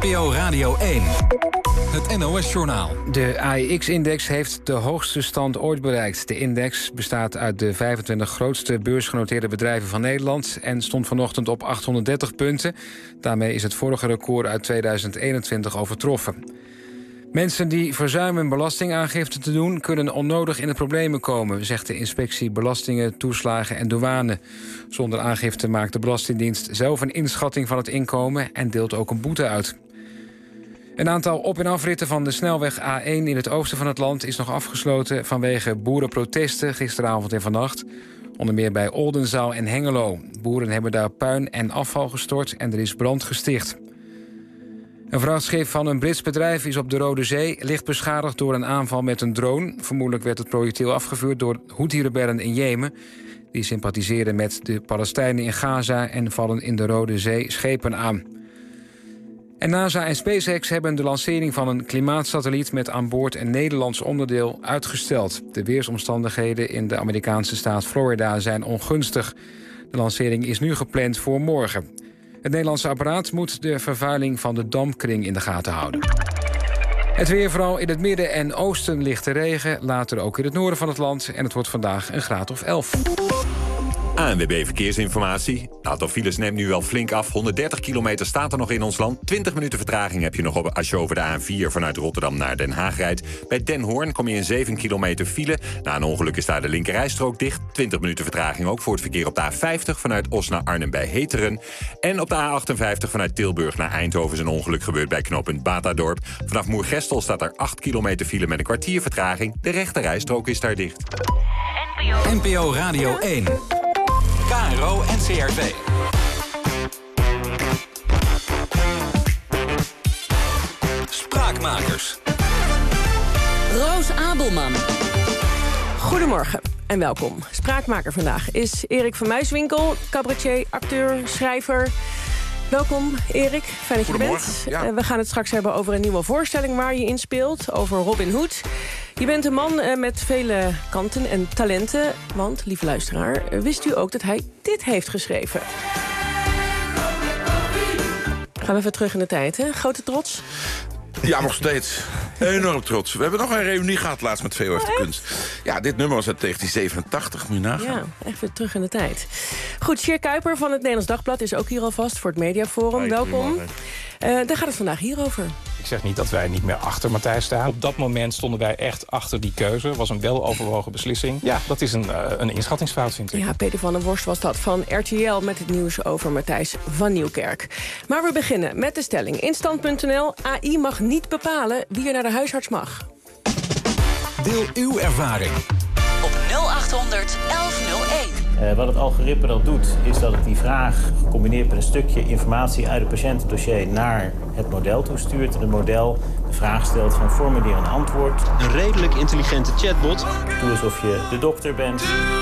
NPO Radio 1. Het NOS-journaal. De AEX-index heeft de hoogste stand ooit bereikt. De index bestaat uit de 25 grootste beursgenoteerde bedrijven van Nederland en stond vanochtend op 830 punten. Daarmee is het vorige record uit 2021 overtroffen. Mensen die verzuimen belastingaangifte te doen, kunnen onnodig in de problemen komen, zegt de inspectie Belastingen, Toeslagen en Douane. Zonder aangifte maakt de Belastingdienst zelf een inschatting van het inkomen en deelt ook een boete uit. Een aantal op- en afritten van de snelweg A1 in het oosten van het land is nog afgesloten vanwege boerenprotesten gisteravond en vannacht. Onder meer bij Oldenzaal en Hengelo. Boeren hebben daar puin en afval gestort en er is brand gesticht. Een vrachtschip van een Brits bedrijf is op de Rode Zee licht beschadigd door een aanval met een drone. Vermoedelijk werd het projectiel afgevuurd door Houthi-rebellen in Jemen. Die sympathiseren met de Palestijnen in Gaza en vallen in de Rode Zee schepen aan. En NASA en SpaceX hebben de lancering van een klimaatsatelliet met aan boord een Nederlands onderdeel uitgesteld. De weersomstandigheden in de Amerikaanse staat Florida zijn ongunstig. De lancering is nu gepland voor morgen. Het Nederlandse apparaat moet de vervuiling van de dampkring in de gaten houden. Het weer, vooral in het midden en oosten lichte regen, later ook in het noorden van het land. En het wordt vandaag een graad of 11. ANWB Verkeersinformatie. Het aantal files neemt nu wel flink af. 130 kilometer staat er nog in ons land. 20 minuten vertraging heb je nog op als je over de A4 vanuit Rotterdam naar Den Haag rijdt. Bij Den Hoorn kom je in 7 kilometer file. Na een ongeluk is daar de linkerrijstrook dicht. 20 minuten vertraging ook voor het verkeer op de A50 vanuit Os naar Arnhem bij Heteren. En op de A58 vanuit Tilburg naar Eindhoven is een ongeluk gebeurd bij knooppunt Batadorp. Vanaf Moergestel staat er 8 kilometer file met een kwartier vertraging. De rechterrijstrook is daar dicht. NPO Radio 1. KRO NCRV. Spraakmakers. Roos Abelman. Goedemorgen en welkom. Spraakmaker vandaag is Erik van Muiswinkel, cabaretier, acteur, schrijver. Welkom, Erik. Fijn dat je er bent. Ja. We gaan het straks hebben over een nieuwe voorstelling waar je in speelt. Over Robin Hood. Je bent een man met vele kanten en talenten. Want, lieve luisteraar, wist u ook dat hij dit heeft geschreven? Gaan we even terug in de tijd, hè? Grote trots? Ja, nog steeds. Enorm trots. We hebben nog een reunie gehad laatst met VOF de Kunst. Ja, dit nummer was uit 1987, moet je nagaan. Ja, even terug in de tijd. Goed, Sjeer Kuiper van het Nederlands Dagblad is ook hier alvast voor het Mediaforum. Hoi, welkom. Daar gaat het vandaag hierover. Ik zeg niet dat wij niet meer achter Matthijs staan. Op dat moment stonden wij echt achter die keuze. Was een weloverwogen beslissing. Ja, dat is een inschattingsfout, vind ik. Ja, Peter van der Worst was dat van RTL met het nieuws over Matthijs van Nieuwkerk. Maar we beginnen met de stelling. In Stand.nl, AI mag niet bepalen wie er naar de huisarts mag. Deel uw ervaring. Op 0800 1101. Wat het algoritme dan doet, is dat het die vraag gecombineerd met een stukje informatie uit het patiëntendossier naar het model toestuurt. En het model de vraag stelt van formuleer een antwoord. Een redelijk intelligente chatbot. Doe alsof je de dokter bent.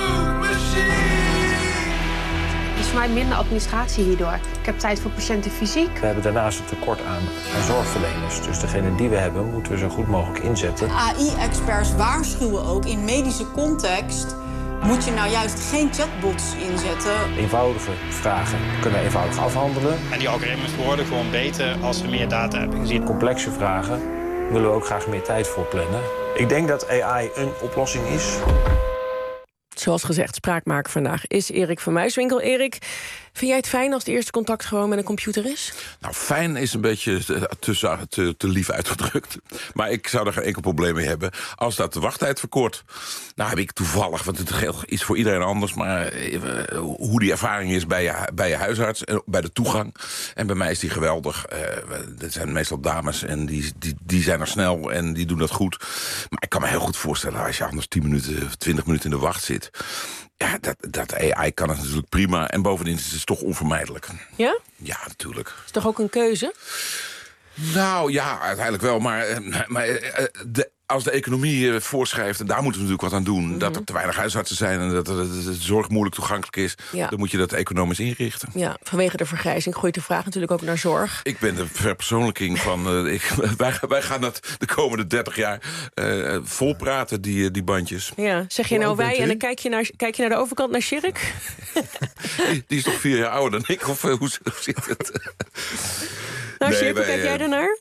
Het is voor mij minder administratie hierdoor. Ik heb tijd voor patiënten fysiek. We hebben daarnaast een tekort aan zorgverleners. Dus degene die we hebben, moeten we zo goed mogelijk inzetten. AI-experts waarschuwen ook in medische context. Moet je nou juist geen chatbots inzetten? Eenvoudige vragen kunnen we eenvoudig afhandelen. En die algoritmes worden gewoon beter als we meer data hebben gezien. Complexe vragen willen we ook graag meer tijd voor plannen. Ik denk dat AI een oplossing is. Zoals gezegd, spraakmaker vandaag is Erik van Muiswinkel. Erik, vind jij het fijn als het eerste contact gewoon met een computer is? Nou, fijn is een beetje te lief uitgedrukt. Maar ik zou er geen enkel probleem mee hebben als dat de wachttijd verkort. Nou heb ik toevallig, want het geldt iets voor iedereen anders, maar hoe die ervaring is bij je huisarts, bij de toegang. En bij mij is die geweldig. Dat zijn meestal dames en die zijn er snel en die doen dat goed. Maar ik kan me heel goed voorstellen als je anders 10 minuten, 20 minuten in de wacht zit. Ja, dat AI kan het natuurlijk prima. En bovendien is het toch onvermijdelijk. Ja? Ja, natuurlijk. Is toch ook een keuze? Nou ja, uiteindelijk wel. Maar als de economie voorschrijft, en daar moeten we natuurlijk wat aan doen, dat er te weinig huisartsen zijn en dat de zorg moeilijk toegankelijk is, dan moet je dat economisch inrichten. Ja, vanwege de vergrijzing groeit de vraag natuurlijk ook naar zorg. Ik ben de verpersoonlijking van, wij gaan dat de komende 30 jaar volpraten, die bandjes. Ja, zeg je nou wij en dan kijk je naar de overkant, naar Sjerk? Die is toch 4 jaar ouder dan ik, of hoe zit het? Hoe kijk jij ernaar?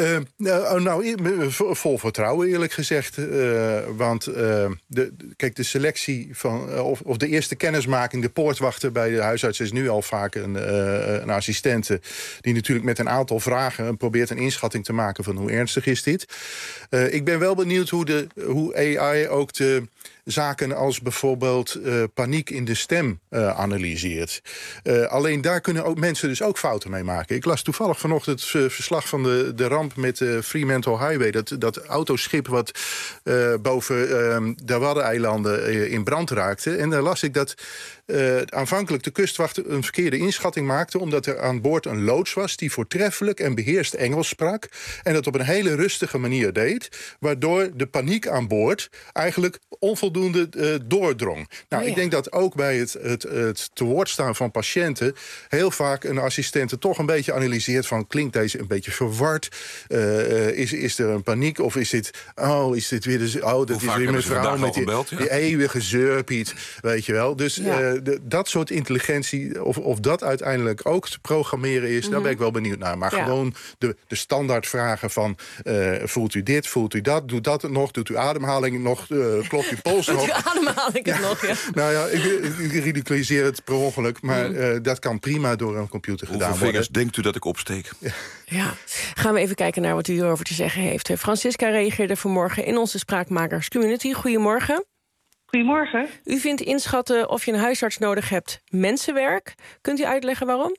Vol vertrouwen eerlijk gezegd. Want kijk, de selectie van of de eerste kennismaking, de poortwachter bij de huisarts is nu al vaak een assistente die natuurlijk met een aantal vragen probeert een inschatting te maken van hoe ernstig is dit. Ik ben wel benieuwd hoe AI ook de zaken als bijvoorbeeld paniek in de stem analyseert. Alleen daar kunnen ook mensen dus ook fouten mee maken. Ik las toevallig vanochtend het verslag van de ramp met de Fremantle Highway. Dat autoschip wat boven de Waddeneilanden in brand raakte. En daar las ik dat aanvankelijk de kustwacht een verkeerde inschatting maakte, omdat er aan boord een loods was die voortreffelijk en beheerst Engels sprak en dat op een hele rustige manier deed, waardoor de paniek aan boord eigenlijk onvoldoende doordrong. Nou, ik denk dat ook bij het te woord staan van patiënten heel vaak een assistente toch een beetje analyseert van, klinkt deze een beetje verward? Is er een paniek? Of is dit weer dat is weer mijn vrouw met die eeuwige zeurpiet, weet je wel? Dus dat soort intelligentie, of dat uiteindelijk ook te programmeren is, daar ben ik wel benieuwd naar. Maar gewoon de standaardvragen van, voelt u dit, voelt u dat, doet dat nog, doet uw ademhaling nog, klopt uw pols nog? Doet uw ademhaling het nog, ja. Nou ja, ik ridiculiseer het per ongeluk, maar dat kan prima door een computer gedaan worden. Hoeveel vingers denkt u dat ik opsteek? Ja, gaan we even kijken naar wat u hierover te zeggen heeft. Francisca reageerde vanmorgen in onze Spraakmakers Community. Goedemorgen. Goedemorgen. U vindt inschatten of je een huisarts nodig hebt mensenwerk. Kunt u uitleggen waarom?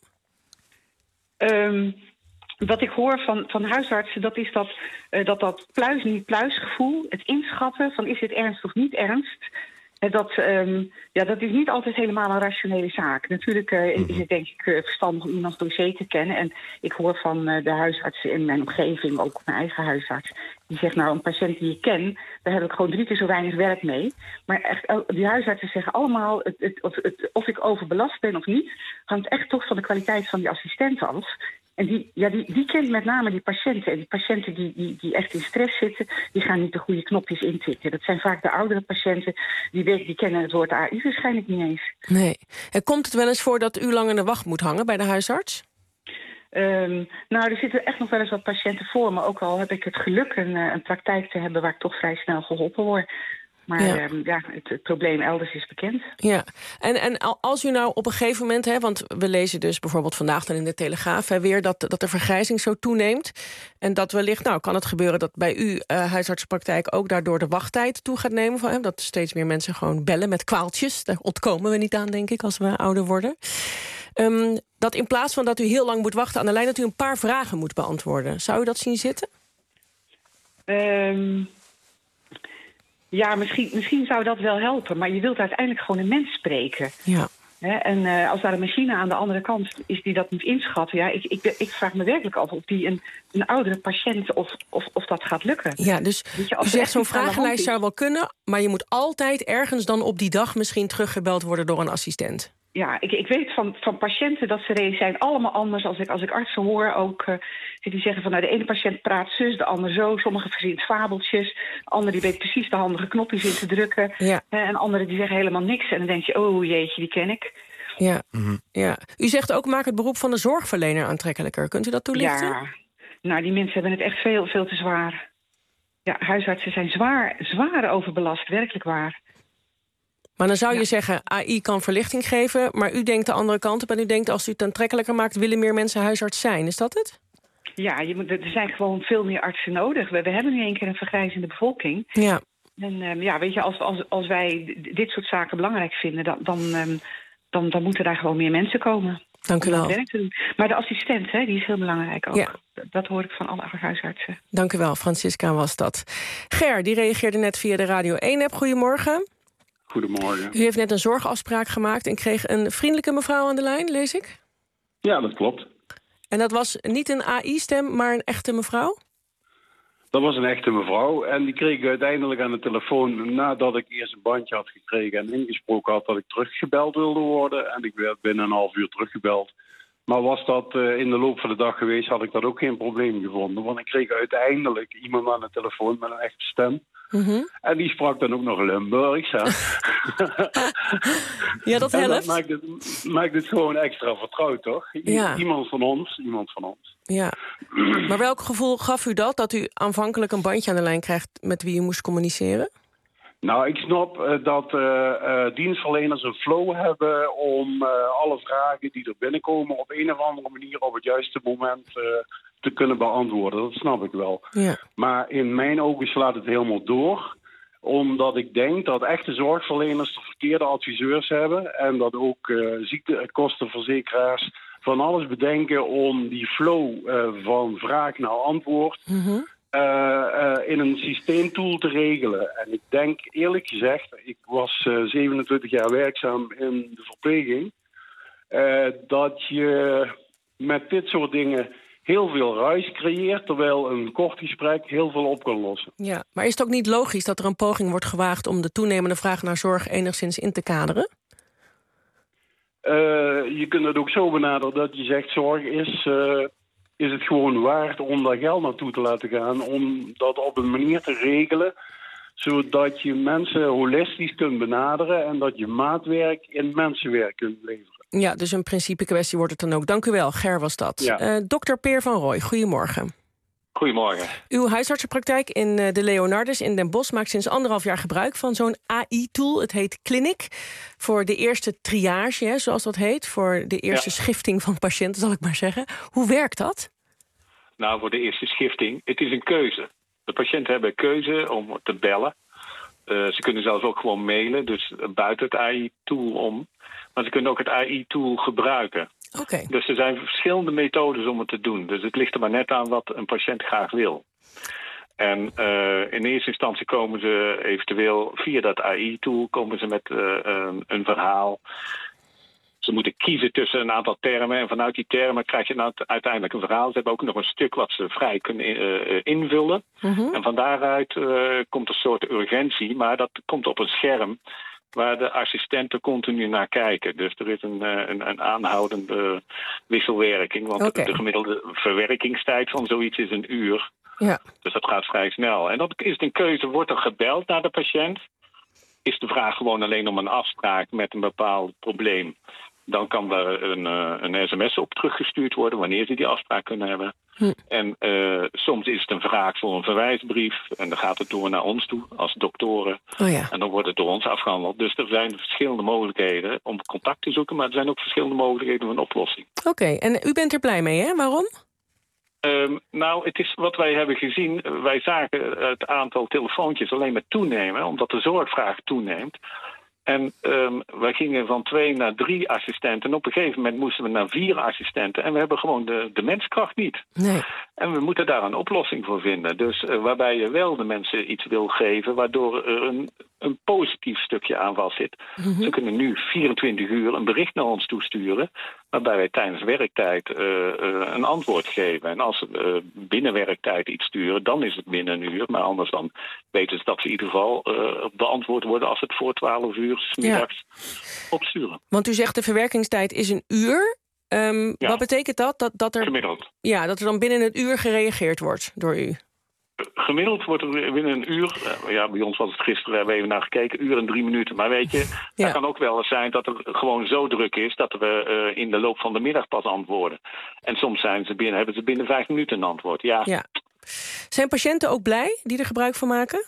Wat ik hoor van huisartsen, dat is dat pluis-niet-pluis-gevoel, het inschatten van is dit ernst of niet ernst, dat is niet altijd helemaal een rationele zaak. Natuurlijk is het denk ik verstandig om iemands dossier te kennen. En ik hoor van de huisartsen in mijn omgeving, ook mijn eigen huisarts, die zegt, nou, een patiënt die ik ken, daar heb ik gewoon 3 keer zo weinig werk mee. Maar echt, die huisartsen zeggen allemaal, of ik overbelast ben of niet, hangt echt toch van de kwaliteit van die assistent af. En die kent met name die patiënten. En die patiënten die echt in stress zitten, die gaan niet de goede knopjes intikken. Dat zijn vaak de oudere patiënten, die kennen het woord AI waarschijnlijk niet eens. Nee. En komt het wel eens voor dat u lang in de wacht moet hangen bij de huisarts? Er zitten echt nog wel eens wat patiënten voor. Maar ook al heb ik het geluk een praktijk te hebben waar ik toch vrij snel geholpen word. Maar het probleem elders is bekend. Ja, en als u nou op een gegeven moment, want we lezen dus bijvoorbeeld vandaag dan in de Telegraaf weer dat de vergrijzing zo toeneemt. En dat wellicht, kan het gebeuren dat bij u huisartsenpraktijk ook daardoor de wachttijd toe gaat nemen. Van, dat steeds meer mensen gewoon bellen met kwaaltjes. Daar ontkomen we niet aan, denk ik, als we ouder worden. Dat in plaats van dat u heel lang moet wachten aan de lijn, dat u een paar vragen moet beantwoorden. Zou u dat zien zitten? Ja, misschien zou dat wel helpen. Maar je wilt uiteindelijk gewoon een mens spreken. Ja. En als daar een machine aan de andere kant is die dat moet inschatten. Ja, ik vraag me werkelijk af of die een oudere patiënt of dat gaat lukken. Ja, dus u zegt zo'n vragenlijst zou wel kunnen, maar je moet altijd ergens dan op die dag misschien teruggebeld worden door een assistent. Ja, ik weet van patiënten dat ze zijn allemaal anders. Als ik artsen hoor ook, die zeggen van, de ene patiënt praat zus, de ander zo. Sommigen verzint fabeltjes. De ander die weet precies de handige knopjes in te drukken. Ja. En anderen die zeggen helemaal niks. En dan denk je, oh jeetje, die ken ik. Ja. Ja. U zegt ook, maak het beroep van de zorgverlener aantrekkelijker. Kunt u dat toelichten? Ja, die mensen hebben het echt veel, veel te zwaar. Ja, huisartsen zijn zwaar overbelast, werkelijk waar. Maar dan zou je zeggen, AI kan verlichting geven, maar u denkt de andere kant op en u denkt, als u het aantrekkelijker maakt, willen meer mensen huisarts zijn. Is dat het? Ja, er zijn gewoon veel meer artsen nodig. We hebben nu 1 keer een vergrijzende bevolking. Ja. En weet je, als wij dit soort zaken belangrijk vinden, dan moeten daar gewoon meer mensen komen. Dank u wel. Werk te doen. Maar de assistent, die is heel belangrijk ook. Ja. Dat hoor ik van alle huisartsen. Dank u wel, Francisca was dat. Ger, die reageerde net via de Radio 1-app. Goedemorgen. Goedemorgen. U heeft net een zorgafspraak gemaakt en kreeg een vriendelijke mevrouw aan de lijn, lees ik? Ja, dat klopt. En dat was niet een AI-stem, maar een echte mevrouw? Dat was een echte mevrouw en die kreeg ik uiteindelijk aan de telefoon nadat ik eerst een bandje had gekregen en ingesproken had dat ik teruggebeld wilde worden. En ik werd binnen een half uur teruggebeld. Maar was dat in de loop van de dag geweest, had ik dat ook geen probleem gevonden. Want ik kreeg uiteindelijk iemand aan de telefoon met een echte stem. En die sprak dan ook nog Limburgs. Hè? Ja, dat helpt. En dat maakt het gewoon extra vertrouwd, toch? Ja. Iemand van ons. Ja. Maar welk gevoel gaf u dat u aanvankelijk een bandje aan de lijn krijgt met wie u moest communiceren? Nou, ik snap dat dienstverleners een flow hebben om alle vragen die er binnenkomen op een of andere manier op het juiste moment te kunnen beantwoorden. Dat snap ik wel. Ja. Maar in mijn ogen slaat het helemaal door. Omdat ik denk dat echte zorgverleners de verkeerde adviseurs hebben. En dat ook ziektekostenverzekeraars van alles bedenken om die flow van vraag naar antwoord in een systeemtool te regelen. En ik denk eerlijk gezegd, ik was 27 jaar werkzaam in de verpleging, dat je met dit soort dingen heel veel ruis creëert, terwijl een kort gesprek heel veel op kan lossen. Ja, maar is het ook niet logisch dat er een poging wordt gewaagd om de toenemende vraag naar zorg enigszins in te kaderen? Je kunt het ook zo benaderen dat je zegt, zorg is het gewoon waard om daar geld naartoe te laten gaan, om dat op een manier te regelen, zodat je mensen holistisch kunt benaderen en dat je maatwerk in mensenwerk kunt leveren. Ja, dus een principe kwestie wordt het dan ook. Dank u wel, Ger was dat. Ja. Dr. Peer van Rooij, goedemorgen. Goedemorgen. Uw huisartsenpraktijk in de Leonardus in Den Bosch maakt sinds 1,5 jaar gebruik van zo'n AI-tool. Het heet Clinic. Voor de eerste triage, hè, zoals dat heet. Voor de eerste schifting van patiënten, zal ik maar zeggen. Hoe werkt dat? Nou, voor de eerste schifting, het is een keuze. De patiënten hebben een keuze om te bellen. Ze kunnen zelfs ook gewoon mailen, dus buiten het AI-tool om. Maar ze kunnen ook het AI-tool gebruiken. Okay. Dus er zijn verschillende methodes om het te doen. Dus het ligt er maar net aan wat een patiënt graag wil. En in eerste instantie komen ze eventueel via dat AI-tool komen ze met een verhaal. Ze moeten kiezen tussen een aantal termen. En vanuit die termen krijg je nou uiteindelijk een verhaal. Ze hebben ook nog een stuk wat ze vrij kunnen invullen. En van daaruit komt een soort urgentie. Maar dat komt op een scherm waar de assistenten continu naar kijken. Dus er is een aanhoudende wisselwerking. Want de gemiddelde verwerkingstijd van zoiets is 1 uur. Ja. Dus dat gaat vrij snel. En dat is een keuze. Wordt er gebeld naar de patiënt? Is de vraag gewoon alleen om een afspraak met een bepaald probleem? Dan kan er een sms op teruggestuurd worden wanneer ze die afspraak kunnen hebben. En soms is het een vraag voor een verwijsbrief. En dan gaat het door naar ons toe als doktoren. En dan wordt het door ons afgehandeld. Dus er zijn verschillende mogelijkheden om contact te zoeken. Maar er zijn ook verschillende mogelijkheden voor een oplossing. Oké, en u bent er blij mee, hè? Waarom? Nou, het is wat wij hebben gezien. Wij zagen het aantal telefoontjes alleen maar toenemen, omdat de zorgvraag toeneemt. En wij gingen van 2 naar 3 assistenten. En op een gegeven moment moesten we naar 4 assistenten. En we hebben gewoon de menskracht niet. Nee. En we moeten daar een oplossing voor vinden. Dus waarbij je wel de mensen iets wil geven, waardoor er een positief stukje aan vast zit. Ze kunnen nu 24 uur een bericht naar ons toesturen, waarbij wij tijdens werktijd een antwoord geven. En als ze binnen werktijd iets sturen, dan is het binnen 1 uur. Maar anders dan weten ze dat ze in ieder geval beantwoord worden als het voor 12 uur 's middags opsturen. Want u zegt de verwerkingstijd is 1 uur. Wat betekent dat? Dat er, gemiddeld. Ja, dat er dan binnen 1 uur gereageerd wordt door u. Gemiddeld wordt er binnen 1 uur... bij ons was het gisteren, we hebben even naar gekeken, 1 uur en 3 minuten. Maar weet je, het kan ook wel eens zijn dat er gewoon zo druk is dat we in de loop van de middag pas antwoorden. En soms hebben ze binnen 5 minuten een antwoord. Ja. Zijn patiënten ook blij die er gebruik van maken?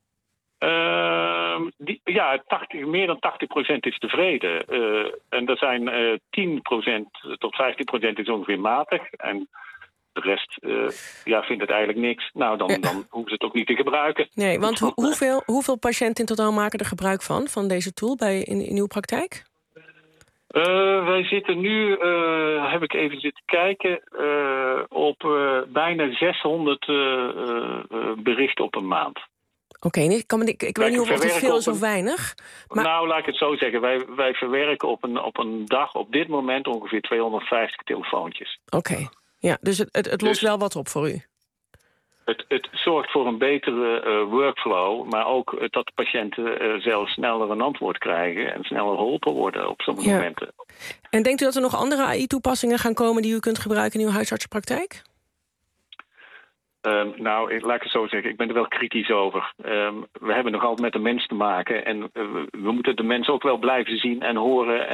Meer dan 80% is tevreden. En er zijn 10% tot 15% is ongeveer matig. En de rest vindt het eigenlijk niks. Nou, dan hoeven ze het ook niet te gebruiken. Nee, want hoeveel patiënten in totaal maken er gebruik van deze tool in uw praktijk? Wij zitten nu, heb ik even zitten kijken, op bijna 600 berichten op een maand. Oké, ik weet niet of het veel is of weinig. Maar... Nou, laat ik het zo zeggen. Wij verwerken op een dag op dit moment ongeveer 250 telefoontjes. Oké, ja, dus het lost wel wat op voor u? Het zorgt voor een betere workflow, maar ook dat de patiënten zelf sneller een antwoord krijgen en sneller geholpen worden op sommige momenten. En denkt u dat er nog andere AI-toepassingen gaan komen die u kunt gebruiken in uw huisartsenpraktijk? Laat ik het zo zeggen. Ik ben er wel kritisch over. We hebben nog altijd met de mens te maken. En we moeten de mens ook wel blijven zien en horen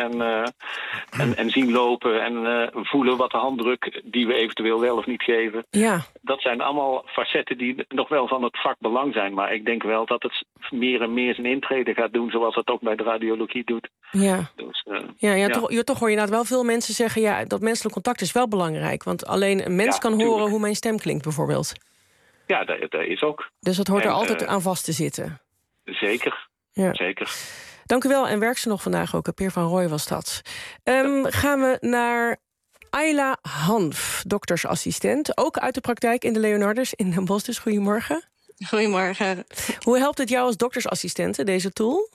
en zien lopen. En voelen wat de handdruk die we eventueel wel of niet geven. Ja. Dat zijn allemaal facetten die nog wel van het vak belang zijn. Maar ik denk wel dat het meer en meer zijn intrede gaat doen. Zoals het ook bij de radiologie doet. Ja. Dus, Toch hoor je inderdaad wel veel mensen zeggen... dat menselijk contact is wel belangrijk. Want alleen een mens kan horen hoe mijn stem klinkt bijvoorbeeld. Ja, dat is ook. Dus dat hoort er altijd aan vast te zitten. Zeker, zeker. Dank u wel en werk ze nog vandaag ook. Peer van Rooij was dat. Gaan we naar Ayla Hanf, doktersassistent. Ook uit de praktijk in de Leonardus in Den Bosch. Dus goedemorgen. Goedemorgen. Hoe helpt het jou als doktersassistente, deze tool?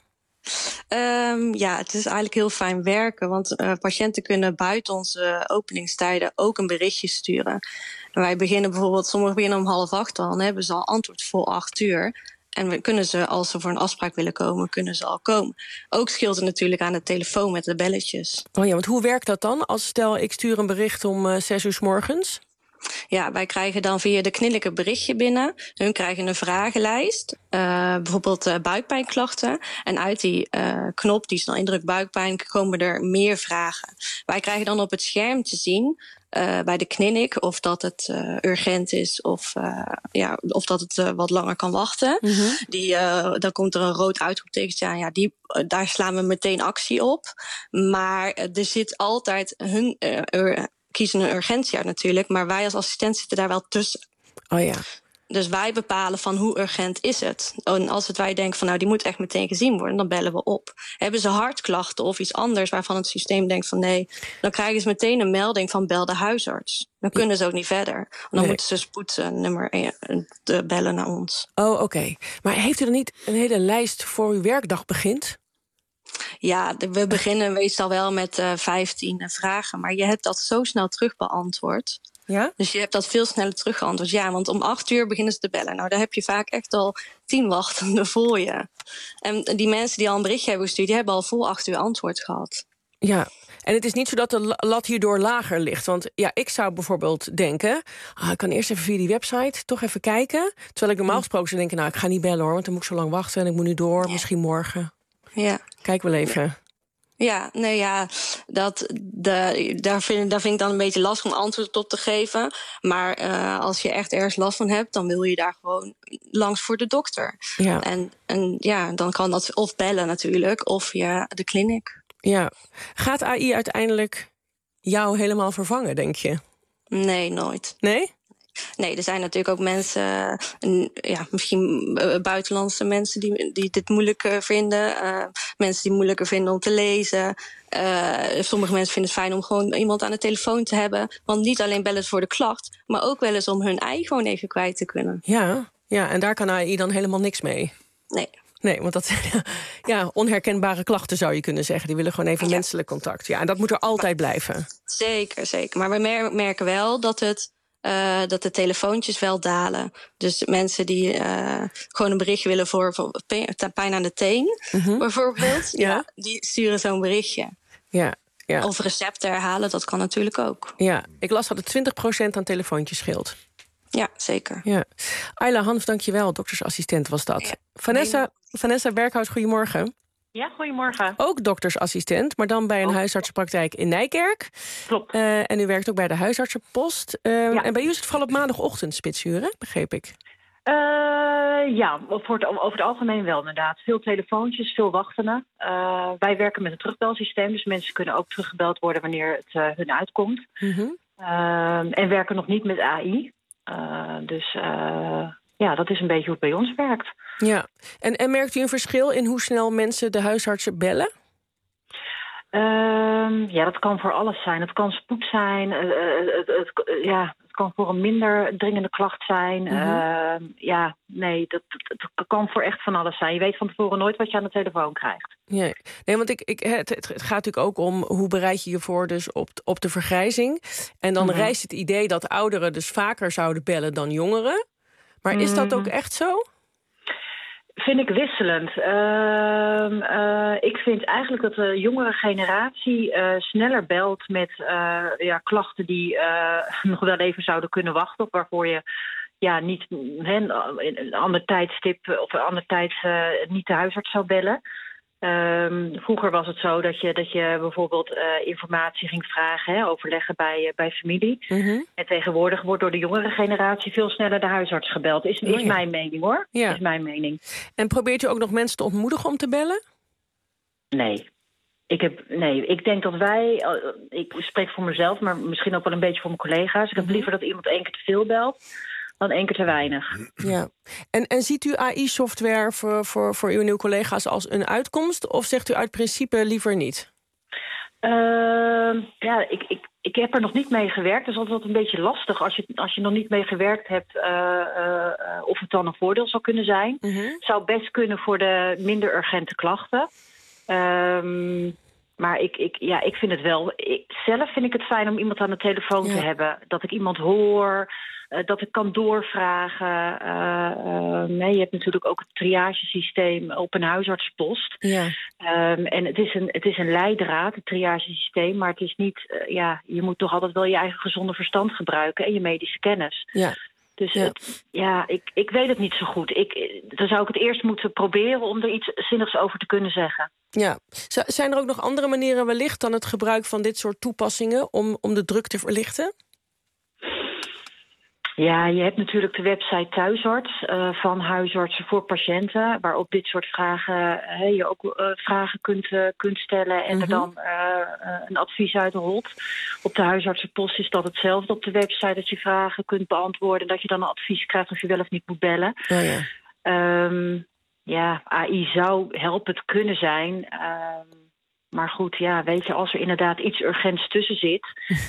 Het is eigenlijk heel fijn werken. Want patiënten kunnen buiten onze openingstijden ook een berichtje sturen. En wij beginnen bijvoorbeeld, sommigen beginnen om 7:30 al. Dan hebben ze al antwoord voor 8:00. En we kunnen ze, als ze voor een afspraak willen komen, kunnen ze al komen. Ook scheelt het natuurlijk aan de telefoon met de belletjes. Oh ja, want hoe werkt dat dan? Als stel, ik stuur een bericht om 6:00 's morgens. Ja, wij krijgen dan via de kliniek een berichtje binnen. Hun krijgen een vragenlijst, bijvoorbeeld buikpijnklachten. En uit die knop, die snel indrukt buikpijn, komen er meer vragen. Wij krijgen dan op het scherm te zien bij de kliniek of dat het urgent is of dat het wat langer kan wachten. Dan komt er een rood uitroeptekentje aan. Ja, daar slaan we meteen actie op. Maar er zit altijd kiezen een urgentie uit natuurlijk, maar wij als assistent zitten daar wel tussen. Oh ja. Dus wij bepalen van hoe urgent is het. En als wij denken van die moet echt meteen gezien worden, dan bellen we op. Hebben ze hartklachten of iets anders waarvan het systeem denkt van nee, dan krijgen ze meteen een melding van bel de huisarts. Dan kunnen ze ook niet verder. Dan moeten ze spoednummer bellen naar ons. Oh, oké. Maar heeft u dan niet een hele lijst voor uw werkdag begint? Ja, we beginnen meestal wel met 15 vragen. Maar je hebt dat zo snel terug beantwoord. Ja? Dus je hebt dat veel sneller teruggeantwoord. Ja, want om 8:00 beginnen ze te bellen. Nou, daar heb je vaak echt al 10 wachtenden voor je. En die mensen die al een berichtje hebben gestuurd, die hebben al voor 8:00 antwoord gehad. Ja, en het is niet zo dat de lat hierdoor lager ligt. Want ja, ik zou bijvoorbeeld denken, ik kan eerst even via die website toch even kijken. Terwijl ik normaal gesproken zou denken, ik ga niet bellen hoor, want dan moet ik zo lang wachten en ik moet nu door, misschien morgen. Ja. Kijk wel even. Ja, daar vind ik dan een beetje lastig om antwoord op te geven. Maar als je echt ergens last van hebt, dan wil je daar gewoon langs voor de dokter. Ja. En dan kan dat of bellen natuurlijk, of via de kliniek. Ja. Gaat AI uiteindelijk jou helemaal vervangen, denk je? Nee, nooit. Nee? Nee, er zijn natuurlijk ook mensen, misschien buitenlandse mensen die dit moeilijk vinden. Mensen die het moeilijker vinden om te lezen. Sommige mensen vinden het fijn om gewoon iemand aan de telefoon te hebben. Want niet alleen bellen ze voor de klacht, maar ook wel eens om hun ei gewoon even kwijt te kunnen. Ja, en daar kan AI dan helemaal niks mee? Nee, want dat zijn onherkenbare klachten zou je kunnen zeggen. Die willen gewoon even menselijk contact. Ja, en dat moet er altijd blijven. Zeker. Maar we merken wel dat de telefoontjes wel dalen. Dus mensen die gewoon een berichtje willen voor pijn aan de teen, bijvoorbeeld, die sturen zo'n berichtje. Ja. Of recepten herhalen, dat kan natuurlijk ook. Ja, ik las dat het 20% aan telefoontjes scheelt. Ja, zeker. Ja. Ayla Hanf, dankjewel. Doktersassistent was dat. Ja. Vanessa Berghout, goedemorgen. Ja, goedemorgen. Ook doktersassistent, maar dan bij een huisartsenpraktijk in Nijkerk. Klopt. En u werkt ook bij de huisartsenpost. En bij u is het vooral op maandagochtend spitsuren, begreep ik. Over het algemeen wel inderdaad. Veel telefoontjes, veel wachtenden. Wij werken met een terugbelsysteem, dus mensen kunnen ook teruggebeld worden wanneer het hun uitkomt. En werken nog niet met AI. Dat is een beetje hoe het bij ons werkt. Ja, en merkt u een verschil in hoe snel mensen de huisartsen bellen? Dat kan voor alles zijn. Het kan spoed zijn. Het kan voor een minder dringende klacht zijn. Dat kan voor echt van alles zijn. Je weet van tevoren nooit wat je aan de telefoon krijgt. Nee, want het gaat natuurlijk ook om hoe bereid je je voor dus op de vergrijzing. En dan rijst het idee dat ouderen dus vaker zouden bellen dan jongeren. Maar is dat ook echt zo? Vind ik wisselend. Ik vind eigenlijk dat de jongere generatie sneller belt met klachten die nog wel even zouden kunnen wachten. Of waarvoor je niet een ander tijdstip of een ander tijd niet de huisarts zou bellen. Vroeger was het zo dat je bijvoorbeeld informatie ging vragen, overleggen bij familie. En tegenwoordig wordt door de jongere generatie veel sneller de huisarts gebeld. Is mijn mening, hoor. Ja. Is mijn mening. En probeert u ook nog mensen te ontmoedigen om te bellen? Nee. Ik denk dat wij, ik spreek voor mezelf, maar misschien ook wel een beetje voor mijn collega's. Ik heb liever dat iemand 1 keer te veel belt dan 1 keer te weinig. Ja. En ziet u AI-software voor uw nieuwe collega's als een uitkomst? Of zegt u uit principe liever niet? Ik heb er nog niet mee gewerkt. Dus dat is altijd een beetje lastig als je nog niet mee gewerkt hebt of het dan een voordeel zou kunnen zijn. Het zou best kunnen voor de minder urgente klachten. Maar ik vind het wel. Zelf vind ik het fijn om iemand aan de telefoon te hebben. Dat ik iemand hoor, dat ik kan doorvragen. Je hebt natuurlijk ook het triagesysteem op een huisartsenpost. Ja. En het is een leidraad, het triagesysteem. Maar het is niet, je moet toch altijd wel je eigen gezonde verstand gebruiken en je medische kennis. Ja. Dus ik weet het niet zo goed. Dan zou ik het eerst moeten proberen om er iets zinnigs over te kunnen zeggen. Ja. Zijn er ook nog andere manieren wellicht dan het gebruik van dit soort toepassingen om de druk te verlichten? Ja, je hebt natuurlijk de website Thuisarts van huisartsen voor patiënten, waarop dit soort vragen, je ook vragen kunt stellen en er dan een advies uit rolt. Op de huisartsenpost is dat hetzelfde op de website, dat je vragen kunt beantwoorden, dat je dan een advies krijgt of je wel of niet moet bellen. AI zou helpend kunnen zijn. Maar goed, weet je, als er inderdaad iets urgents tussen zit,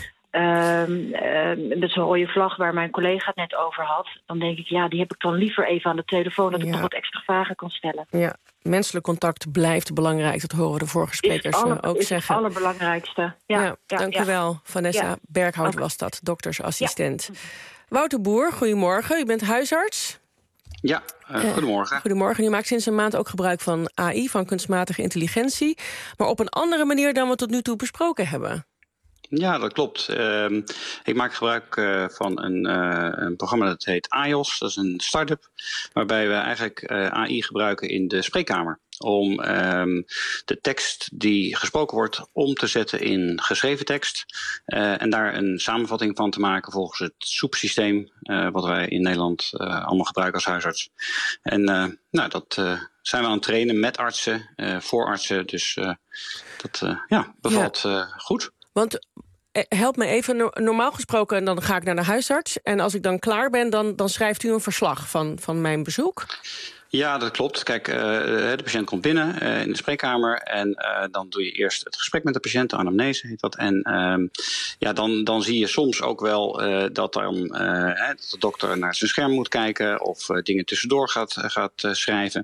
met zo'n rode vlag waar mijn collega het net over had, dan denk ik, die heb ik dan liever even aan de telefoon, dat ik nog wat extra vragen kan stellen. Ja, menselijk contact blijft belangrijk, dat horen de vorige sprekers ook is zeggen. Het allerbelangrijkste. Dank u wel. Vanessa Berghout was dat, doktersassistent. Wouter Boer, goedemorgen. U bent huisarts. Ja, goedemorgen. Goedemorgen. U maakt sinds een maand ook gebruik van AI, van kunstmatige intelligentie, maar op een andere manier dan we tot nu toe besproken hebben. Ja, dat klopt. Ik maak gebruik van een programma dat heet AIOS. Dat is een start-up waarbij we eigenlijk AI gebruiken in de spreekkamer. Om de tekst die gesproken wordt om te zetten in geschreven tekst. En daar een samenvatting van te maken volgens het SOEP-systeem. Wat wij in Nederland allemaal gebruiken als huisarts. En dat zijn we aan het trainen met artsen, voor artsen. Dus dat bevalt goed. Want help me even, normaal gesproken dan ga ik naar de huisarts. En als ik dan klaar ben, dan schrijft u een verslag van mijn bezoek? Ja, dat klopt. Kijk, de patiënt komt binnen in de spreekkamer en dan doe je eerst het gesprek met de patiënt, de anamnese heet dat. En dan zie je soms ook wel dat dan de dokter naar zijn scherm moet kijken of dingen tussendoor gaat schrijven.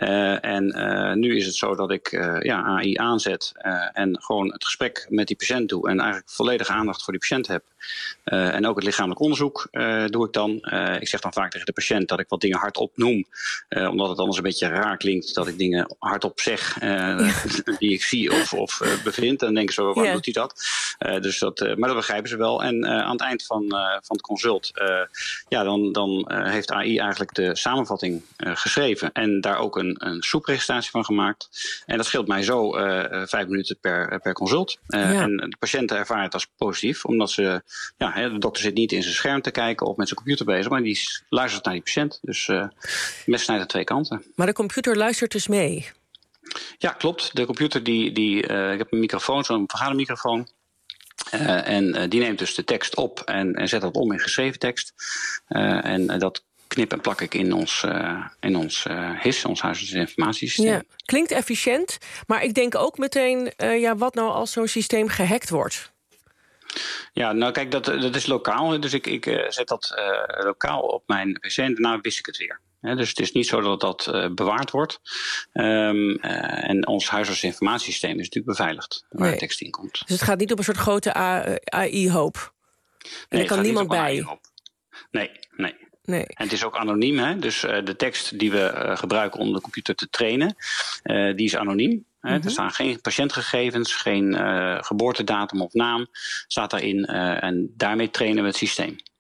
Nu is het zo dat ik AI aanzet en gewoon het gesprek met die patiënt doe en eigenlijk volledige aandacht voor die patiënt heb. En ook het lichamelijk onderzoek doe ik dan. Ik zeg dan vaak tegen de patiënt dat ik wat dingen hardop noem, omdat het anders een beetje raar klinkt dat ik dingen hardop zeg die ik zie of bevind. Dan denken ze, waarom doet hij dat? Maar dat begrijpen ze wel. En aan het eind van het consult, dan heeft AI eigenlijk de samenvatting geschreven en daar ook een SOEP-registratie van gemaakt. En dat scheelt mij zo 5 minuten per consult. En de patiënten ervaren het als positief, omdat ze, de dokter zit niet in zijn scherm te kijken of met zijn computer bezig, maar die luistert naar die patiënt. Dus mes snijdt aan 2 kanten. Maar de computer luistert dus mee? Ja, klopt. De computer, ik heb een microfoon, zo'n vergadermicrofoon. En die neemt dus de tekst op en zet dat om in geschreven tekst. En dat knip en plak ik in ons HIS, ons huisartsinformatiesysteem. Ja, klinkt efficiënt, maar ik denk ook meteen, wat nou als zo'n systeem gehackt wordt? Ja, nou kijk, dat is lokaal. Dus ik zet dat lokaal op mijn pc en daarna wist ik het weer. Dus het is niet zo dat dat bewaard wordt. En ons huisartsinformatiesysteem is natuurlijk beveiligd waar de tekst in komt. Dus het gaat niet op een soort grote AI-hoop? En er kan niemand bij? Nee. En het is ook anoniem, hè? Dus de tekst die we gebruiken om de computer te trainen, die is anoniem. Er staan geen patiëntgegevens, geen geboortedatum of naam staat daarin. En daarmee trainen we het systeem.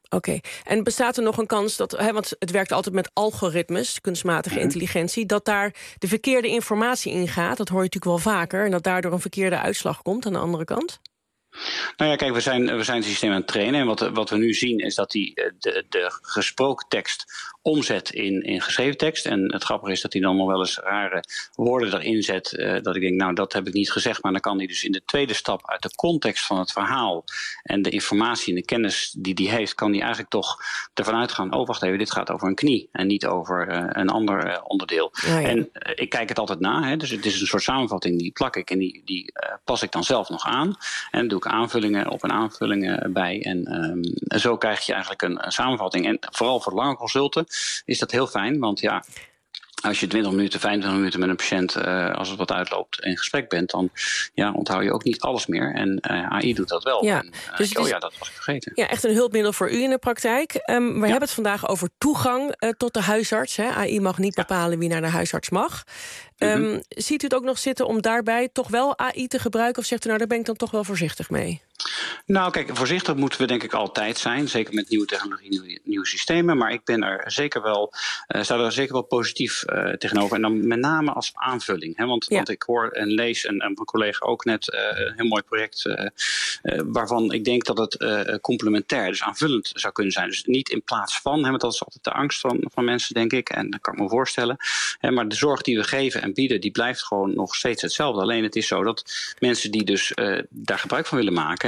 Oké. En bestaat er nog een kans dat, want het werkt altijd met algoritmes, kunstmatige intelligentie, dat daar de verkeerde informatie in gaat? Dat hoor je natuurlijk wel vaker. En dat daardoor een verkeerde uitslag komt aan de andere kant? Nou ja, kijk, we zijn het systeem aan het trainen. En wat we nu zien is dat hij de gesproken tekst omzet in geschreven tekst. En het grappige is dat hij dan nog wel eens rare woorden erin zet. Dat ik denk, nou, dat heb ik niet gezegd. Maar dan kan hij dus in de tweede stap uit de context van het verhaal en de informatie en de kennis die hij heeft, kan hij eigenlijk toch ervan uitgaan, oh, wacht even, dit gaat over een knie en niet over een ander onderdeel. Ja. En ik kijk het altijd na. Dus het is een soort samenvatting, die plak ik en die pas ik dan zelf nog aan. En doe ik aanvullingen op en aanvullingen bij. En zo krijg je eigenlijk een samenvatting. En vooral voor lange consulten is dat heel fijn. Want ja, als je 20 minuten, 25 minuten met een patiënt, als het wat uitloopt, in gesprek bent, dan onthoud je ook niet alles meer. En AI doet dat wel. Ja, en, dus dat was ik vergeten. Ja, echt een hulpmiddel voor u in de praktijk. We hebben het vandaag over toegang tot de huisarts. Hè. AI mag niet bepalen wie naar de huisarts mag. Ziet u het ook nog zitten om daarbij toch wel AI te gebruiken? Of zegt u, nou, daar ben ik dan toch wel voorzichtig mee? Nou, kijk, voorzichtig moeten we denk ik altijd zijn. Zeker met nieuwe technologie, nieuwe systemen. Maar ik ben er zeker wel, sta er zeker wel positief tegenover. En dan met name als aanvulling. Hè? Want ik hoor en lees, en mijn collega ook net, een heel mooi project, waarvan ik denk dat het complementair, dus aanvullend zou kunnen zijn. Dus niet in plaats van, want dat is altijd de angst van mensen, denk ik. En dat kan ik me voorstellen. Maar de zorg die we geven en bieden, die blijft gewoon nog steeds hetzelfde. Alleen het is zo dat mensen die dus daar gebruik van willen maken,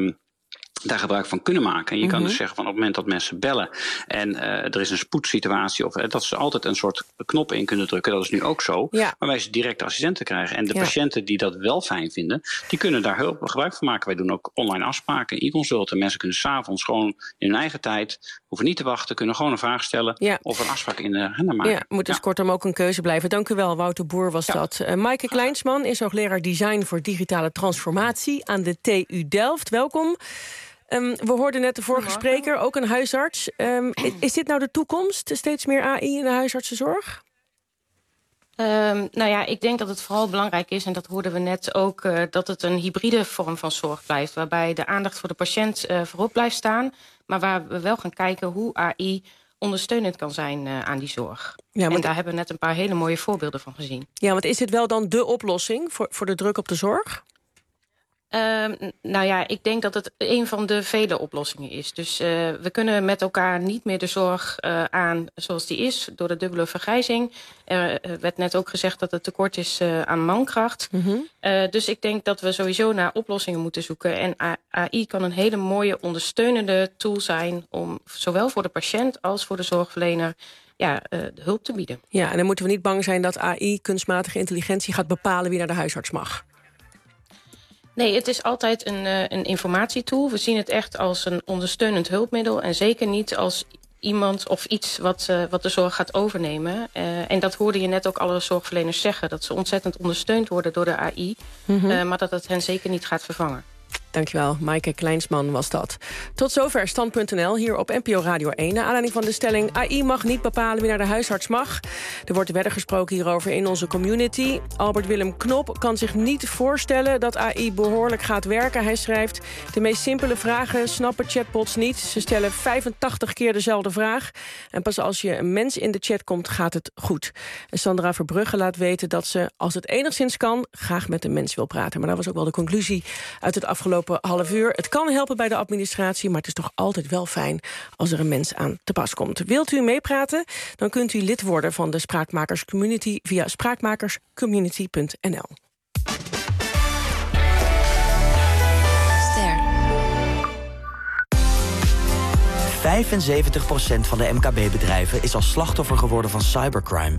daar gebruik van kunnen maken. En je kan dus zeggen van op het moment dat mensen bellen en er is een spoedsituatie, of dat ze altijd een soort knop in kunnen drukken. Dat is nu ook zo. Ja. Waarbij ze direct assistenten krijgen. En de patiënten die dat wel fijn vinden, die kunnen daar heel gebruik van maken. Wij doen ook online afspraken, e-consulten. Mensen kunnen 's avonds gewoon in hun eigen tijd, hoeven niet te wachten, kunnen gewoon een vraag stellen of een afspraak in de agenda maken. Ja, moet dus kortom ook een keuze blijven. Dank u wel, Wouter Boer was dat. Maaike Kleinsman is hoogleraar design voor digitale transformatie aan de TU Delft. Welkom. We hoorden net de vorige spreker, ook een huisarts. Is dit nou de toekomst? Steeds meer AI in de huisartsenzorg? Nou ja, ik denk dat het vooral belangrijk is, en dat hoorden we net ook, dat het een hybride vorm van zorg blijft, waarbij de aandacht voor de patiënt voorop blijft staan, maar waar we wel gaan kijken hoe AI ondersteunend kan zijn aan die zorg. Ja, en daar hebben we net een paar hele mooie voorbeelden van gezien. Ja, want is dit wel dan de oplossing voor de druk op de zorg? Nou ja, ik denk dat het een van de vele oplossingen is. Dus we kunnen met elkaar niet meer de zorg aan zoals die is, door de dubbele vergrijzing. Er werd net ook gezegd dat het tekort is aan mankracht. Dus ik denk dat we sowieso naar oplossingen moeten zoeken. En AI kan een hele mooie ondersteunende tool zijn om zowel voor de patiënt als voor de zorgverlener hulp te bieden. Ja, en dan moeten we niet bang zijn dat AI, kunstmatige intelligentie, gaat bepalen wie naar de huisarts mag. Nee, het is altijd een informatietool. We zien het echt als een ondersteunend hulpmiddel en zeker niet als iemand of iets wat de zorg gaat overnemen. En dat hoorde je net ook alle zorgverleners zeggen, dat ze ontzettend ondersteund worden door de AI, maar dat het hen zeker niet gaat vervangen. Dankjewel, Maaike Kleinsman was dat. Tot zover Stand.nl, hier op NPO Radio 1. Naar aanleiding van de stelling, AI mag niet bepalen wie naar de huisarts mag. Er wordt verder gesproken hierover in onze community. Albert Willem Knop kan zich niet voorstellen dat AI behoorlijk gaat werken. Hij schrijft, de meest simpele vragen snappen chatbots niet. Ze stellen 85 keer dezelfde vraag. En pas als je een mens in de chat komt, gaat het goed. En Sandra Verbrugge laat weten dat ze, als het enigszins kan, graag met een mens wil praten. Maar dat was ook wel de conclusie uit het afgelopen half uur. Het kan helpen bij de administratie, maar het is toch altijd wel fijn als er een mens aan te pas komt. Wilt u meepraten? Dan kunt u lid worden van de Spraakmakers Community via spraakmakerscommunity.nl. Ster. 75% van de MKB-bedrijven is als slachtoffer geworden van cybercrime.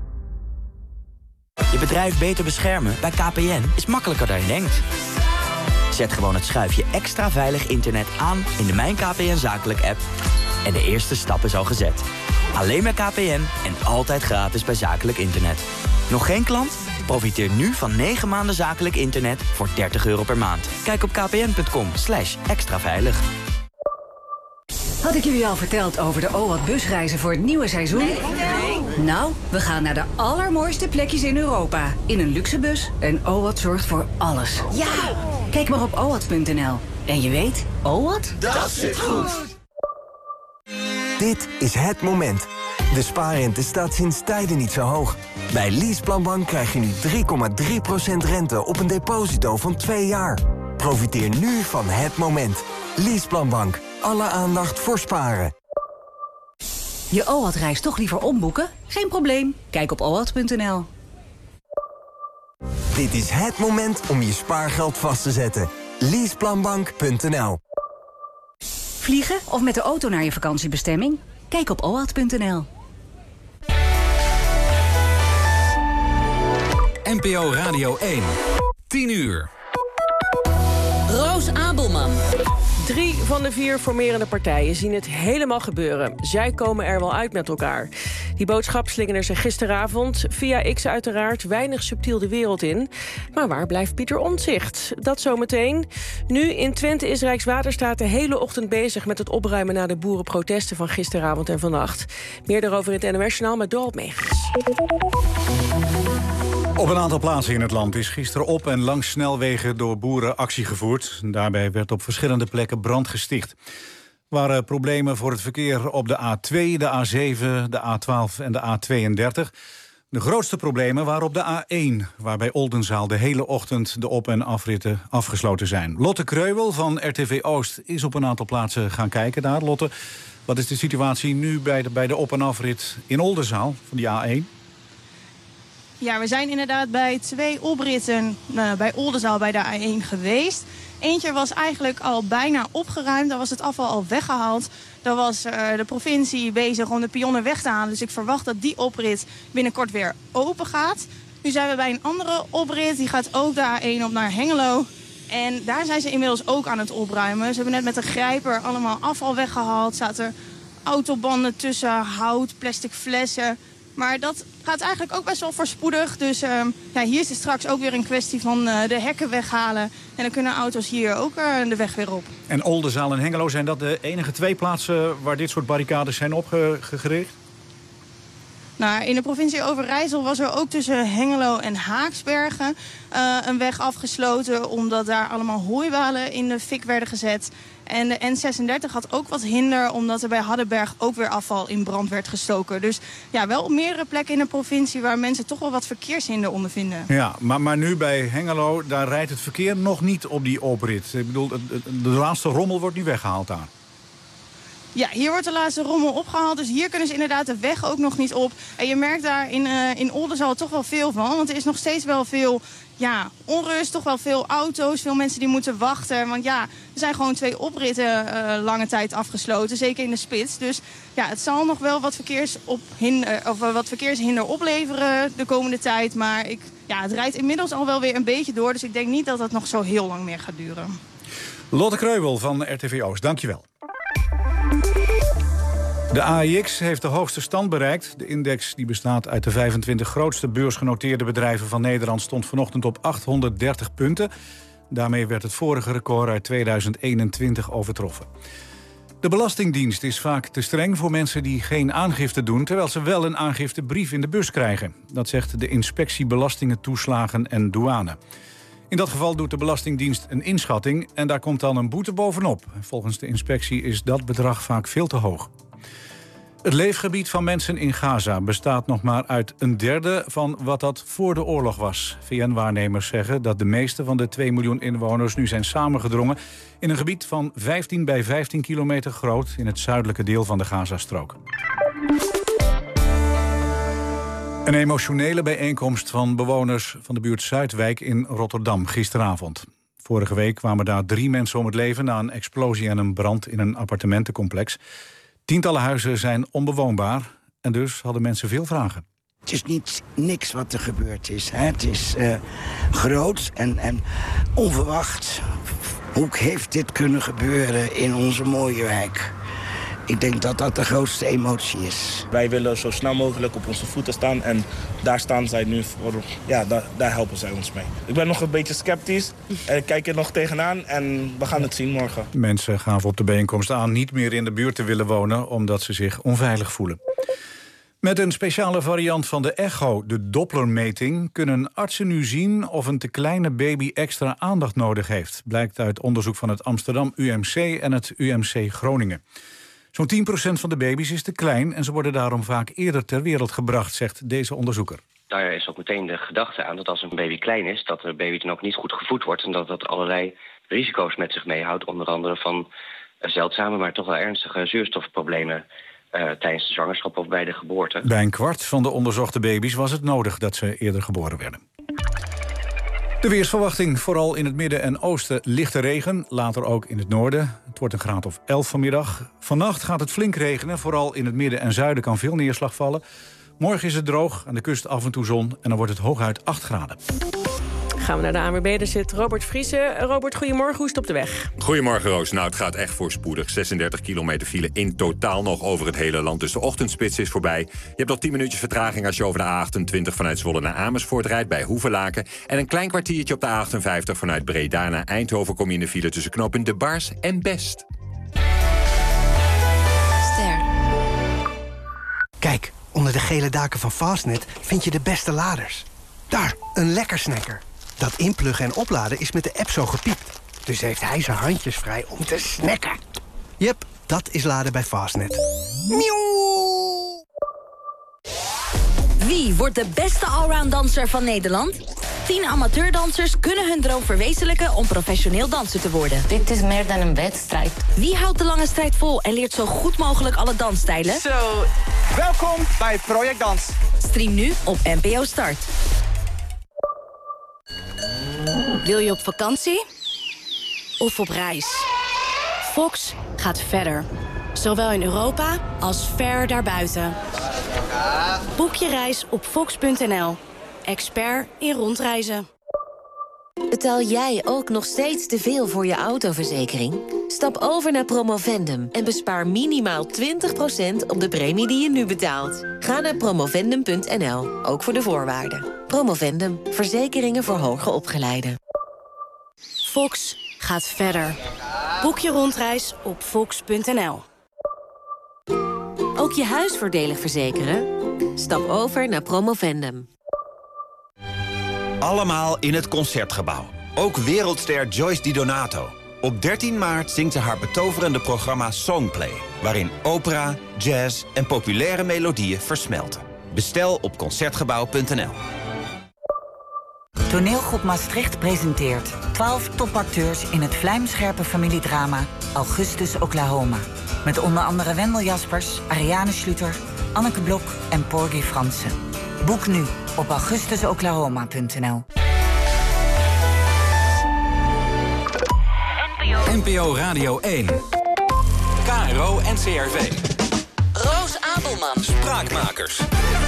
Je bedrijf beter beschermen bij KPN is makkelijker dan je denkt. Zet gewoon het schuifje extra veilig internet aan in de Mijn KPN Zakelijk app. En de eerste stap is al gezet. Alleen bij KPN en altijd gratis bij zakelijk internet. Nog geen klant? Profiteer nu van 9 maanden zakelijk internet voor €30 per maand. Kijk op kpn.com/extra veilig. Had ik jullie al verteld over de OWAT busreizen voor het nieuwe seizoen? Nee. Nou, we gaan naar de allermooiste plekjes in Europa. In een luxe bus en OWAT zorgt voor alles. Ja! Kijk maar op owat.nl. En je weet, OWAT? Dat zit goed! Dit is het moment. De spaarrente staat sinds tijden niet zo hoog. Bij Leaseplanbank krijg je nu 3,3% rente op een deposito van 2 jaar. Profiteer nu van het moment. Leaseplanbank. Alle aandacht voor sparen. Je OWAT-reis toch liever omboeken? Geen probleem. Kijk op owat.nl. Dit is het moment om je spaargeld vast te zetten. Leaseplanbank.nl. Vliegen of met de auto naar je vakantiebestemming? Kijk op owat.nl. NPO Radio 1. 10 uur. Roos Abelman. 3 van de 4 formerende partijen zien het helemaal gebeuren. Zij komen er wel uit met elkaar. Die boodschap slingerde ze gisteravond, via X uiteraard, weinig subtiel de wereld in. Maar waar blijft Pieter Omtzigt? Dat zometeen. Nu in Twente is Rijkswaterstaat de hele ochtend bezig met het opruimen na de boerenprotesten van gisteravond en vannacht. Meer daarover in het NOS-journaal met Dorot Megens. Op een aantal plaatsen in het land is gisteren op en langs snelwegen door boeren actie gevoerd. Daarbij werd op verschillende plekken brand gesticht. Er waren problemen voor het verkeer op de A2, de A7, de A12 en de A32. De grootste problemen waren op de A1, waar bij Oldenzaal de hele ochtend de op- en afritten afgesloten zijn. Lotte Kreuwel van RTV Oost is op een aantal plaatsen gaan kijken daar. Lotte, wat is de situatie nu bij de op- en afrit in Oldenzaal van die A1? Ja, we zijn inderdaad bij 2 opritten bij Oldenzaal bij de A1 geweest. Eentje was eigenlijk al bijna opgeruimd. Daar was het afval al weggehaald. Daar was de provincie bezig om de pionnen weg te halen. Dus ik verwacht dat die oprit binnenkort weer open gaat. Nu zijn we bij een andere oprit. Die gaat ook de A1 op naar Hengelo. En daar zijn ze inmiddels ook aan het opruimen. Ze hebben net met de grijper allemaal afval weggehaald. Zaten autobanden tussen, hout, plastic flessen. Maar dat gaat eigenlijk ook best wel voorspoedig. Dus hier is het straks ook weer een kwestie van de hekken weghalen. En dan kunnen auto's hier ook de weg weer op. En Oldenzaal en Hengelo, zijn dat de enige 2 plaatsen waar dit soort barricades zijn opgericht? Nou, in de provincie Overijssel was er ook tussen Hengelo en Haaksbergen een weg afgesloten, omdat daar allemaal hooibalen in de fik werden gezet. En de N36 had ook wat hinder, omdat er bij Haddenberg ook weer afval in brand werd gestoken. Dus ja, wel op meerdere plekken in de provincie waar mensen toch wel wat verkeershinder ondervinden. Ja, maar nu bij Hengelo, daar rijdt het verkeer nog niet op die oprit. Ik bedoel, de laatste rommel wordt nu weggehaald daar. Ja, hier wordt de laatste rommel opgehaald. Dus hier kunnen ze inderdaad de weg ook nog niet op. En je merkt daar in Oldenzaal toch wel veel van. Want er is nog steeds wel veel onrust, toch wel veel auto's. Veel mensen die moeten wachten. Want ja, er zijn gewoon 2 opritten lange tijd afgesloten. Zeker in de spits. Dus ja, het zal nog wel wat verkeershinder opleveren de komende tijd. Maar het rijdt inmiddels al wel weer een beetje door. Dus ik denk niet dat dat nog zo heel lang meer gaat duren. Lotte Kreuwel van RTV Oost, dankjewel. De AEX heeft de hoogste stand bereikt. De index die bestaat uit de 25 grootste beursgenoteerde bedrijven van Nederland stond vanochtend op 830 punten. Daarmee werd het vorige record uit 2021 overtroffen. De Belastingdienst is vaak te streng voor mensen die geen aangifte doen, terwijl ze wel een aangiftebrief in de bus krijgen. Dat zegt de Inspectie Belastingen, Toeslagen en Douane. In dat geval doet de Belastingdienst een inschatting en daar komt dan een boete bovenop. Volgens de inspectie is dat bedrag vaak veel te hoog. Het leefgebied van mensen in Gaza bestaat nog maar uit 1/3 van wat dat voor de oorlog was. VN-waarnemers zeggen dat de meeste van de 2 miljoen inwoners nu zijn samengedrongen in een gebied van 15 bij 15 kilometer groot in het zuidelijke deel van de Gazastrook. Een emotionele bijeenkomst van bewoners van de buurt Zuidwijk in Rotterdam gisteravond. Vorige week kwamen daar 3 mensen om het leven na een explosie en een brand in een appartementencomplex. Tientallen huizen zijn onbewoonbaar en dus hadden mensen veel vragen. Het is niks wat er gebeurd is. Hè. Het is groot en onverwacht. Hoe heeft dit kunnen gebeuren in onze mooie wijk? Ik denk dat dat de grootste emotie is. Wij willen zo snel mogelijk op onze voeten staan en daar staan zij nu voor. Ja, daar helpen zij ons mee. Ik ben nog een beetje sceptisch en ik kijk er nog tegenaan en we gaan het zien morgen. Mensen gaven op de bijeenkomst aan niet meer in de buurt te willen wonen omdat ze zich onveilig voelen. Met een speciale variant van de echo, de Dopplermeting, kunnen artsen nu zien of een te kleine baby extra aandacht nodig heeft. Blijkt uit onderzoek van het Amsterdam UMC en het UMC Groningen. Zo'n 10% van de baby's is te klein en ze worden daarom vaak eerder ter wereld gebracht, zegt deze onderzoeker. Daar is ook meteen de gedachte aan dat als een baby klein is, dat de baby dan ook niet goed gevoed wordt en dat dat allerlei risico's met zich meehoudt, onder andere van zeldzame, maar toch wel ernstige zuurstofproblemen tijdens de zwangerschap of bij de geboorte. Bij een kwart van de onderzochte baby's was het nodig dat ze eerder geboren werden. De weersverwachting, vooral in het midden en oosten lichte regen, later ook in het noorden. Het wordt een graad of 11 vanmiddag. Vannacht gaat het flink regenen, vooral in het midden en zuiden kan veel neerslag vallen. Morgen is het droog, aan de kust af en toe zon en dan wordt het hooguit 8 graden. Gaan we naar de ANWB, daar zit Robert Vriese. Robert, goedemorgen, hoe is het op de weg? Goedemorgen, Roos. Nou, het gaat echt voorspoedig. 36 kilometer file in totaal nog over het hele land. Dus de ochtendspits is voorbij. Je hebt nog 10 minuutjes vertraging als je over de A28 vanuit Zwolle naar Amersfoort rijdt bij Hoevelaken. En een klein kwartiertje op de A58 vanuit Breda naar Eindhoven kom je in de file tussen knooppunt De Baars en Best. Ster. Kijk, onder de gele daken van Fastnet vind je de beste laders. Daar, een lekker snacker. Dat inpluggen en opladen is met de app zo gepiept. Dus heeft hij zijn handjes vrij om te snacken. Jep, dat is laden bij Fastnet. Miauw! Wie wordt de beste allround-danser van Nederland? 10 amateurdansers kunnen hun droom verwezenlijken om professioneel danser te worden. Dit is meer dan een wedstrijd. Wie houdt de lange strijd vol en leert zo goed mogelijk alle dansstijlen? Welkom bij Project Dans. Stream nu op NPO Start. Wil je op vakantie? Of op reis? Fox gaat verder. Zowel in Europa als ver daarbuiten. Boek je reis op fox.nl. Expert in rondreizen. Betaal jij ook nog steeds te veel voor je autoverzekering? Stap over naar Promovendum en bespaar minimaal 20% op de premie die je nu betaalt. Ga naar promovendum.nl, ook voor de voorwaarden. Promovendum, verzekeringen voor hoger opgeleiden. Fox gaat verder. Boek je rondreis op fox.nl. Ook je huis voordelig verzekeren? Stap over naar Promovendum. Allemaal in het Concertgebouw. Ook wereldster Joyce Di Donato. Op 13 maart zingt ze haar betoverende programma Songplay, waarin opera, jazz en populaire melodieën versmelten. Bestel op Concertgebouw.nl. Toneelgroep Maastricht presenteert 12 topacteurs in het vlijmscherpe familiedrama Augustus Oklahoma. Met onder andere Wendel Jaspers, Ariane Schluter, Anneke Blok en Porgy Fransen. Boek nu op augustusoklahoma.nl. NPO Radio 1. KRO NCRV. Roos Abelman. Spraakmakers.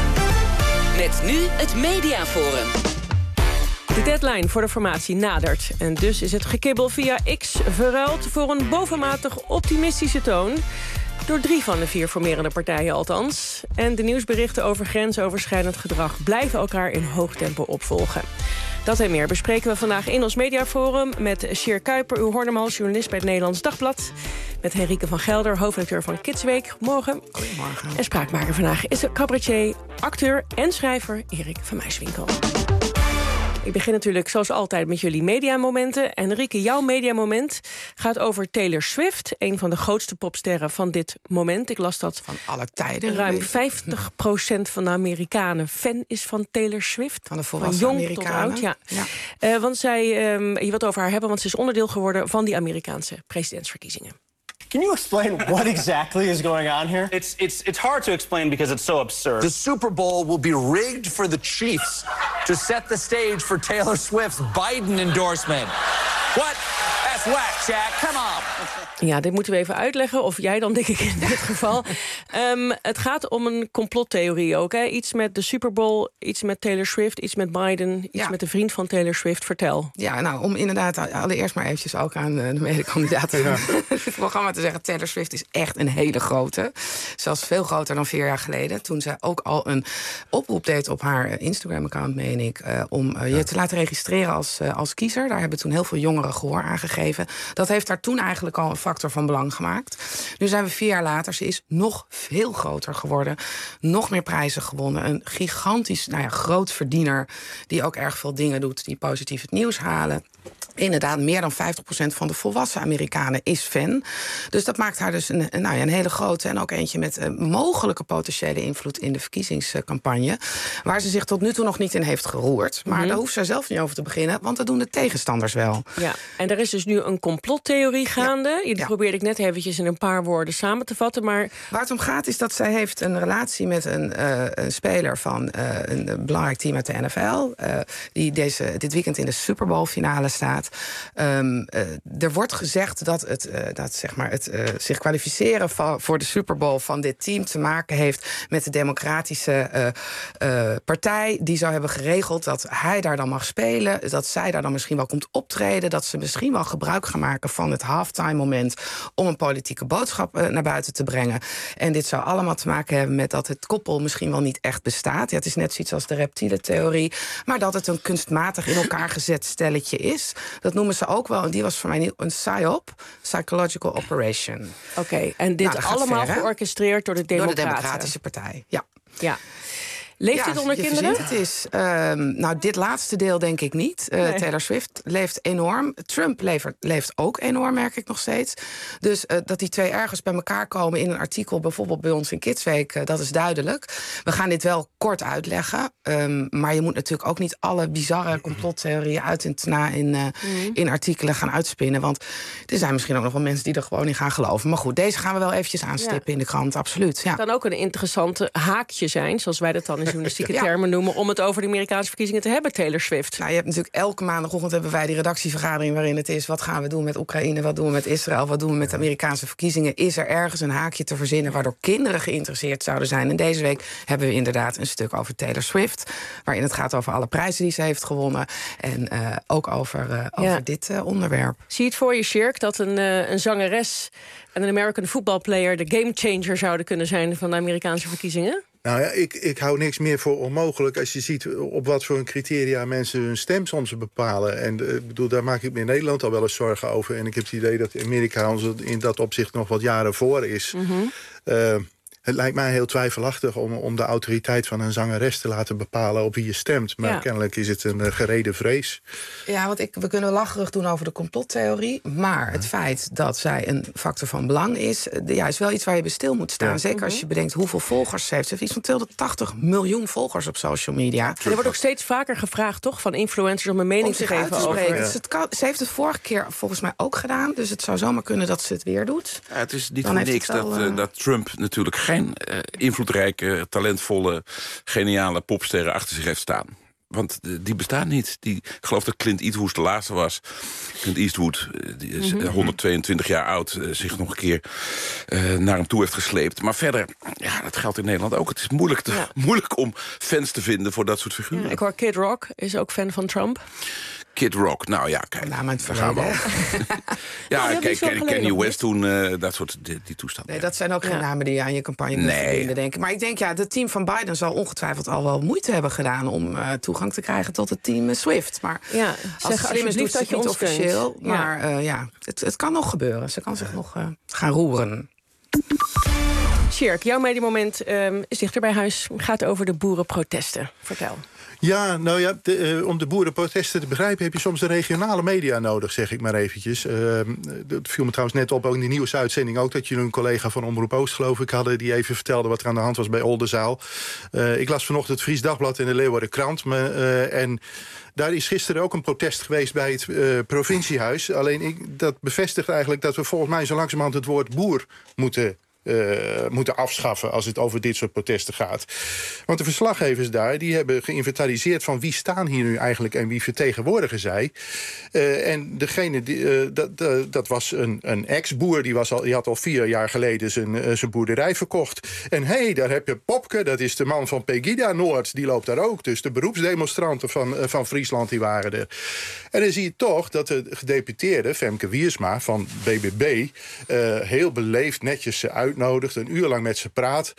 Met nu het Mediaforum. De deadline voor de formatie nadert. En dus is het gekibbel via X verruild voor een bovenmatig optimistische toon. Door 3 van de 4 formerende partijen althans. En de nieuwsberichten over grensoverschrijdend gedrag blijven elkaar in hoog tempo opvolgen. Dat en meer bespreken we vandaag in ons Mediaforum met Sjeer Kuiper. U hoorde hem al, journalist bij het Nederlands Dagblad. Met Henrike van Gelder, hoofdredacteur van Kidsweek. Morgen. Goedemorgen. En spraakmaker vandaag is de cabaretier, acteur en schrijver Erik van Muiswinkel. Ik begin natuurlijk zoals altijd met jullie mediamomenten. En Rieke, jouw mediamoment gaat over Taylor Swift. Een van de grootste popsterren van dit moment. Ik las dat van alle tijden. Ruim 50% van de Amerikanen fan is van Taylor Swift. Van de volwassen jong Amerikanen. tot oud, ja. Want zij, je wilt over haar hebben, want ze is onderdeel geworden van die Amerikaanse presidentsverkiezingen. Can you explain what exactly is going on here? It's hard to explain because it's so absurd. The Super Bowl will be rigged for the Chiefs to set the stage for Taylor Swift's Biden endorsement. What? That's whack, Shaq. Come on. Ja, dit moeten we even uitleggen. Of jij dan, denk ik, in dit geval. Het gaat om een complottheorie ook. Hè? Iets met de Super Bowl, iets met Taylor Swift, iets met Biden, iets met de vriend van Taylor Swift. Vertel. Ja, nou, om inderdaad allereerst maar eventjes ook aan de medekandidaten van het programma te zeggen. Taylor Swift is echt een hele grote. Zelfs veel groter dan 4 jaar geleden. Toen zij ook al een oproep deed op haar Instagram-account, meen ik, om je te laten registreren als kiezer. Daar hebben toen heel veel jongeren gehoor aan gegeven. Dat heeft daar toen eigenlijk al een factor van belang gemaakt. Nu zijn we 4 jaar later. Ze is nog veel groter geworden. Nog meer prijzen gewonnen. Een gigantisch, groot verdiener die ook erg veel dingen doet die positief het nieuws halen. Inderdaad, meer dan 50% van de volwassen Amerikanen is fan. Dus dat maakt haar dus een hele grote... en ook eentje met mogelijke potentiële invloed in de verkiezingscampagne... waar ze zich tot nu toe nog niet in heeft geroerd. Maar daar hoeft zij zelf niet over te beginnen... want dat doen de tegenstanders wel. Ja, en er is dus nu een complottheorie gaande. Die probeerde ik net eventjes in een paar woorden samen te vatten. Maar waar het om gaat is dat zij heeft een relatie met een speler... van een belangrijk team uit de NFL... die dit weekend in de Super Bowl finale staat. Er wordt gezegd dat het zich kwalificeren voor de Super Bowl van dit team te maken heeft met de Democratische partij. Die zou hebben geregeld dat hij daar dan mag spelen, dat zij daar dan misschien wel komt optreden, dat ze misschien wel gebruik gaan maken van het halftime moment om een politieke boodschap naar buiten te brengen. En dit zou allemaal te maken hebben met dat het koppel misschien wel niet echt bestaat. Ja, het is net zoiets als de reptielentheorie, maar dat het een kunstmatig in elkaar gezet stelletje is. Dat noemen ze ook wel, en die was voor mij een PSYOP, Psychological Operation. Oké, en dit allemaal georchestreerd door de Democratische Partij, ja. Leeft dit onder kinderen? Het is, dit laatste deel denk ik niet. Nee. Taylor Swift leeft enorm. Trump leeft ook enorm, merk ik nog steeds. Dus dat die twee ergens bij elkaar komen in een artikel... bijvoorbeeld bij ons in Kidsweek, dat is duidelijk. We gaan dit wel kort uitleggen. Maar je moet natuurlijk ook niet alle bizarre complottheorieën uit en in artikelen gaan uitspinnen. Want er zijn misschien ook nog wel mensen die er gewoon in gaan geloven. Maar goed, deze gaan we wel eventjes aanstippen in de krant, absoluut. Ja. Het kan ook een interessante haakje zijn, zoals wij dat dan in journalistieke termen noemen, om het over de Amerikaanse verkiezingen te hebben, Taylor Swift. Nou, je hebt natuurlijk elke maandagochtend hebben wij die redactievergadering waarin het is, wat gaan we doen met Oekraïne, wat doen we met Israël, wat doen we met de Amerikaanse verkiezingen? Is er ergens een haakje te verzinnen waardoor kinderen geïnteresseerd zouden zijn? En deze week hebben we inderdaad een stuk over Taylor Swift, waarin het gaat over alle prijzen die ze heeft gewonnen en ook over dit onderwerp. Zie je het voor je, Sjerk, dat een zangeres en een American football player de gamechanger zouden kunnen zijn van de Amerikaanse verkiezingen? Nou ja, ik hou niks meer voor onmogelijk als je ziet op wat voor criteria mensen hun stem soms bepalen. En daar maak ik me in Nederland al wel eens zorgen over. En ik heb het idee dat Amerika ons in dat opzicht nog wat jaren voor is. Het lijkt mij heel twijfelachtig om de autoriteit van een zangeres te laten bepalen op wie je stemt. Maar kennelijk is het een gereden vrees. Ja, want we kunnen lacherig doen over de complottheorie. Maar het feit dat zij een factor van belang is wel iets waar je bij stil moet staan. Zeker als je bedenkt hoeveel volgers ze heeft. Ze heeft iets van 280 miljoen volgers op social media. En er wordt ook steeds vaker gevraagd, toch, van influencers om een mening te geven over. Dus ze heeft het vorige keer volgens mij ook gedaan. Dus het zou zomaar kunnen dat ze het weer doet. Ja, het is niet voor niks dat Trump natuurlijk geen invloedrijke, talentvolle, geniale popsterren achter zich heeft staan. Want die bestaan niet. Ik geloof dat Clint Eastwood de laatste was. Clint Eastwood, die is 122 jaar oud, zich nog een keer naar hem toe heeft gesleept. Maar verder, dat geldt in Nederland ook. Het is moeilijk om fans te vinden voor dat soort figuren. Ik hoor Kid Rock is ook fan van Trump. Kid Rock, nou ja, kijk. Daar gaan we kijk, Kanye West toen, dat soort die toestanden. Nee, dat zijn ook geen namen die je aan je campagne moet verbinden, denk ik. Maar ik denk, het team van Biden zal ongetwijfeld al wel moeite hebben gedaan om toegang te krijgen tot het team Swift. Maar als het slim is, doet het niet officieel. Maar het kan nog gebeuren. Ze kan zich nog gaan roeren. Sjerk, jouw mediemoment is dichter bij huis. Gaat over de boerenprotesten. Vertel. Ja, om de boerenprotesten te begrijpen heb je soms de regionale media nodig, zeg ik maar eventjes. Dat viel me trouwens net op, ook in die nieuwsuitzending ook, dat jullie een collega van Omroep Oost, geloof ik, hadden, die even vertelde wat er aan de hand was bij Oldenzaal. Ik las vanochtend het Fries Dagblad en de Leeuwardenkrant. En daar is gisteren ook een protest geweest bij het provinciehuis. Alleen dat bevestigt eigenlijk dat we volgens mij zo langzamerhand het woord boer moeten afschaffen als het over dit soort protesten gaat. Want de verslaggevers daar, die hebben geïnventariseerd van wie staan hier nu eigenlijk en wie vertegenwoordigen zij. En degene, dat was een ex-boer, die had al 4 jaar geleden zijn boerderij verkocht. En daar heb je Popke, dat is de man van Pegida Noord, die loopt daar ook. Dus de beroepsdemonstranten van Friesland, die waren er. En dan zie je toch dat de gedeputeerde, Femke Wiersma van BBB, heel beleefd netjes uitnodigt, een uur lang met ze praat.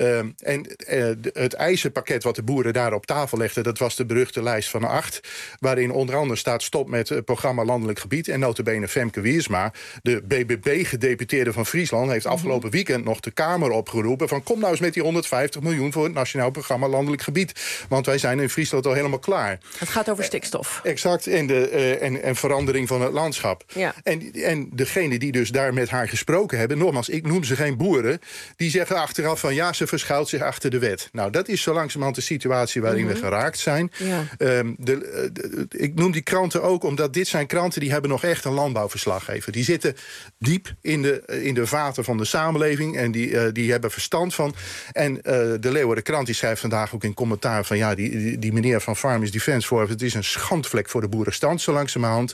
Het eisenpakket wat de boeren daar op tafel legden, dat was de beruchte lijst van 8. Waarin onder andere staat stop met het programma Landelijk Gebied. En nota bene Femke Wiersma, de BBB-gedeputeerde van Friesland, heeft afgelopen weekend nog de Kamer opgeroepen van kom nou eens met die 150 miljoen voor het Nationaal Programma Landelijk Gebied. Want wij zijn in Friesland al helemaal klaar. Het gaat over stikstof. Exact, en verandering van het landschap. Ja. En degene die dus daar met haar gesproken hebben, nogmaals, ik noem ze geen boeren, die zeggen achteraf van ja, ze verschuilt zich achter de wet. Nou, dat is zo langzamerhand de situatie waarin we geraakt zijn. Ja. Ik noem die kranten ook omdat dit zijn kranten die hebben nog echt een landbouwverslaggever. Die zitten diep in de vaten van de samenleving en die hebben verstand van. En de Leeuwardenkrant die schrijft vandaag ook in commentaar van ja, die meneer van Farmers Defence Force, het is een schandvlek voor de boerenstand zo langzamerhand.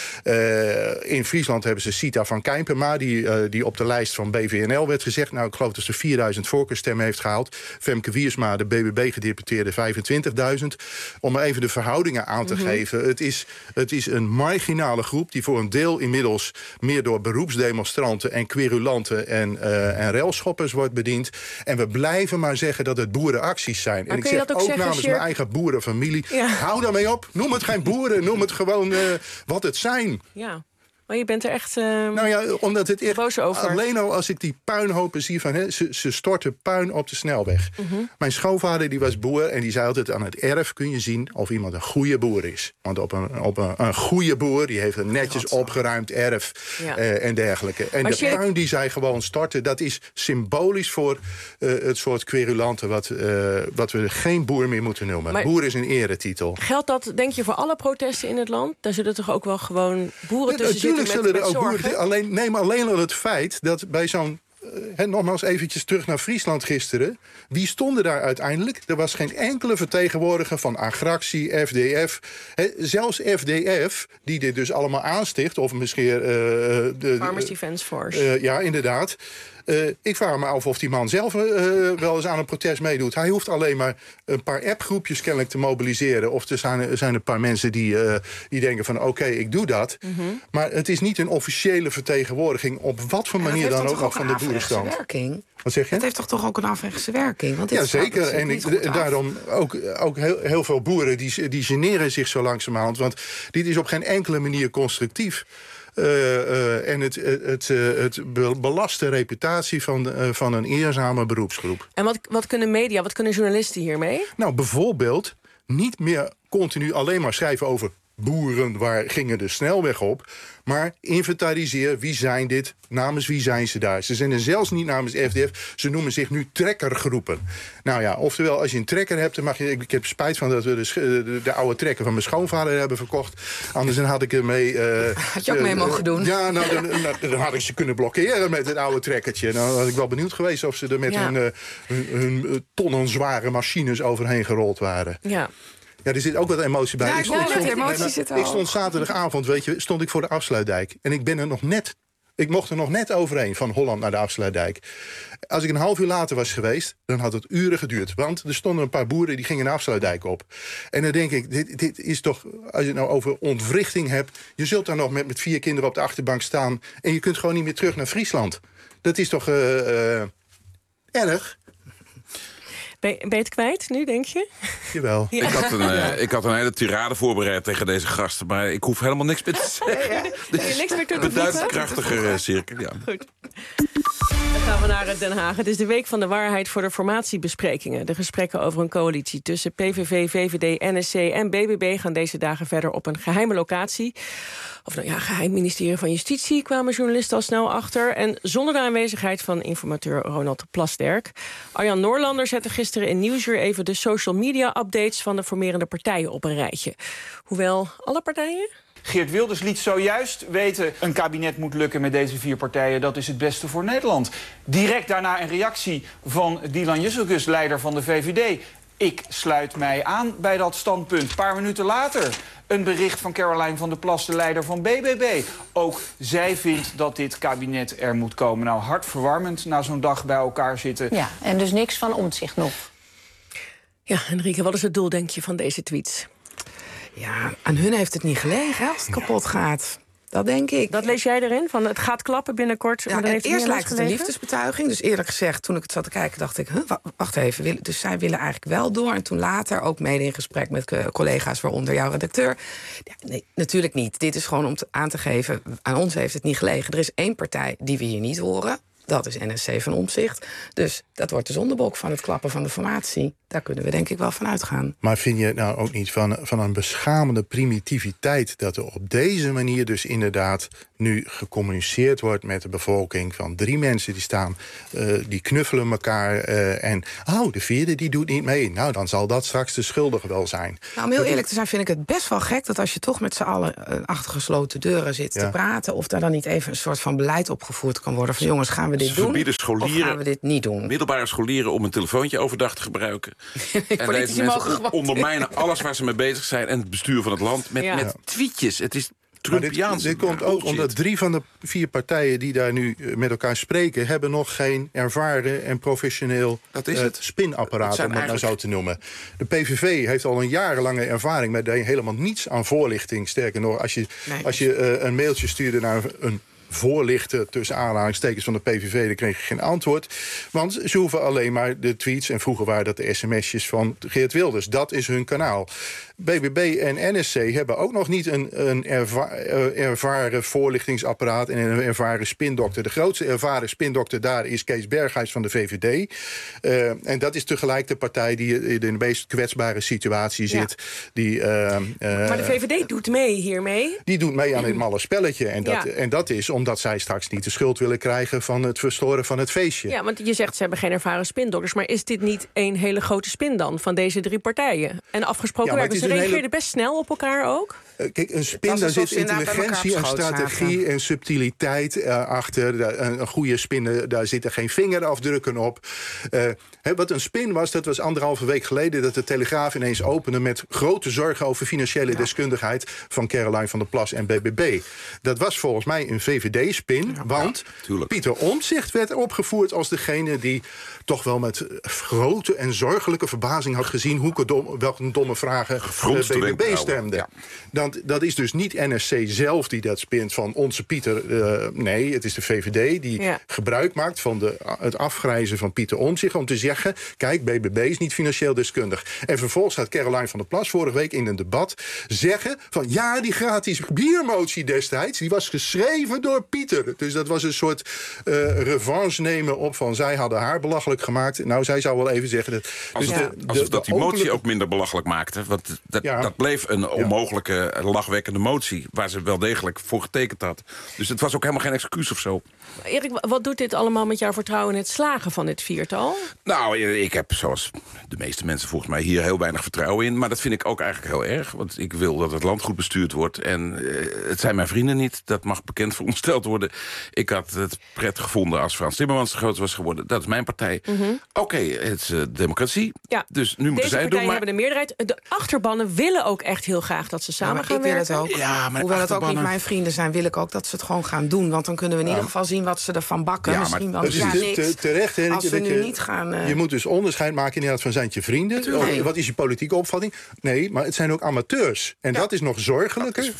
In Friesland hebben ze Sita van Kijpema, die op de lijst van BVNL werd gezegd. Nou, ik geloof dat ze 4000 voorkeurstemmen heeft gehaald. Femke Wiersma, de BBB-gedeputeerde, 25.000. Om maar even de verhoudingen aan te geven. Het is een marginale groep die voor een deel inmiddels meer door beroepsdemonstranten en querulanten en railschoppers wordt bediend. En we blijven maar zeggen dat het boerenacties zijn. Maar en ik zeg ook namens mijn eigen boerenfamilie, hou daarmee op. Noem het geen boeren, noem het gewoon wat het zijn. Ja. Maar je bent er echt omdat het echt boos over. Alleen al als ik die puinhopen zie van ze storten puin op de snelweg. Mijn schoonvader die was boer en die zei altijd aan het erf kun je zien of iemand een goede boer is. Want op een goede boer die heeft een netjes opgeruimd erf en dergelijke. En de puin die zij gewoon storten, dat is symbolisch voor het soort querulanten wat we geen boer meer moeten noemen. Maar boer is een eretitel. Geldt dat, denk je, voor alle protesten in het land? Daar zullen toch ook wel gewoon boeren tussen zitten? Zullen er ook boeren, neem alleen al het feit dat bij zo'n nogmaals eventjes terug naar Friesland gisteren. Wie stonden daar uiteindelijk? Er was geen enkele vertegenwoordiger van Agractie, FDF. Zelfs FDF, die dit dus allemaal aansticht, of misschien Farmers Defence Force. Ja, inderdaad. Ik vraag me af of die man zelf wel eens aan een protest meedoet. Hij hoeft alleen maar een paar appgroepjes kennelijk te mobiliseren. Of er zijn een paar mensen die denken van oké, ik doe dat. Maar het is niet een officiële vertegenwoordiging op wat voor manier dan ook nog van de boerenstand. Wat zeg je? Het heeft toch ook een afrechtse werking? Want ja, zeker. En daarom ook heel veel boeren die generen zich zo langzamerhand. Want dit is op geen enkele manier constructief. En het belast de reputatie van een eerzame beroepsgroep. En wat kunnen media, wat kunnen journalisten hiermee? Nou, bijvoorbeeld niet meer continu alleen maar schrijven over boeren, waar gingen de snelweg op. Maar inventariseer, wie zijn dit, namens wie zijn ze daar. Ze zijn er zelfs niet namens FDF, ze noemen zich nu trekkergroepen. Nou ja, oftewel, als je een trekker hebt, dan mag je. Ik heb spijt van dat we de oude trekker van mijn schoonvader hebben verkocht. Anders dan had ik ermee. Had je ook mee mogen doen? Ja, dan had ik ze kunnen blokkeren met het oude trekkertje. Dan was ik wel benieuwd geweest of ze er met hun tonnenzware machines overheen gerold waren. Ja. Ja, er zit ook wat emotie bij. Ja, ik stond zaterdagavond, stond ik voor de afsluitdijk. En ik mocht er nog net overheen van Holland naar de afsluitdijk. Als ik een half uur later was geweest, dan had het uren geduurd. Want er stonden een paar boeren die gingen de afsluitdijk op. En dan denk ik, dit is toch, als je het nou over ontwrichting hebt, je zult daar nog met 4 kinderen op de achterbank staan en je kunt gewoon niet meer terug naar Friesland. Dat is toch erg? Ben je het kwijt nu, denk je? Jawel. Ja. Ik had een hele tirade voorbereid tegen deze gasten, maar ik hoef helemaal niks meer te zeggen. Niks meer te doen. Beduidend krachtiger cirkel, ja. Goed. Dan gaan we naar Den Haag. Het is de week van de waarheid voor de formatiebesprekingen. De gesprekken over een coalitie tussen PVV, VVD, NSC en BBB gaan deze dagen verder op een geheime locatie. Of geheim ministerie van Justitie kwamen journalisten al snel achter. En zonder de aanwezigheid van informateur Ronald Plasterk. Arjan Noorlander zette gisteren in Nieuwsuur even de social media updates van de formerende partijen op een rijtje. Hoewel alle partijen? Geert Wilders liet zojuist weten, een kabinet moet lukken met deze 4 partijen. Dat is het beste voor Nederland. Direct daarna een reactie van Dylan Jesselgus, leider van de VVD. Ik sluit mij aan bij dat standpunt. Een paar minuten later een bericht van Caroline van der Plas, de leider van BBB. Ook zij vindt dat dit kabinet er moet komen. Nou, hartverwarmend na zo'n dag bij elkaar zitten. Ja, en dus niks van Omtzigt nog. Ja, Henrike, wat is het doel, denk je, van deze tweets? Ja, aan hun heeft het niet gelegen als het kapot gaat. Dat denk ik. Dat lees jij erin? Van het gaat klappen binnenkort. Ja, en eerst lijkt het een liefdesbetuiging. Dus eerlijk gezegd, toen ik het zat te kijken, dacht ik... wacht even, dus zij willen eigenlijk wel door. En toen later, ook mede in gesprek met collega's... waaronder jouw redacteur. Ja, nee, natuurlijk niet. Dit is gewoon om aan te geven... aan ons heeft het niet gelegen. Er is 1 partij die we hier niet horen. Dat is NSC van Omtzigt. Dus dat wordt de zondebok van het klappen van de formatie. Daar kunnen we denk ik wel van uitgaan. Maar vind je nou ook niet van een beschamende primitiviteit... dat er op deze manier dus inderdaad nu gecommuniceerd wordt met de bevolking... van 3 mensen die staan, die knuffelen elkaar... en de 4e die doet niet mee. Nou, dan zal dat straks de schuldige wel zijn. Nou, om heel eerlijk te zijn vind ik het best wel gek... dat als je toch met z'n allen achter gesloten deuren zit te praten... of daar dan niet even een soort van beleid opgevoerd kan worden... van jongens, gaan we dit doen of gaan we dit niet doen? Middelbare scholieren om een telefoontje overdag te gebruiken. En deze mensen ondermijnen alles waar ze mee bezig zijn... en het bestuur van het land met tweetjes. Het is Trumpiaans. Dit komt ook omdat 3 van de 4 partijen die daar nu met elkaar spreken... hebben nog geen ervaren en professioneel spinapparaat, om het nou zo te noemen. De PVV heeft al een jarenlange ervaring met helemaal niets aan voorlichting. Sterker nog, als je een mailtje stuurde naar een voorlichten tussen aanhalingstekens van de PVV... dan kreeg je geen antwoord. Want ze hoeven alleen maar de tweets... en vroeger waren dat de sms'jes van Geert Wilders. Dat is hun kanaal. BBB en NSC hebben ook nog niet een ervaren voorlichtingsapparaat... en een ervaren spindokter. De grootste ervaren spindokter daar is Kees Berghuis van de VVD. En dat is tegelijk de partij die in de meest kwetsbare situatie zit. Maar de VVD doet mee hiermee? Die doet mee aan dit malle spelletje. En dat is omdat zij straks niet de schuld willen krijgen... van het verstoren van het feestje. Ja, want je zegt ze hebben geen ervaren spindokters... maar is dit niet een hele grote spin dan van deze 3 partijen? En afgesproken werk, ze reageerden best snel op elkaar ook? Kijk, een spin, daar zit intelligentie en strategie en subtiliteit achter. Een goede spin, daar zitten geen vingerafdrukken op. Wat een spin was, dat was 1,5 week geleden... dat de Telegraaf ineens opende met grote zorgen... over financiële deskundigheid van Caroline van der Plas en BBB. Dat was volgens mij een VVD-spin, want Pieter Omtzigt werd opgevoerd... als degene die toch wel met grote en zorgelijke verbazing had gezien... welke domme vragen BBB stemde. Ja. Dat is dus niet NSC zelf die dat spint van onze Pieter. Nee, het is de VVD die gebruik maakt van het afgrijzen van Pieter Omtzigt... om te zeggen, kijk, BBB is niet financieel deskundig. En vervolgens gaat Caroline van der Plas vorige week in een debat zeggen... van ja, die gratis biermotie destijds... die was geschreven door Pieter. Dus dat was een soort revanche nemen op van... zij hadden haar belachelijk gemaakt. Nou, zij zou wel even zeggen... dat die motie ook minder belachelijk maakte. Want dat bleef een onmogelijke, lachwekkende motie... waar ze wel degelijk voor getekend had. Dus het was ook helemaal geen excuus of zo. Erik, wat doet dit allemaal met jouw vertrouwen in het slagen van dit viertal? Nou, ik heb, zoals de meeste mensen volgens mij... hier heel weinig vertrouwen in. Maar dat vind ik ook eigenlijk heel erg. Want ik wil dat het land goed bestuurd wordt. En het zijn mijn vrienden niet. Dat mag bekend verondersteld worden. Ik had het prettig gevonden als Frans Timmermans de groot was geworden. Dat is mijn partij. Oké, het is democratie. Ja, dus nu moeten zij het doen. Deze partijen hebben de meerderheid. De achterbannen willen ook echt heel graag dat ze samen gaan werken. Ik wil het ook. Ja, maar hoewel het ook niet mijn vrienden zijn... wil ik ook dat ze het gewoon gaan doen. Want dan kunnen we in ieder geval zien wat ze ervan bakken. Misschien wel niks. Terecht, hè, als we nu niet gaan... Je moet dus onderscheid maken inderdaad van zijn je vrienden. Wat is je politieke opvatting? Nee, maar het zijn ook amateurs. En dat is nog zorgelijker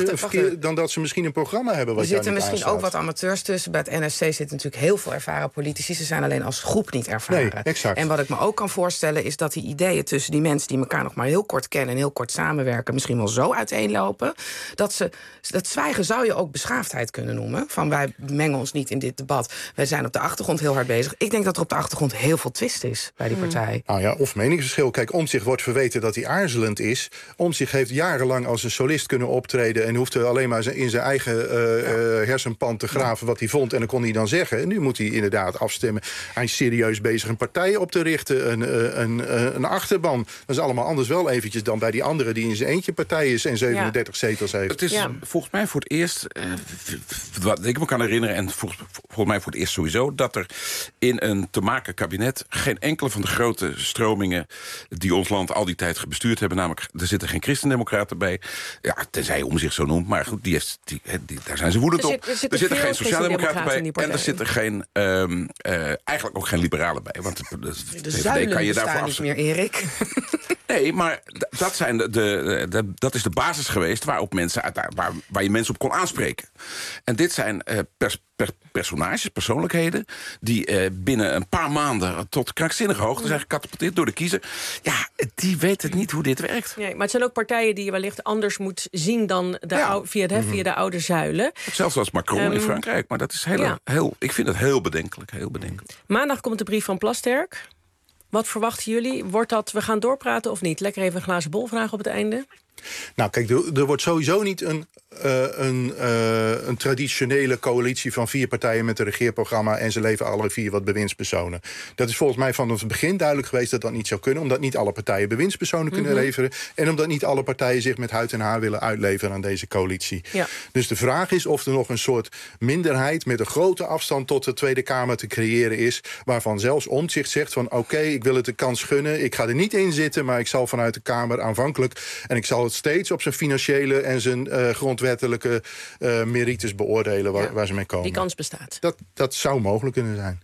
dan dat ze misschien een programma hebben. Er zitten misschien ook wat amateurs tussen. Bij het NSC zitten natuurlijk heel veel ervaren politici. Ze zijn alleen als groep niet ervaren. Nee, exact. En wat ik me ook kan voorstellen is dat die ideeën tussen die mensen... die elkaar nog maar heel kort kennen en heel kort samenwerken... misschien wel zo uiteenlopen. Dat zwijgen zou je ook beschaafdheid kunnen noemen. Van wij mengen ons niet in dit debat. Wij zijn op de achtergrond heel hard bezig. Ik denk dat er op de achtergrond heel veel twist is bij die partij. Nou ja, of meningsverschil. Kijk, Omtzigt wordt verweten dat hij aarzelend is. Omtzigt heeft jarenlang als een solist kunnen optreden... en hoefde alleen maar in zijn eigen hersenpan te graven wat hij vond... en dan kon hij dan zeggen. En nu moet hij inderdaad afstemmen. Hij is serieus bezig een partij op te richten, een achterban. Dat is allemaal anders wel eventjes dan bij die andere... die in zijn eentje partij is en 37 zetels heeft. Het is volgens mij voor het eerst... wat ik me kan herinneren, en volgens mij voor het eerst sowieso... dat er in een te maken kabinet geen enkele van de grote stromingen... die ons land al die tijd gebestuurd hebben... namelijk, er zitten geen christendemocraten bij... ja, tenzij Omtzigt zo noemt, maar goed, daar zijn ze woedend op. Er zitten geen sociaaldemocraten bij en er zitten geen, eigenlijk ook geen liberalen bij. Want de zuilen kan je daarvoor afzetten. Niet meer, Erik. Nee, maar dat is de basis geweest waarop mensen waar je mensen op kon aanspreken. En dit zijn personages, persoonlijkheden, die binnen een paar maanden tot krankzinnige hoogte zijn gecatapulteerd door de kiezer. Ja, die weten niet hoe dit werkt. Nee, maar het zijn ook partijen die je wellicht anders moet zien dan via de oude zuilen. Zelfs als Macron in Frankrijk, maar dat is ik vind het heel bedenkelijk. Maandag komt de brief van Plasterk. Wat verwachten jullie? Wordt dat, we gaan doorpraten of niet? Lekker even een glazen bol vragen op het einde. Nou, kijk, er wordt sowieso niet een traditionele coalitie van 4 partijen met een regeerprogramma en ze leveren alle 4 wat bewindspersonen. Dat is volgens mij van het begin duidelijk geweest dat dat niet zou kunnen, omdat niet alle partijen bewindspersonen kunnen leveren en omdat niet alle partijen zich met huid en haar willen uitleveren aan deze coalitie. Ja. Dus de vraag is of er nog een soort minderheid met een grote afstand tot de Tweede Kamer te creëren is, waarvan zelfs Omtzigt zegt van oké, ik wil het de kans gunnen, ik ga er niet in zitten, maar ik zal vanuit de Kamer aanvankelijk en ik zal het steeds op zijn financiële en zijn grondwettelijke merites beoordelen waar ze mee komen. Die kans bestaat. Dat zou mogelijk kunnen zijn.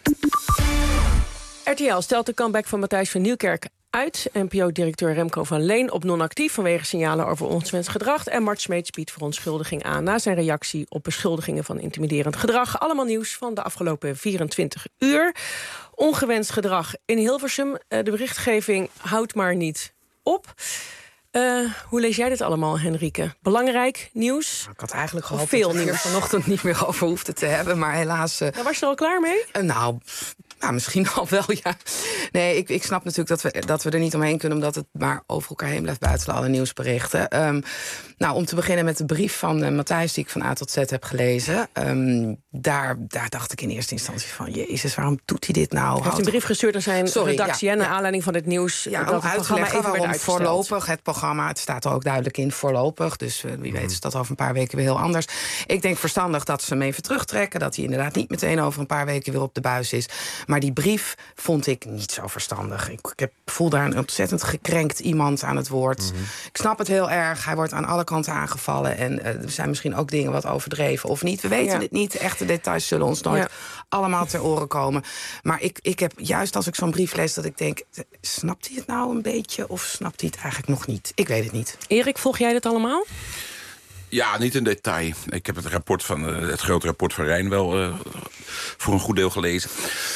RTL stelt de comeback van Matthijs van Nieuwkerk uit. NPO-directeur Remco van Leen op non-actief vanwege signalen over ongewenst gedrag. En Mart Smeets biedt verontschuldiging aan na zijn reactie op beschuldigingen van intimiderend gedrag. Allemaal nieuws van de afgelopen 24 uur. Ongewenst gedrag in Hilversum. De berichtgeving houdt maar niet op. Hoe lees jij dit allemaal, Henrike? Belangrijk nieuws? Ik had eigenlijk gehoopt dat we hier vanochtend niet meer over hoefden te hebben, maar helaas... was je er al klaar mee? Nou, misschien al wel, ja. Nee, ik snap natuurlijk dat we er niet omheen kunnen, omdat het maar over elkaar heen blijft buiten alle nieuwsberichten. Om te beginnen met de brief van Matthijs, die ik van A tot Z heb gelezen. Daar dacht ik in eerste instantie van, jezus, waarom doet hij dit nou? Hij heeft een brief gestuurd naar zijn redactie, naar aanleiding van het nieuws. Ja, dat het programma even werd uitgesteld. Voorlopig het programma, het staat er ook duidelijk in, voorlopig. Dus wie weet is dat over een paar weken weer heel anders. Ik denk verstandig dat ze hem even terugtrekken, dat hij inderdaad niet meteen over een paar weken weer op de buis is. Maar die brief vond ik niet zo verstandig. Ik voel daar een ontzettend gekrenkt iemand aan het woord. Ik snap het heel erg. Hij wordt aan alle kanten aangevallen. En er zijn misschien ook dingen wat overdreven of niet. We weten het niet. De echte details zullen ons nooit allemaal ter oren komen. Maar ik heb juist als ik zo'n brief lees dat ik denk, snapt hij het nou een beetje of snapt hij het eigenlijk nog niet? Ik weet het niet. Erik, volg jij dit allemaal? Ja, niet in detail. Ik heb het grote rapport van Rijn wel voor een goed deel gelezen.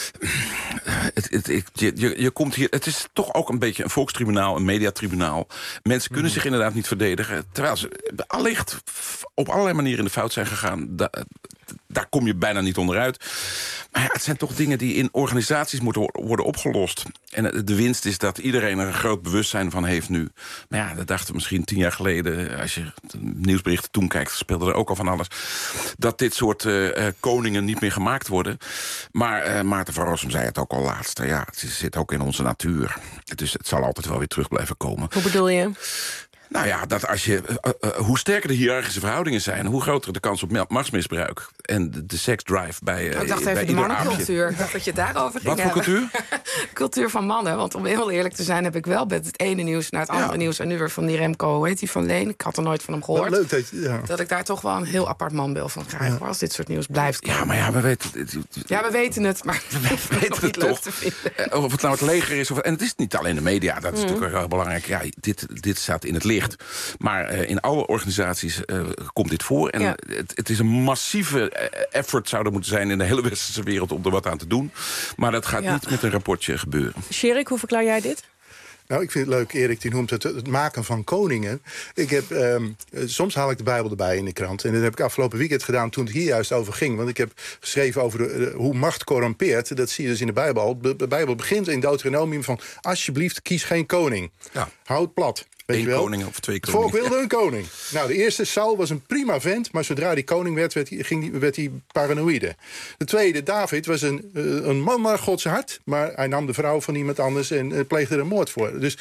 Je komt hier. Het is toch ook een beetje een volkstribunaal, een mediatribunaal. Mensen kunnen zich inderdaad niet verdedigen, terwijl ze allicht op allerlei manieren in de fout zijn gegaan. Daar kom je bijna niet onderuit. Maar het zijn toch dingen die in organisaties moeten worden opgelost. En de winst is dat iedereen er een groot bewustzijn van heeft nu. Maar ja, dat dachten we misschien 10 jaar geleden. Als je nieuwsberichten toen kijkt, speelde er ook al van alles. Dat dit soort koningen niet meer gemaakt worden. Maar Maarten van Rossum zei het ook al laatst. Ja, het zit ook in onze natuur. Dus het zal altijd wel weer terug blijven komen. Hoe bedoel je? Nou ja, dat als je hoe sterker de hiërarchische verhoudingen zijn, hoe groter de kans op machtsmisbruik en de seksdrive bij ik dacht even de mannencultuur. Ik dacht dat je daarover ging. Wat voor cultuur? Cultuur van mannen. Want om heel eerlijk te zijn heb ik wel met het ene nieuws naar het andere nieuws en nu weer van die Remco, hoe heet die, van Leen? Ik had er nooit van hem gehoord. Leuk dat ik daar toch wel een heel apart manbeeld van krijg. Als dit soort nieuws blijft komen. Ja, maar ja, we weten het. Ja, we weten het, maar we weten het toch. Of het nou het leger is. En het is niet alleen de media, dat is natuurlijk heel belangrijk. Ja, dit staat in het licht. Maar in alle organisaties komt dit voor. En het is een massieve effort zou er moeten zijn in de hele westerse wereld om er wat aan te doen. Maar dat gaat niet met een rapportje gebeuren. Sjerik, hoe verklaar jij dit? Nou, ik vind het leuk, Erik, die noemt het maken van koningen. Ik heb, soms haal ik de Bijbel erbij in de krant. En dat heb ik afgelopen weekend gedaan toen het hier juist over ging. Want ik heb geschreven over hoe macht corrumpeert. Dat zie je dus in de Bijbel al. De Bijbel begint in Deuteronomium van, alsjeblieft, kies geen koning. Ja. Houd plat. Eén koning of 2 koningen. Het volk wilde een koning. Nou, de eerste, Saul, was een prima vent, maar zodra hij koning werd hij paranoïde. De tweede, David, was een man naar Gods hart, maar hij nam de vrouw van iemand anders en pleegde er een moord voor. Dus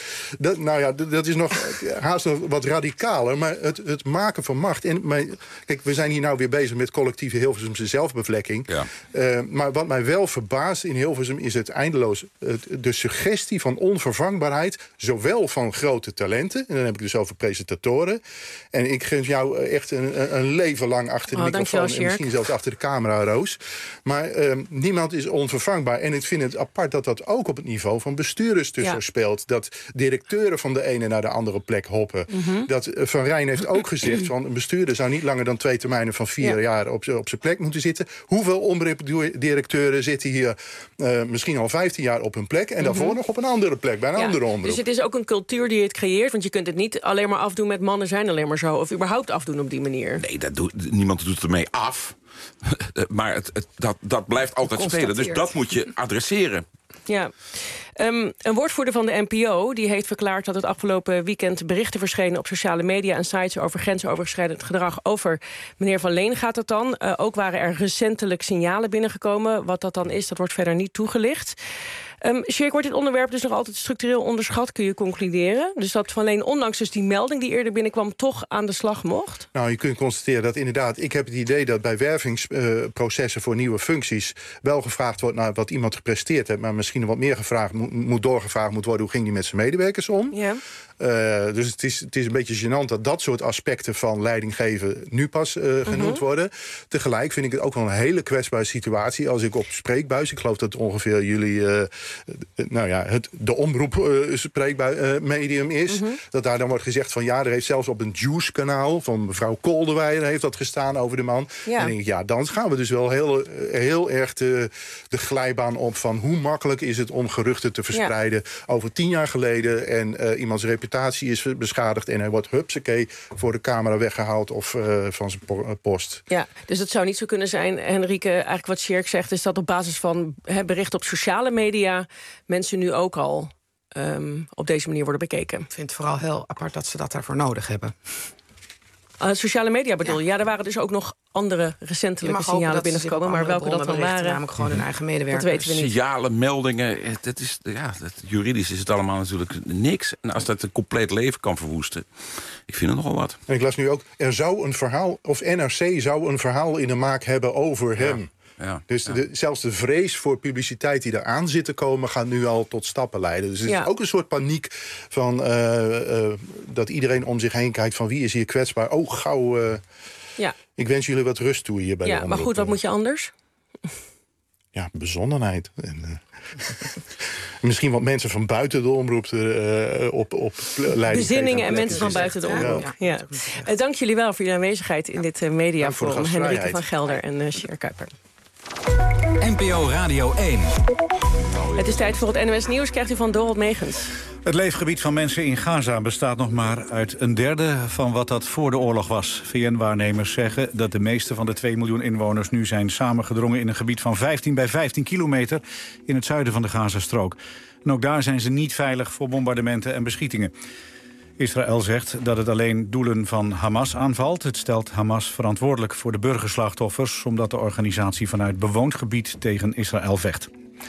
dat is nog haast nog wat radicaler, maar het maken van macht. Kijk, we zijn hier nou weer bezig met collectieve Hilversumse zelfbevlekking. Ja. Maar wat mij wel verbaast in Hilversum is het eindeloos de suggestie van onvervangbaarheid, zowel van grote talenten En dan heb ik dus over presentatoren. En ik gun jou echt een leven lang achter de microfoon. En misschien zelfs achter de camera, Roos. Maar niemand is onvervangbaar. En ik vind het apart dat dat ook op het niveau van bestuurders tussen speelt. Dat directeuren van de ene naar de andere plek hoppen. Dat Van Rijn heeft ook gezegd van een bestuurder zou niet langer dan 2 termijnen van 4 jaar op zijn plek moeten zitten. Hoeveel omroepdirecteuren zitten hier misschien al 15 jaar op hun plek en daarvoor nog op een andere plek, bij een andere omroep. Dus het is ook een cultuur die het creëert, want je kunt het niet alleen maar afdoen met mannen zijn alleen maar zo, of überhaupt afdoen op die manier. Nee, niemand doet ermee af. Maar dat blijft altijd spelen. Dus dat moet je adresseren. Ja. Een woordvoerder van de NPO die heeft verklaard dat het afgelopen weekend berichten verschenen op sociale media en sites over grensoverschrijdend gedrag. Over meneer Van Leen gaat het dan. Ook waren er recentelijk signalen binnengekomen. Wat dat dan is, dat wordt verder niet toegelicht. Sjerk, wordt dit onderwerp dus nog altijd structureel onderschat, kun je concluderen? Dus dat Van Leen, ondanks dus die melding die eerder binnenkwam, toch aan de slag mocht? Nou, je kunt constateren dat inderdaad, ik heb het idee dat bij wervingsprocessen voor nieuwe functies wel gevraagd wordt naar wat iemand gepresteerd heeft, maar misschien wat meer doorgevraagd moet worden, hoe ging die met zijn medewerkers om? Ja. Dus het is een beetje gênant dat soort aspecten van leidinggeven nu pas genoemd worden. Tegelijk vind ik het ook wel een hele kwetsbare situatie als ik op spreekbuis, ik geloof dat ongeveer jullie de omroepspreekmedium is, dat daar dan wordt gezegd van er heeft zelfs op een Juice-kanaal van mevrouw Kolderweijer heeft dat gestaan over de man. Ja. En dan denk ik, dan gaan we dus wel heel erg de glijbaan op van hoe makkelijk is het om geruchten te verspreiden over 10 jaar geleden en iemands reputatie is beschadigd en hij wordt hupsakee voor de camera weggehaald of van zijn post. Ja, dus het zou niet zo kunnen zijn, Henrike, eigenlijk wat Sjerk zegt, is dat op basis van berichten op sociale media mensen nu ook al op deze manier worden bekeken. Ik vind het vooral heel apart dat ze dat daarvoor nodig hebben. Sociale media bedoel je? Ja, er waren dus ook nog andere recentelijke signalen binnengekomen, maar welke dat dan waren, namelijk gewoon hun eigen medewerkers. Dat weten we niet. Signalen, meldingen, juridisch is het allemaal natuurlijk niks. En als dat een compleet leven kan verwoesten, ik vind het nogal wat. En ik las nu ook, er zou een verhaal, of NRC zou een verhaal in de maak hebben over hem. Ja, dus zelfs de vrees voor publiciteit die eraan zit te komen gaat nu al tot stappen leiden. Dus het is ook een soort paniek van dat iedereen om zich heen kijkt van wie is hier kwetsbaar. Oh, gauw. Ik wens jullie wat rust toe hier bij de omroep. Maar goed, wat moet je anders? Ja, bezonnenheid. En, misschien wat mensen van buiten de omroep op leiding. Bezinningen en mensen van buiten de omroep. Ja. Dank jullie wel voor jullie aanwezigheid in dit mediaforum. Henrike van Gelder en Sjerk Kuiper. NPO Radio 1. Het is tijd voor het NOS Nieuws, krijgt u van Dorot Megens. Het leefgebied van mensen in Gaza bestaat nog maar uit 1/3 van wat dat voor de oorlog was. VN-waarnemers zeggen dat de meeste van de 2 miljoen inwoners nu zijn samengedrongen in een gebied van 15 bij 15 kilometer in het zuiden van de Gazastrook. En ook daar zijn ze niet veilig voor bombardementen en beschietingen. Israël zegt dat het alleen doelen van Hamas aanvalt. Het stelt Hamas verantwoordelijk voor de burgerslachtoffers, omdat de organisatie vanuit bewoond gebied tegen Israël vecht.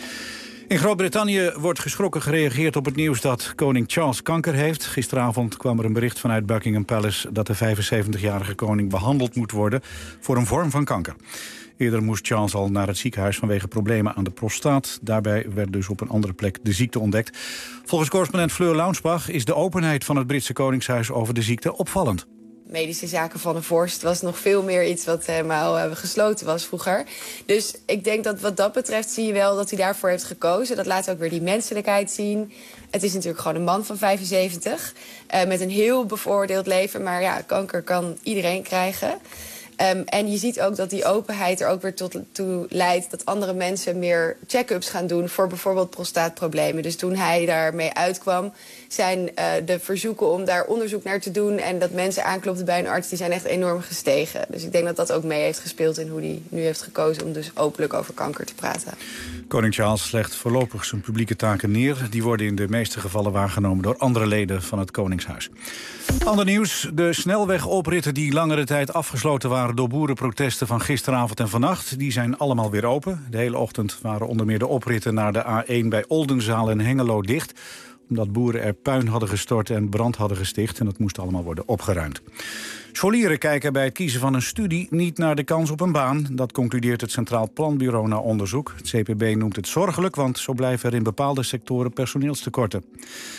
In Groot-Brittannië wordt geschrokken gereageerd op het nieuws dat koning Charles kanker heeft. Gisteravond kwam er een bericht vanuit Buckingham Palace dat de 75-jarige koning behandeld moet worden voor een vorm van kanker. Eerder moest Charles al naar het ziekenhuis vanwege problemen aan de prostaat. Daarbij werd dus op een andere plek de ziekte ontdekt. Volgens correspondent Fleur Launsbach is de openheid van het Britse Koningshuis over de ziekte opvallend. Medische zaken van de vorst was nog veel meer iets wat helemaal gesloten was vroeger. Dus ik denk dat wat dat betreft zie je wel dat hij daarvoor heeft gekozen. Dat laat ook weer die menselijkheid zien. Het is natuurlijk gewoon een man van 75 met een heel bevoordeeld leven. Maar ja, kanker kan iedereen krijgen. En je ziet ook dat die openheid er ook weer toe leidt dat andere mensen meer check-ups gaan doen voor bijvoorbeeld prostaatproblemen. Dus toen hij daarmee uitkwam, zijn de verzoeken om daar onderzoek naar te doen en dat mensen aanklopten bij een arts, die zijn echt enorm gestegen. Dus ik denk dat dat ook mee heeft gespeeld in hoe hij nu heeft gekozen om dus openlijk over kanker te praten. Koning Charles legt voorlopig zijn publieke taken neer. Die worden in de meeste gevallen waargenomen door andere leden van het Koningshuis. Ander nieuws. De snelwegopritten die langere tijd afgesloten waren door boerenprotesten van gisteravond en vannacht, die zijn allemaal weer open. De hele ochtend waren onder meer de opritten naar de A1 bij Oldenzaal en Hengelo dicht, omdat boeren er puin hadden gestort en brand hadden gesticht. En dat moest allemaal worden opgeruimd. Scholieren kijken bij het kiezen van een studie niet naar de kans op een baan. Dat concludeert het Centraal Planbureau na onderzoek. Het CPB noemt het zorgelijk, want zo blijven er in bepaalde sectoren personeelstekorten.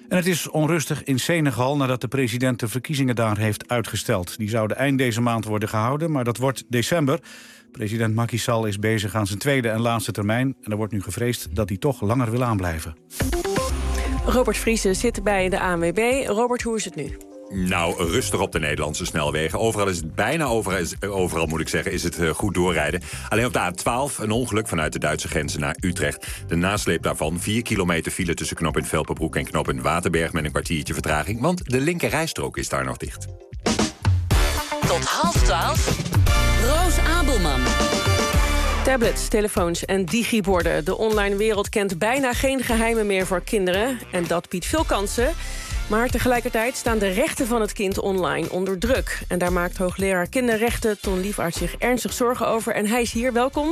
En het is onrustig in Senegal nadat de president de verkiezingen daar heeft uitgesteld. Die zouden eind deze maand worden gehouden, maar dat wordt december. President Macky Sall is bezig aan zijn tweede en laatste termijn. En er wordt nu gevreesd dat hij toch langer wil aanblijven. Robert Vriese zit bij de ANWB. Robert, hoe is het nu? Nou, rustig op de Nederlandse snelwegen. Overal is het bijna overal moet ik zeggen, is het goed doorrijden. Alleen op de A12 een ongeluk vanuit de Duitse grenzen naar Utrecht. De nasleep daarvan 4 kilometer file tussen knooppunt Velperbroek en knooppunt Waterberg met een kwartiertje vertraging, want de linker rijstrook is daar nog dicht. Tot 11:30. Roos Abelman. Tablets, telefoons en digiborden. De online wereld kent bijna geen geheimen meer voor kinderen. En dat biedt veel kansen. Maar tegelijkertijd staan de rechten van het kind online onder druk. En daar maakt hoogleraar kinderrechten Ton Liefaert zich ernstig zorgen over. En hij is hier, welkom.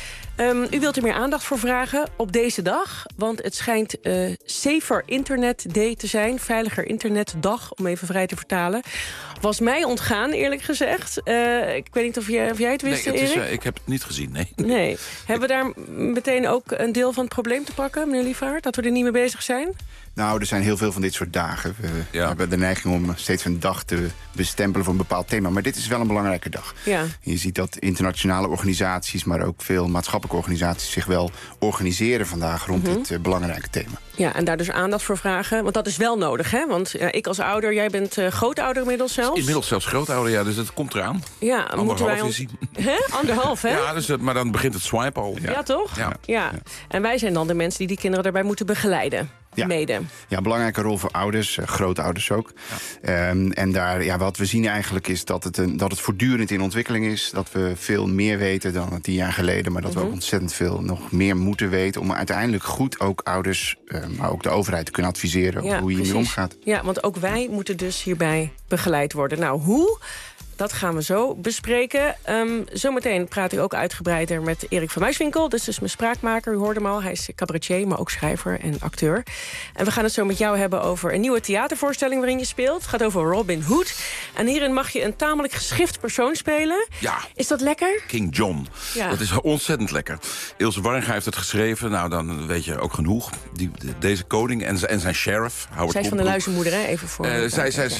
U wilt er meer aandacht voor vragen op deze dag. Want het schijnt Safer Internet Day te zijn. Veiliger Internetdag, om even vrij te vertalen. Was mij ontgaan, eerlijk gezegd. Ik weet niet of jij het wist, Erik? Ik heb het niet gezien, nee. Nee. Hebben we daar meteen ook een deel van het probleem te pakken, meneer Liefaert? Dat we er niet mee bezig zijn? Nou, er zijn heel veel van dit soort dagen. We hebben de neiging om steeds een dag te bestempelen voor een bepaald thema. Maar dit is wel een belangrijke dag. Ja. Je ziet dat internationale organisaties, maar ook veel maatschappelijke organisaties zich wel organiseren vandaag rond dit belangrijke thema. Ja, en daar dus aandacht voor vragen. Want dat is wel nodig, hè? Want ik als ouder, jij bent grootouder inmiddels zelfs. Inmiddels zelfs grootouder, ja, dus dat komt eraan. Ja, moeten wij ons... Anderhalf, hè? Ja, dus maar dan begint het swipe al. Ja, toch? Ja. En wij zijn dan de mensen die kinderen daarbij moeten begeleiden. Ja. Mede. Ja, belangrijke rol voor ouders, grootouders ook. Ja. En daar, wat we zien eigenlijk is dat het voortdurend in ontwikkeling is. Dat we veel meer weten dan 10 jaar geleden. Maar dat we ook ontzettend veel nog meer moeten weten. Om uiteindelijk goed ook ouders, maar ook de overheid te kunnen adviseren over hoe je hiermee omgaat. Ja, want ook wij moeten dus hierbij begeleid worden. Nou, hoe? Dat gaan we zo bespreken. Zometeen praat ik ook uitgebreider met Erik van Muiswinkel. Dus mijn spraakmaker, u hoorde hem al. Hij is cabaretier, maar ook schrijver en acteur. En we gaan het zo met jou hebben over een nieuwe theatervoorstelling waarin je speelt. Het gaat over Robin Hood. En hierin mag je een tamelijk geschift persoon spelen. Ja. Is dat lekker? King John. Ja. Dat is ontzettend lekker. Ilse Warringa heeft het geschreven. Nou, dan weet je ook genoeg. Deze koning en zijn sheriff. Howard zij is van de Luizenmoeder, hè? Even voor. Zij is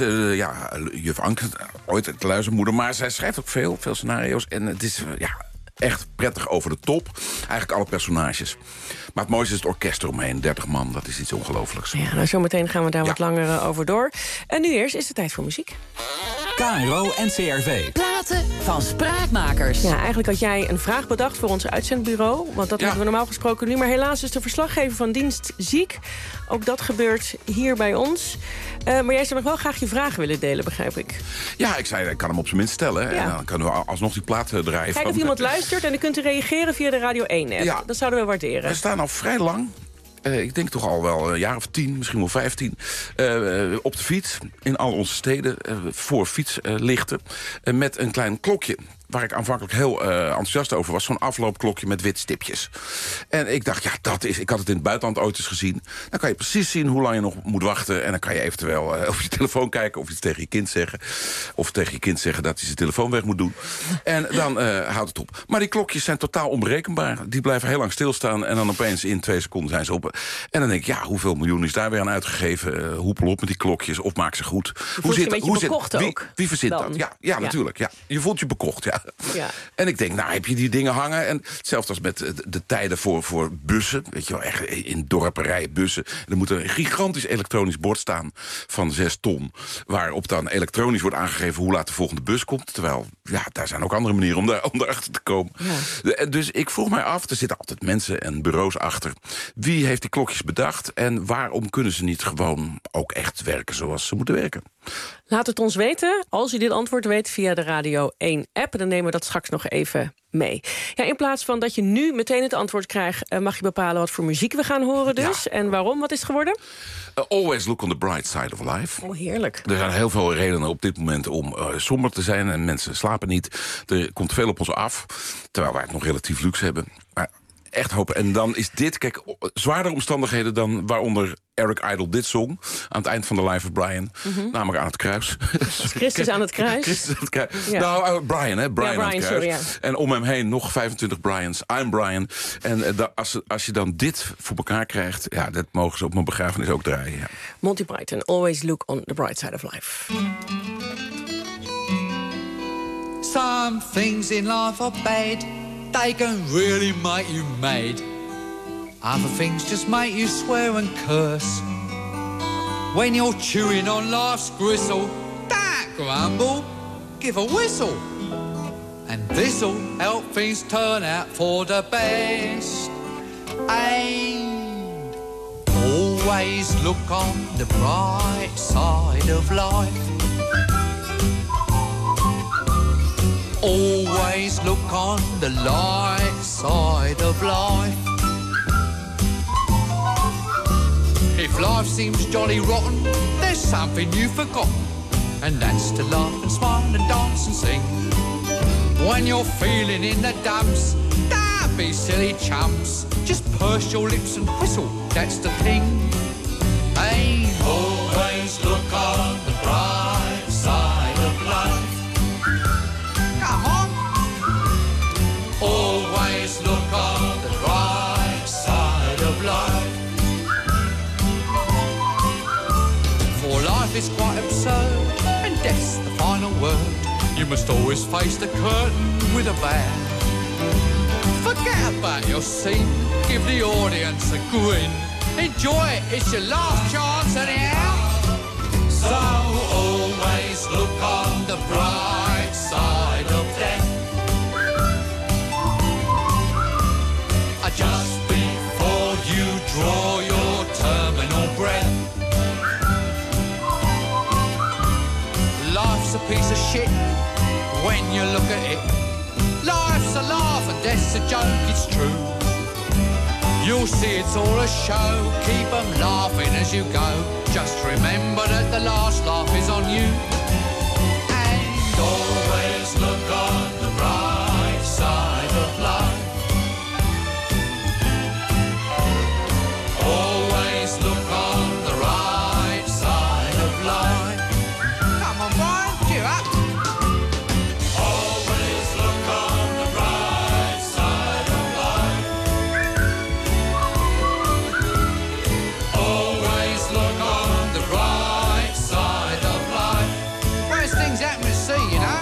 juf Anke, ooit de Luizenmoeder. Maar zij schrijft ook veel scenario's. En het is echt prettig over de top. Eigenlijk alle personages. Maar het mooiste is het orkest eromheen. 30 man, dat is iets ongelooflijks. Ja, nou zometeen gaan we daar wat langer over door. En nu eerst is het tijd voor muziek. KRO NCRV. Platen van Spraakmakers. Ja, eigenlijk had jij een vraag bedacht voor ons uitzendbureau. Want dat hebben we normaal gesproken nu. Maar helaas is de verslaggever van dienst ziek. Ook dat gebeurt hier bij ons. Maar jij zou nog wel graag je vragen willen delen, begrijp ik. Ja, ik zei, ik kan hem op zijn minst stellen. Ja. En dan kunnen we alsnog die plaat draaien. Kijk of iemand luistert en dan kunt u reageren via de Radio 1-app. Ja. Dat zouden we waarderen. We staan al vrij lang. Ik denk toch al wel een jaar of 10, misschien wel 15... op de fiets in al onze steden voor fietslichten... met een klein klokje. Waar ik aanvankelijk heel enthousiast over was. Zo'n afloopklokje met wit stipjes. En ik dacht, ik had het in het buitenland ooit eens gezien. Dan kan je precies zien hoe lang je nog moet wachten. En dan kan je eventueel op je telefoon kijken of iets tegen je kind zeggen. Of tegen je kind zeggen dat hij zijn telefoon weg moet doen. En dan houdt het op. Maar die klokjes zijn totaal onberekenbaar. Die blijven heel lang stilstaan. En dan opeens in 2 seconden zijn ze op. En dan denk ik, hoeveel miljoen is daar weer aan uitgegeven? Hoepel op met die klokjes of maak ze goed. Wie verzint dat? Ja, natuurlijk. Ja. Je voelt je bekocht, ja. Ja. En ik denk, heb je die dingen hangen? En hetzelfde als met de tijden voor bussen. Weet je wel, echt in dorpen rijden bussen. Er moet een gigantisch elektronisch bord staan van 6 ton. Waarop dan elektronisch wordt aangegeven hoe laat de volgende bus komt. Terwijl, daar zijn ook andere manieren om daarachter te komen. Ja. Dus ik vroeg mij af, er zitten altijd mensen en bureaus achter. Wie heeft die klokjes bedacht? En waarom kunnen ze niet gewoon ook echt werken zoals ze moeten werken? Laat het ons weten, als u dit antwoord weet, via de Radio 1-app. Dan nemen we dat straks nog even mee. Ja, in plaats van dat je nu meteen het antwoord krijgt... mag je bepalen wat voor muziek we gaan horen dus. Ja. En waarom? Wat is het geworden? Always look on the bright side of life. Oh, heerlijk. Er zijn heel veel redenen op dit moment om somber te zijn. En mensen slapen niet. Er komt veel op ons af. Terwijl wij het nog relatief luxe hebben. Maar echt hopen. En dan is dit, kijk, zwaardere omstandigheden dan waaronder Eric Idle dit zong. Aan het eind van de Life of Brian. Namelijk aan het kruis. Christus aan het kruis? Christus aan het kruis. Ja. Nou, Brian, hè? Brian aan het kruis. Sorry, ja. En om hem heen nog 25 Brians. I'm Brian. En als je dan dit voor elkaar krijgt... ja, dat mogen ze op mijn begrafenis ook draaien. Ja. Monty Python, always look on the bright side of life. Some things in life are bad. They can really make you mad. Other things just make you swear and curse. When you're chewing on life's gristle, don't grumble, give a whistle. And this'll help things turn out for the best. And always look on the bright side of life. Always look on the light side of life. If life seems jolly rotten, there's something you've forgotten, and that's to laugh and smile and dance and sing. When you're feeling in the dumps, don't be silly chumps. Just purse your lips and whistle, that's the thing. Hey, always look on the bright side of life. Come on. Always look on the bright side of life. For life is quite absurd, and death's the final word. You must always face the curtain with a bow. Forget about your scene, give the audience a grin. Enjoy it, it's your last chance anyhow. So always look on the bright side of death. Just before you draw your terminal breath. Life's a piece of shit when you look at it. Life's a laugh and death's a joke, it's true. You'll see it's all a show, keep them laughing as you go. Just remember that the last laugh is on you. And always look on the bright side of life. Always look on the right side of life. Come on, Brian, cheer up. Always look on the right side of life. Always look on the right side of life. Worst things happen at sea, you know.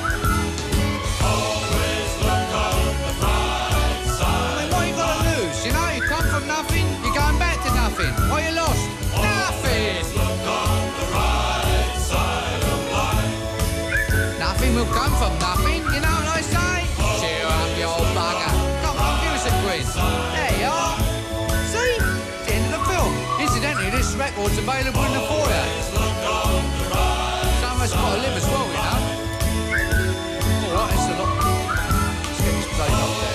Always look on the right side. I mean, what you got to lose? You know, you come from nothing, you're going back to nothing. What you lost? Nothing. Look on the right side of life. Nothing will come from nothing, you know what I say? Cheer up, you old bugger. Come on, give us a quiz. There you are. See? It's the end of the film. Incidentally, this record's available in the foyer. Some of us got to live as well, you know. All right, it's a lot. Let's get this place up there.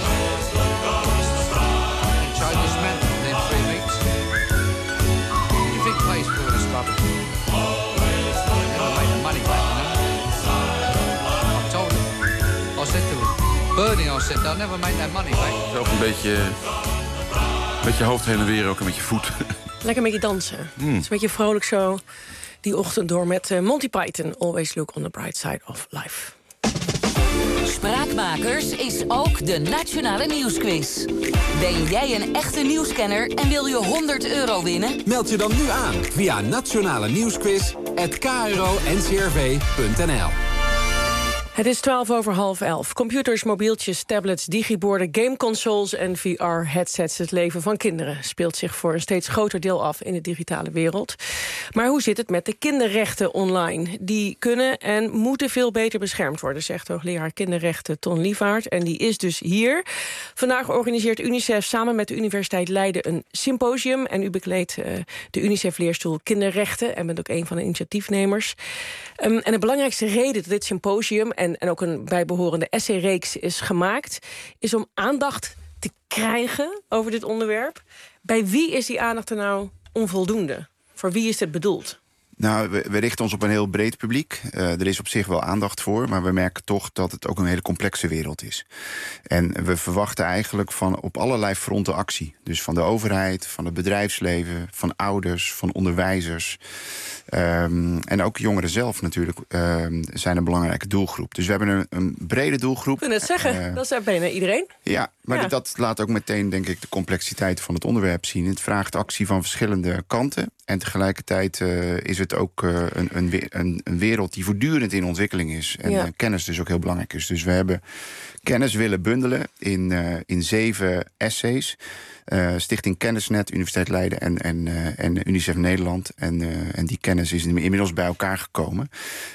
And try this man within 3 weeks. What do you think pays for all this rubbish? Never made the money back, you know. I told him. I said to him, Bernie, I said, they'll never make that money back. Zelf een beetje met je hoofd heen en weer ook en met je voet. Lekker met je dansen. Het is een beetje vrolijk zo die ochtend door met Monty Python. Always look on the bright side of life. Spraakmakers is ook de Nationale Nieuwsquiz. Ben jij een echte nieuwskenner en wil je €100 winnen? Meld je dan nu aan via nationalenieuwsquiz@kro-ncrv.nl. Het is 11:12. Computers, mobieltjes, tablets, digiborden, gameconsoles en VR-headsets. Het leven van kinderen speelt zich voor een steeds groter deel af in de digitale wereld. Maar hoe zit het met de kinderrechten online? Die kunnen en moeten veel beter beschermd worden, zegt hoogleraar kinderrechten Ton Lievaert. En die is dus hier. Vandaag organiseert UNICEF samen met de Universiteit Leiden een symposium. En u bekleedt de UNICEF-leerstoel kinderrechten en bent ook een van de initiatiefnemers. En de belangrijkste reden dat dit symposium en ook een bijbehorende essayreeks is gemaakt, is om aandacht te krijgen over dit onderwerp. Bij wie is die aandacht er nou onvoldoende? Voor wie is dit bedoeld? Nou, we richten ons op een heel breed publiek. Er is op zich wel aandacht voor, maar we merken toch dat het ook een hele complexe wereld is. En we verwachten eigenlijk van op allerlei fronten actie. Dus van de overheid, van het bedrijfsleven, van ouders, van onderwijzers. En ook jongeren zelf natuurlijk zijn een belangrijke doelgroep. Dus we hebben een brede doelgroep. Ik wil het zeggen, dat is bijna iedereen. Ja, maar dat laat ook meteen, denk ik, de complexiteit van het onderwerp zien. Het vraagt actie van verschillende kanten. En tegelijkertijd is het ook een wereld die voortdurend in ontwikkeling is. En kennis dus ook heel belangrijk is. Dus we hebben kennis willen bundelen in 7 essays. Stichting Kennisnet, Universiteit Leiden en UNICEF Nederland. En die kennis is inmiddels bij elkaar gekomen.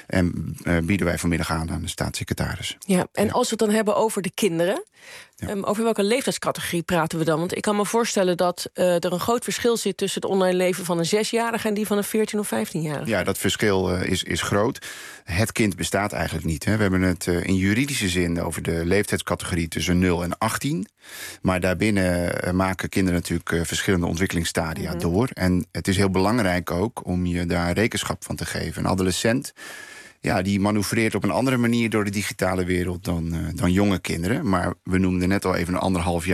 En bieden wij vanmiddag aan de staatssecretaris. Ja, en als we het dan hebben over de kinderen... over welke leeftijdscategorie praten we dan? Want ik kan me voorstellen dat er een groot verschil zit... tussen het online leven van een 6-jarige... en die van een 14- of 15-jarige. Ja, dat verschil is groot. Het kind bestaat eigenlijk niet. Hè. We hebben het in juridische zin over de leeftijdscategorie tussen 0 en 18. Maar daarbinnen maken kinderen natuurlijk verschillende ontwikkelingsstadia door. En het is heel belangrijk ook om je daar rekenschap van te geven. Een adolescent... Ja, die manoeuvreert op een andere manier door de digitale wereld dan jonge kinderen. Maar we noemden net al even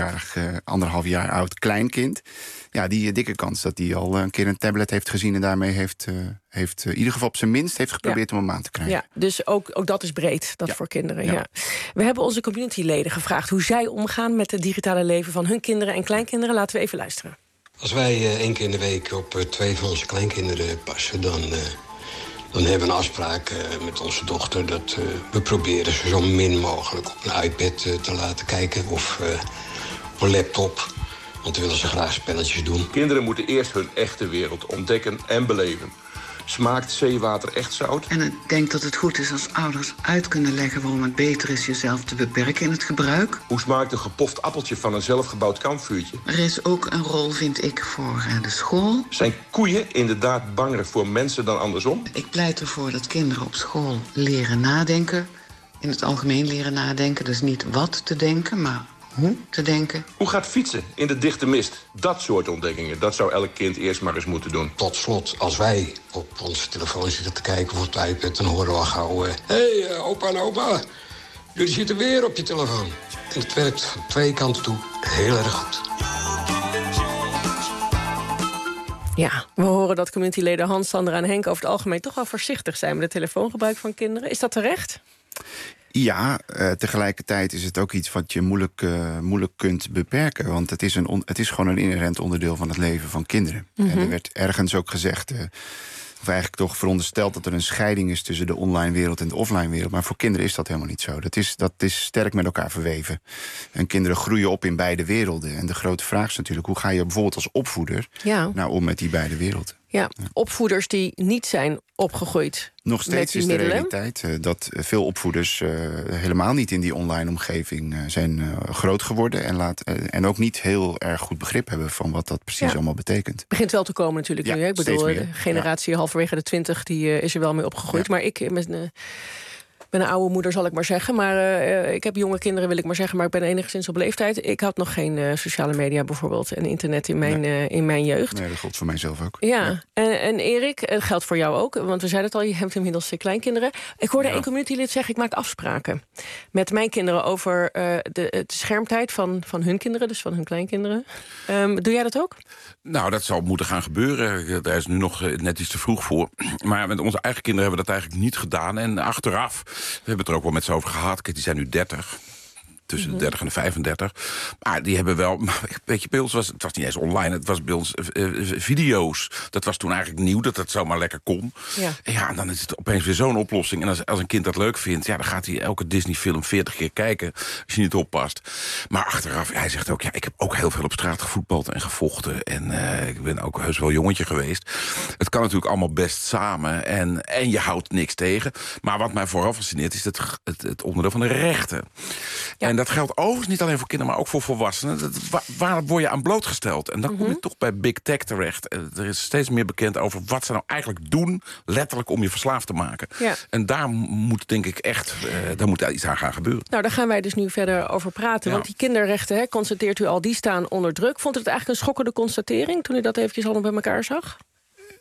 een 1,5 jaar oud kleinkind. Ja, die dikke kans dat die al een keer een tablet heeft gezien... en daarmee heeft in ieder geval op zijn minst geprobeerd om hem aan te krijgen. Ja, dus ook dat is breed, dat voor kinderen. Ja. We hebben onze communityleden gevraagd hoe zij omgaan... met het digitale leven van hun kinderen en kleinkinderen. Laten we even luisteren. Als wij 1 keer in de week op 2 van onze kleinkinderen passen... dan hebben we een afspraak met onze dochter... dat we proberen ze zo min mogelijk op een iPad te laten kijken... of op een laptop, want dan willen ze graag spelletjes doen. Kinderen moeten eerst hun echte wereld ontdekken en beleven. Smaakt zeewater echt zout? En ik denk dat het goed is als ouders uit kunnen leggen... waarom het beter is jezelf te beperken in het gebruik. Hoe smaakt een gepoft appeltje van een zelfgebouwd kampvuurtje? Er is ook een rol, vind ik, voor de school. Zijn koeien inderdaad banger voor mensen dan andersom? Ik pleit ervoor dat kinderen op school leren nadenken. In het algemeen leren nadenken. Dus niet wat te denken, maar... hoe te denken. Hoe gaat fietsen in de dichte mist? Dat soort ontdekkingen, dat zou elk kind eerst maar eens moeten doen. Tot slot, als wij op onze telefoon zitten te kijken of op de iPad... dan horen we al gauw... Hé, opa en oma, jullie zitten weer op je telefoon. En het werkt van 2 kanten toe heel erg goed. Ja, we horen dat communityleden Hans, Sandra en Henk... over het algemeen toch wel voorzichtig zijn met het telefoongebruik van kinderen. Is dat terecht? Ja, tegelijkertijd is het ook iets wat je moeilijk kunt beperken. Want het is gewoon een inherent onderdeel van het leven van kinderen. En er werd ergens ook gezegd... of eigenlijk toch verondersteld dat er een scheiding is... tussen de online wereld en de offline wereld. Maar voor kinderen is dat helemaal niet zo. Dat is sterk met elkaar verweven. En kinderen groeien op in beide werelden. En de grote vraag is natuurlijk... hoe ga je bijvoorbeeld als opvoeder om met die beide werelden? Ja, opvoeders die niet zijn opgegroeid. Nog steeds is de realiteit dat veel opvoeders helemaal niet in die online omgeving zijn groot geworden. En ook niet heel erg goed begrip hebben van wat dat precies allemaal betekent. Het begint wel te komen natuurlijk nu. Hè? Ik bedoel, de generatie halverwege de 20 die is er wel mee opgegroeid. Ja. Maar ik ben een oude moeder, zal ik maar zeggen. Maar ik heb jonge kinderen, wil ik maar zeggen. Maar ik ben enigszins op leeftijd. Ik had nog geen sociale media bijvoorbeeld en internet in mijn jeugd. Nee, dat geldt voor mijzelf ook. Ja. En Erik, het geldt voor jou ook. Want we zeiden het al, je hebt inmiddels kleinkinderen. Ik hoorde een communitylid zeggen, ik maak afspraken met mijn kinderen over de schermtijd van hun kinderen. Dus van hun kleinkinderen. Doe jij dat ook? Nou, dat zal moeten gaan gebeuren. Daar is nu nog net iets te vroeg voor. Maar met onze eigen kinderen hebben we dat eigenlijk niet gedaan. En achteraf, we hebben het er ook wel met ze over gehad. Kijk, die zijn nu 30. Tussen de 30 en de 35. Maar die hebben wel... Weet je, bij ons het was niet eens online. Het was bij ons video's. Dat was toen eigenlijk nieuw, dat het zomaar lekker kon. Ja. En ja, dan is het opeens weer zo'n oplossing. En als een kind dat leuk vindt... ja, dan gaat hij elke Disney-film 40 keer kijken... als je niet oppast. Maar achteraf, hij zegt ook... ja, ik heb ook heel veel op straat gevoetbald en gevochten. En ik ben ook heus wel jongetje geweest. Het kan natuurlijk allemaal best samen. En je houdt niks tegen. Maar wat mij vooral fascineert... is het onderdeel van de rechten. Ja. En dat geldt overigens niet alleen voor kinderen, maar ook voor volwassenen. Waar word je aan blootgesteld? En dan kom je toch bij Big Tech terecht. Er is steeds meer bekend over wat ze nou eigenlijk doen... letterlijk om je verslaafd te maken. Ja. En daar moet, denk ik, echt daar moet iets aan gaan gebeuren. Nou, daar gaan wij dus nu verder over praten. Ja. Want die kinderrechten, constateert u al, die staan onder druk. Vond u het eigenlijk een schokkende constatering... toen u dat eventjes allemaal bij elkaar zag?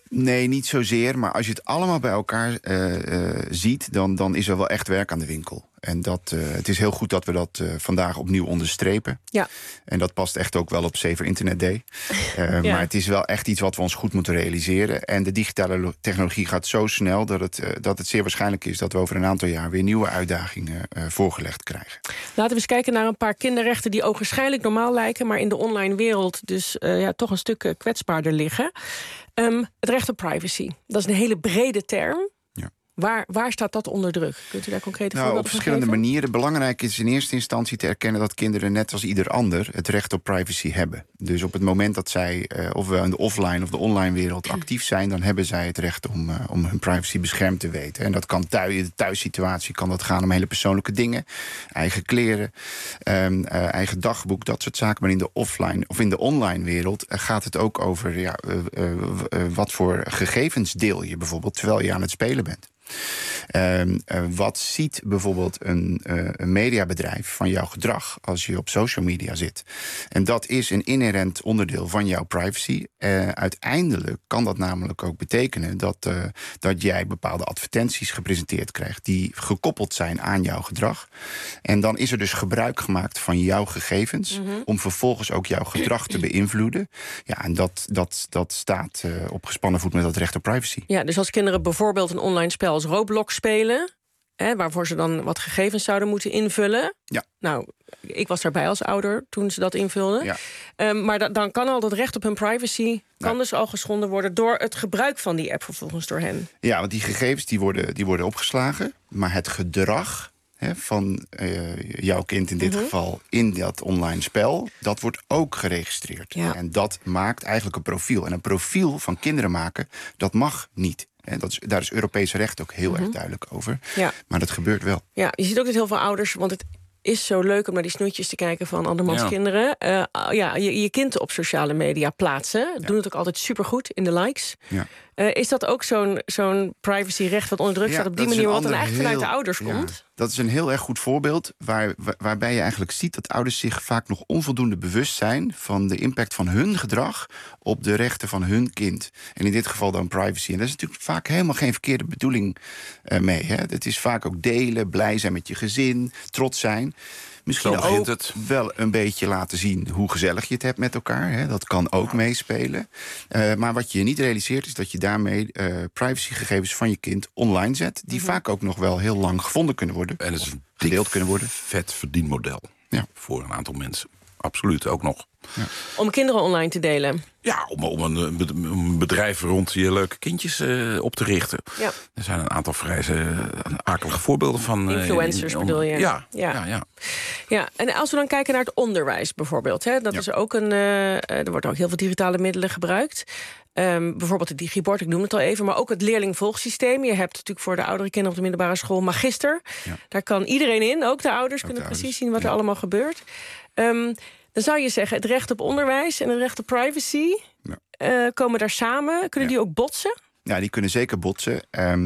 Nee, niet zozeer. Maar als je het allemaal bij elkaar ziet, dan is er wel echt werk aan de winkel. En het is heel goed dat we dat vandaag opnieuw onderstrepen. Ja. En dat past echt ook wel op Safer Internet Day. Maar het is wel echt iets wat we ons goed moeten realiseren. En de digitale technologie gaat zo snel dat het zeer waarschijnlijk is dat we over een aantal jaar weer nieuwe uitdagingen voorgelegd krijgen. Laten we eens kijken naar een paar kinderrechten die ogenschijnlijk normaal lijken, maar in de online wereld dus toch een stuk kwetsbaarder liggen. Het recht op privacy. Dat is een hele brede term. Waar staat dat onder druk? Kunt u daar concrete voorbeelden van op verschillende manieren. Belangrijk is in eerste instantie te erkennen dat kinderen net als ieder ander het recht op privacy hebben. Dus op het moment dat zij ofwel in de offline of de online wereld actief zijn, dan hebben zij het recht om hun privacy beschermd te weten. En dat kan in de thuissituatie kan dat gaan om hele persoonlijke dingen, eigen kleren, eigen dagboek, dat soort zaken. Maar in de offline of in de online wereld gaat het ook over wat voor gegevens deel je bijvoorbeeld terwijl je aan het spelen bent. Wat ziet bijvoorbeeld een mediabedrijf van jouw gedrag als je op social media zit? En dat is een inherent onderdeel van jouw privacy. Uiteindelijk kan dat namelijk ook betekenen dat jij bepaalde advertenties gepresenteerd krijgt die gekoppeld zijn aan jouw gedrag. En dan is er dus gebruik gemaakt van jouw gegevens om vervolgens ook jouw gedrag te beïnvloeden. Ja, en dat staat op gespannen voet met dat recht op privacy. Ja, dus als kinderen bijvoorbeeld een online spel als Roblox spelen, waarvoor ze dan wat gegevens zouden moeten invullen. Ja. Nou, ik was daarbij als ouder toen ze dat invulden. Ja. Maar dan kan al dat recht op hun privacy kan dus al geschonden worden door het gebruik van die app vervolgens door hen. Ja, want die gegevens die worden opgeslagen, maar het gedrag van jouw kind in dit geval in dat online spel, dat wordt ook geregistreerd. Ja. En dat maakt eigenlijk een profiel. En een profiel van kinderen maken, dat mag niet. En daar is Europees recht ook heel erg duidelijk over. Ja. Maar dat gebeurt wel. Ja, je ziet ook dat heel veel ouders, want het is zo leuk om naar die snoetjes te kijken van andermans kinderen. Je kind op sociale media plaatsen. Doen het ook altijd supergoed in de likes. Ja. Is dat ook zo'n privacyrecht wat onder druk staat op die manier, wat dan eigenlijk vanuit de ouders komt? Dat is een heel erg goed voorbeeld waarbij je eigenlijk ziet dat ouders zich vaak nog onvoldoende bewust zijn van de impact van hun gedrag op de rechten van hun kind. En in dit geval dan privacy. En daar is natuurlijk vaak helemaal geen verkeerde bedoeling mee. Het is vaak ook delen, blij zijn met je gezin, trots zijn. Misschien ook wel een beetje laten zien hoe gezellig je het hebt met elkaar. Dat kan ook meespelen. Maar wat je niet realiseert is dat je daarmee privacygegevens van je kind online zet, die vaak ook nog wel heel lang gevonden kunnen worden. En het is een gedeeld kunnen worden. Vet verdienmodel voor een aantal mensen. Absoluut, ook nog. Ja. Om kinderen online te delen? Ja, om een bedrijf rond je leuke kindjes op te richten. Ja. Er zijn een aantal vrij akelige voorbeelden van. Influencers bedoel je? Ja, en als we dan kijken naar het onderwijs bijvoorbeeld. Dat is ook er wordt ook heel veel digitale middelen gebruikt. Bijvoorbeeld het digibord, ik noem het al even. Maar ook het leerlingvolgsysteem. Je hebt natuurlijk voor de oudere kinderen op de middelbare school Magister. Ja. Daar kan iedereen in, ook de ouders kunnen precies zien wat er allemaal gebeurt. Dan zou je zeggen, het recht op onderwijs en het recht op privacy komen daar samen. Kunnen die ook botsen? Ja, die kunnen zeker botsen.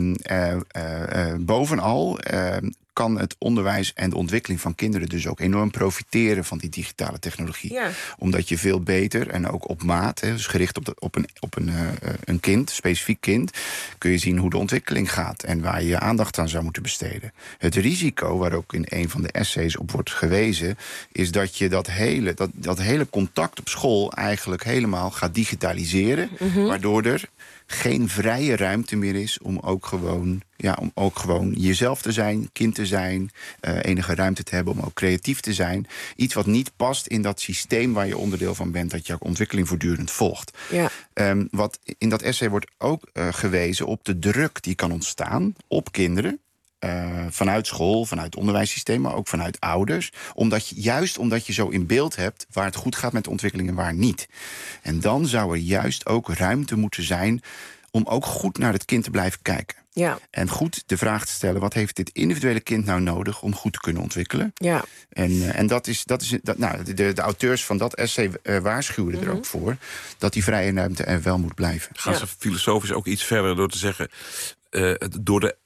Bovenal kan het onderwijs en de ontwikkeling van kinderen dus ook enorm profiteren van die digitale technologie. Ja. Omdat je veel beter en ook op maat, dus gericht op een kind, specifiek kind, kun je zien hoe de ontwikkeling gaat en waar je je aandacht aan zou moeten besteden. Het risico, waar ook in een van de essays op wordt gewezen, is dat je dat hele contact op school eigenlijk helemaal gaat digitaliseren, waardoor er geen vrije ruimte meer is om ook gewoon jezelf te zijn, kind te zijn, enige ruimte te hebben om ook creatief te zijn. Iets wat niet past in dat systeem waar je onderdeel van bent, dat je ontwikkeling voortdurend volgt. Ja. Wat in dat essay wordt ook gewezen op de druk die kan ontstaan op kinderen. Vanuit school, vanuit het onderwijssysteem, maar ook vanuit ouders. Omdat je zo in beeld hebt waar het goed gaat met de ontwikkeling en waar niet. En dan zou er juist ook ruimte moeten zijn om ook goed naar het kind te blijven kijken. Ja. En goed de vraag te stellen, wat heeft dit individuele kind nou nodig om goed te kunnen ontwikkelen? Ja. En de auteurs van dat essay waarschuwen er ook voor dat die vrije ruimte er wel moet blijven. Gaan ze filosofisch ook iets verder door te zeggen, door de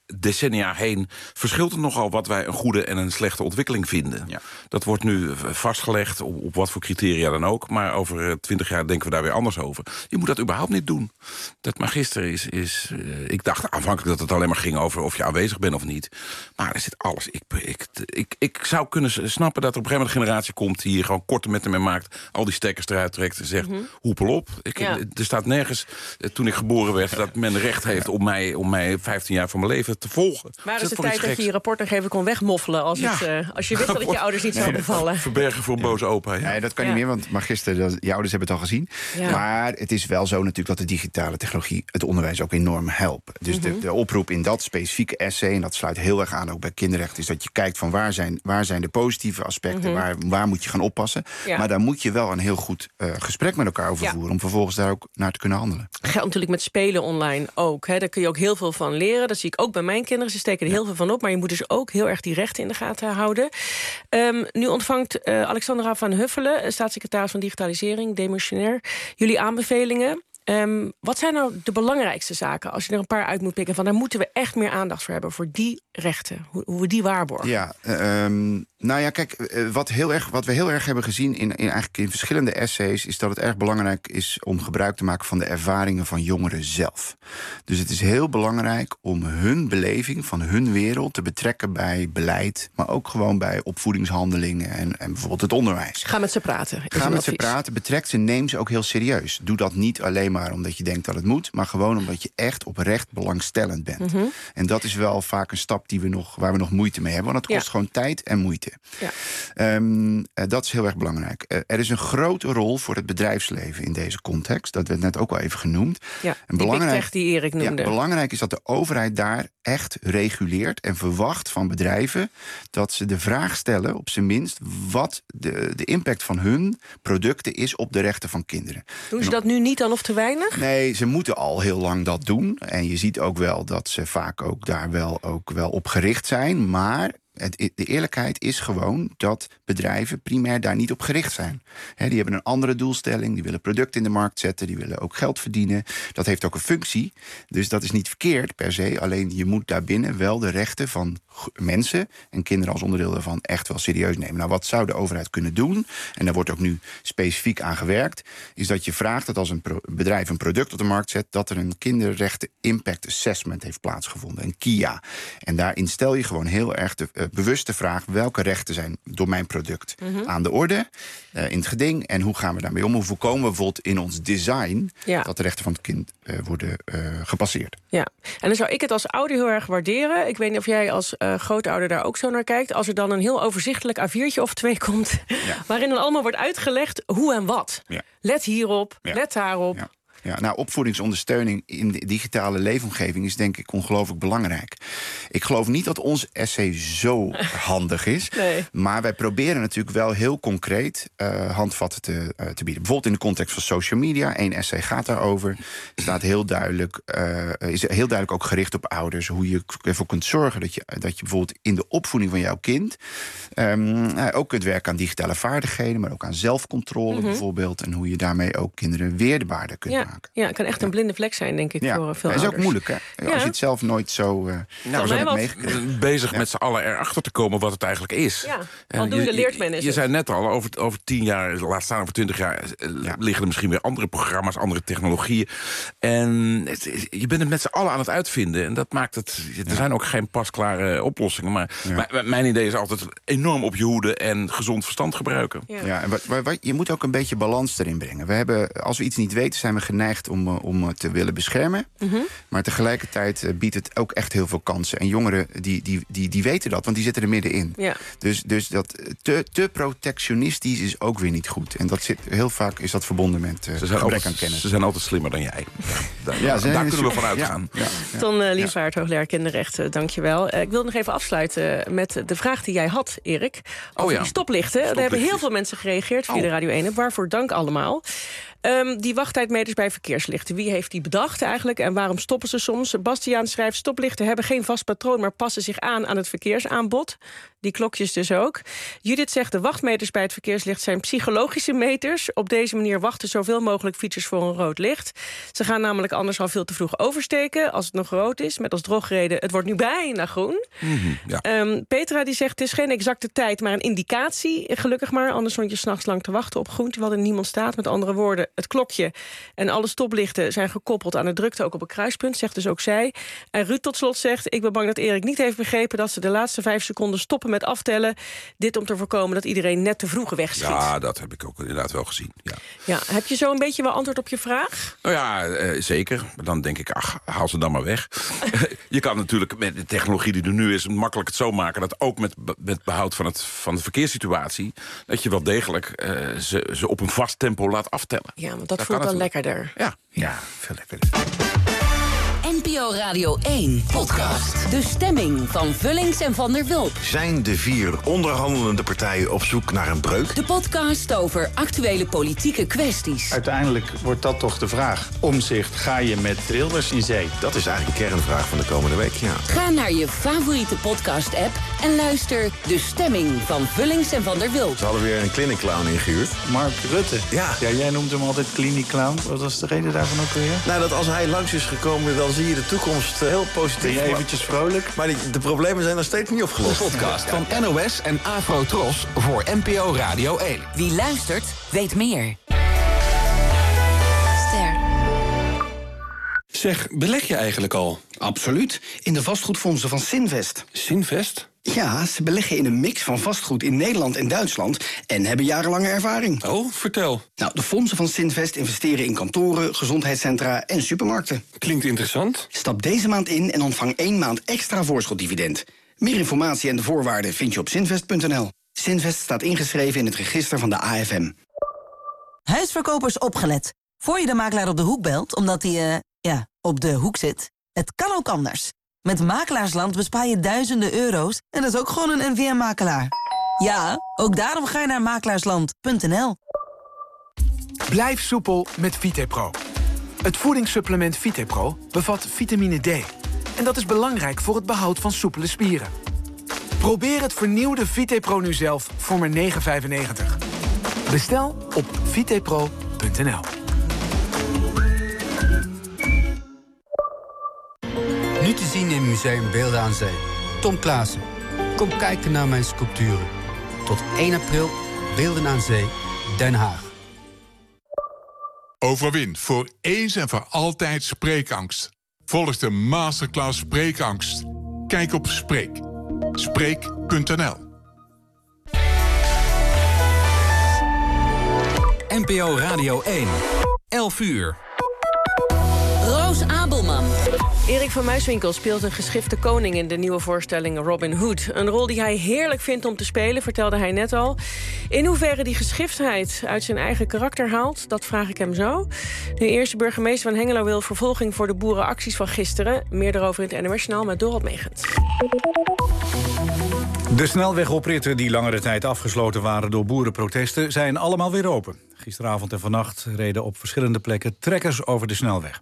decennia heen verschilt het nogal wat wij een goede en een slechte ontwikkeling vinden. Ja. Dat wordt nu vastgelegd, op wat voor criteria dan ook. Maar over 20 jaar denken we daar weer anders over. Je moet dat überhaupt niet doen. Dat magister is ik dacht aanvankelijk dat het alleen maar ging over of je aanwezig bent of niet. Maar er zit alles. Ik zou kunnen snappen dat er op een gegeven moment een generatie komt die hier gewoon korte metten mee maakt, al die stekkers eruit trekt en zegt, hoepel op. Er staat nergens, toen ik geboren werd, dat men recht heeft om mij 15 jaar van mijn leven te volgen. Maar is de tijd dat je je rapport nog even kon wegmoffelen als je wist dat het je ouders niet zou bevallen? Verbergen voor een boze opa. Ja. Nee, dat kan niet meer, want magister, je ouders hebben het al gezien. Ja. Maar het is wel zo natuurlijk dat de digitale technologie het onderwijs ook enorm helpt. Dus de oproep in dat specifieke essay, en dat sluit heel erg aan ook bij kinderrecht, is dat je kijkt van waar zijn de positieve aspecten, waar moet je gaan oppassen. Ja. Maar daar moet je wel een heel goed gesprek met elkaar over voeren, om vervolgens daar ook naar te kunnen handelen. Geldt natuurlijk met spelen online ook. Hè. Daar kun je ook heel veel van leren. Dat zie ik ook bij mijn kinderen. Ze steken er heel veel van op. Maar je moet dus ook heel erg die rechten in de gaten houden. Nu ontvangt Alexandra van Huffelen, staatssecretaris van Digitalisering, demissionair, jullie aanbevelingen. Wat zijn nou de belangrijkste zaken, als je er een paar uit moet pikken, van daar moeten we echt meer aandacht voor hebben, voor die rechten, hoe we die waarborgen? Ja, nou ja, kijk, wat we heel erg hebben gezien eigenlijk in verschillende essays, is dat het erg belangrijk is om gebruik te maken van de ervaringen van jongeren zelf. Dus het is heel belangrijk om hun beleving van hun wereld te betrekken bij beleid, maar ook gewoon bij opvoedingshandelingen en bijvoorbeeld het onderwijs. Ga met ze praten. Ga met ze praten, betrek ze, neem ze ook heel serieus. Doe dat niet alleen maar omdat je denkt dat het moet, maar gewoon omdat je echt oprecht belangstellend bent. En dat is wel vaak een stap waar we nog moeite mee hebben, want het kost gewoon tijd en moeite. Ja. Dat is heel erg belangrijk. Er is een grote rol voor het bedrijfsleven in deze context. Dat werd net ook al even genoemd. Ja, die big tech die Erik noemde. Ja, belangrijk is dat de overheid daar echt reguleert en verwacht van bedrijven dat ze de vraag stellen, op zijn minst, wat de impact van hun producten is op de rechten van kinderen. Doen ze dat nu niet dan of te weinig? Nee, ze moeten al heel lang dat doen. En je ziet ook wel dat ze vaak ook daar wel op gericht zijn. Maar de eerlijkheid is gewoon dat bedrijven primair daar niet op gericht zijn. Die hebben een andere doelstelling, die willen producten in de markt zetten, die willen ook geld verdienen. Dat heeft ook een functie, dus dat is niet verkeerd per se. Alleen je moet daarbinnen wel de rechten van mensen en kinderen als onderdeel daarvan echt wel serieus nemen. Nou, wat zou de overheid kunnen doen? En daar wordt ook nu specifiek aan gewerkt, is dat je vraagt dat als een bedrijf een product op de markt zet, dat er een kinderrechten impact assessment heeft plaatsgevonden, een KIA. En daarin stel je gewoon heel erg de bewuste vraag, welke rechten zijn door mijn product aan de orde, in het geding, en hoe gaan we daarmee om? Hoe voorkomen we bijvoorbeeld in ons design dat de rechten van het kind worden gepasseerd? Ja, en dan zou ik het als ouder heel erg waarderen. Ik weet niet of jij als grootouder daar ook zo naar kijkt. Als er dan een heel overzichtelijk A4'tje of 2 komt, waarin dan allemaal wordt uitgelegd hoe en wat. Ja. Let hierop, let daarop. Ja. Ja, nou, opvoedingsondersteuning in de digitale leefomgeving is denk ik ongelooflijk belangrijk. Ik geloof niet dat ons essay zo handig is. Nee. Maar wij proberen natuurlijk wel heel concreet handvatten te bieden. Bijvoorbeeld in de context van social media. 1 essay gaat daarover. Staat heel duidelijk, is heel duidelijk ook gericht op ouders. Hoe je ervoor kunt zorgen dat je bijvoorbeeld in de opvoeding van jouw kind ook kunt werken aan digitale vaardigheden, maar ook aan zelfcontrole bijvoorbeeld. En hoe je daarmee ook kinderen weerbaarder kunt maken. Ja, het kan echt een blinde vlek zijn, denk ik, voor veel ouders. Dat is ook moeilijk, hè? Als je het zelf nooit zo hebt meegekregen. Bezig met z'n allen erachter te komen wat het eigenlijk is. Ja, aldoende leert men. Je zei net al, over 10 jaar, laat staan over 20 jaar, liggen er misschien weer andere programma's, andere technologieën. En je bent het met z'n allen aan het uitvinden. En dat maakt het, er zijn ook geen pasklare oplossingen. Maar mijn idee is altijd enorm op je hoede en gezond verstand gebruiken. Ja, en je moet ook een beetje balans erin brengen. We hebben, als we iets niet weten, zijn we geneigd om te willen beschermen. Maar tegelijkertijd biedt het ook echt heel veel kansen. En jongeren die weten dat, want die zitten er middenin. Ja. Dus dat te protectionistisch is ook weer niet goed. En heel vaak is dat verbonden met gebrek aan kennis. Ze zijn altijd slimmer dan jij. Daar kunnen we van uitgaan. Ton Liefvaart, hoogleraar kinderrechten, dankjewel. Ik wil nog even afsluiten met de vraag die jij had, Erik. Over die stoplichten. Daar hebben heel veel mensen gereageerd via de Radio 1. Waarvoor dank allemaal. Die wachttijdmeters bij verkeerslichten. Wie heeft die bedacht eigenlijk en waarom stoppen ze soms? Bastiaan schrijft, stoplichten hebben geen vast patroon, maar passen zich aan het verkeersaanbod. Die klokjes dus ook. Judith zegt, de wachtmeters bij het verkeerslicht zijn psychologische meters. Op deze manier wachten zoveel mogelijk fietsers voor een rood licht. Ze gaan namelijk anders al veel te vroeg oversteken als het nog rood is. Met als drogreden, het wordt nu bijna groen. Petra die zegt, het is geen exacte tijd, maar een indicatie. Gelukkig maar, anders stond je 's nachts lang te wachten op groen, terwijl er niemand staat. Met andere woorden, het klokje en alle stoplichten zijn gekoppeld aan de drukte, ook op een kruispunt, zegt dus ook zij. En Ruud tot slot zegt, ik ben bang dat Erik niet heeft begrepen dat ze de laatste 5 seconden stoppen met aftellen. Dit om te voorkomen dat iedereen net te vroeg wegschiet. Ja, dat heb ik ook inderdaad wel gezien. Ja. Heb je zo een beetje wel antwoord op je vraag? Nou ja, zeker. Maar dan denk ik, haal ze dan maar weg. Je kan natuurlijk met de technologie die er nu is makkelijk het zo maken dat ook met behoud van de verkeerssituatie, dat je wel degelijk ze op een vast tempo laat aftellen. Ja, want dat voelt dan lekkerder. Ja, veel lekkerder. NPO Radio 1 podcast. De stemming van Vullings en Van der Wulp. Zijn de 4 onderhandelende partijen op zoek naar een breuk? De podcast over actuele politieke kwesties. Uiteindelijk wordt dat toch de vraag. Omtzigt, ga je met Wilders in zee? Dat is eigenlijk een kernvraag van de komende week, ja. Ga naar je favoriete podcast-app en luister De Stemming van Vullings en Van der Wulp. Ze hadden weer een clinic clown ingehuurd. Mark Rutte. Ja, jij noemt hem altijd clinic clown. Wat was de reden daarvan ook weer? Nou, dat als hij langs is gekomen, dan zie je de toekomst heel positief. Ben je eventjes vrolijk? Maar de problemen zijn nog steeds niet opgelost. De podcast van NOS en Afro Tros voor NPO Radio 1. Wie luistert, weet meer. Zeg, beleg je eigenlijk al? Absoluut. In de vastgoedfondsen van Sinvest. Sinvest? Ja, ze beleggen in een mix van vastgoed in Nederland en Duitsland en hebben jarenlange ervaring. Oh, vertel. Nou, de fondsen van Sinvest investeren in kantoren, gezondheidscentra en supermarkten. Klinkt interessant. Stap deze maand in en ontvang 1 maand extra voorschotdividend. Meer informatie en de voorwaarden vind je op sinvest.nl. Sinvest staat ingeschreven in het register van de AFM. Huisverkopers opgelet. Voor je de makelaar op de hoek belt, omdat hij, op de hoek zit. Het kan ook anders. Met Makelaarsland bespaar je duizenden euro's en dat is ook gewoon een NVM-makelaar. Ja, ook daarom ga je naar makelaarsland.nl. Blijf soepel met VitePro. Het voedingssupplement VitePro bevat vitamine D. En dat is belangrijk voor het behoud van soepele spieren. Probeer het vernieuwde VitePro nu zelf voor maar €9,95. Bestel op vitepro.nl. Nu te zien in Museum Beelden aan Zee. Tom Klaassen. Kom kijken naar mijn sculpturen. Tot 1 april, Beelden aan Zee, Den Haag. Overwin voor eens en voor altijd spreekangst. Volg de masterclass Spreekangst. Kijk op Spreek. Spreek.nl. NPO Radio 1. 11 uur. Roos Abelman. Erik van Muiswinkel speelt een geschifte koning in de nieuwe voorstelling Robin Hood. Een rol die hij heerlijk vindt om te spelen, vertelde hij net al. In hoeverre die geschiftheid uit zijn eigen karakter haalt, dat vraag ik hem zo. De eerste burgemeester van Hengelo wil vervolging voor de boerenacties van gisteren. Meer daarover in het NOS-journaal met Dorot Megens. De snelwegopritten die langere tijd afgesloten waren door boerenprotesten zijn allemaal weer open. Gisteravond en vannacht reden op verschillende plekken trekkers over de snelweg.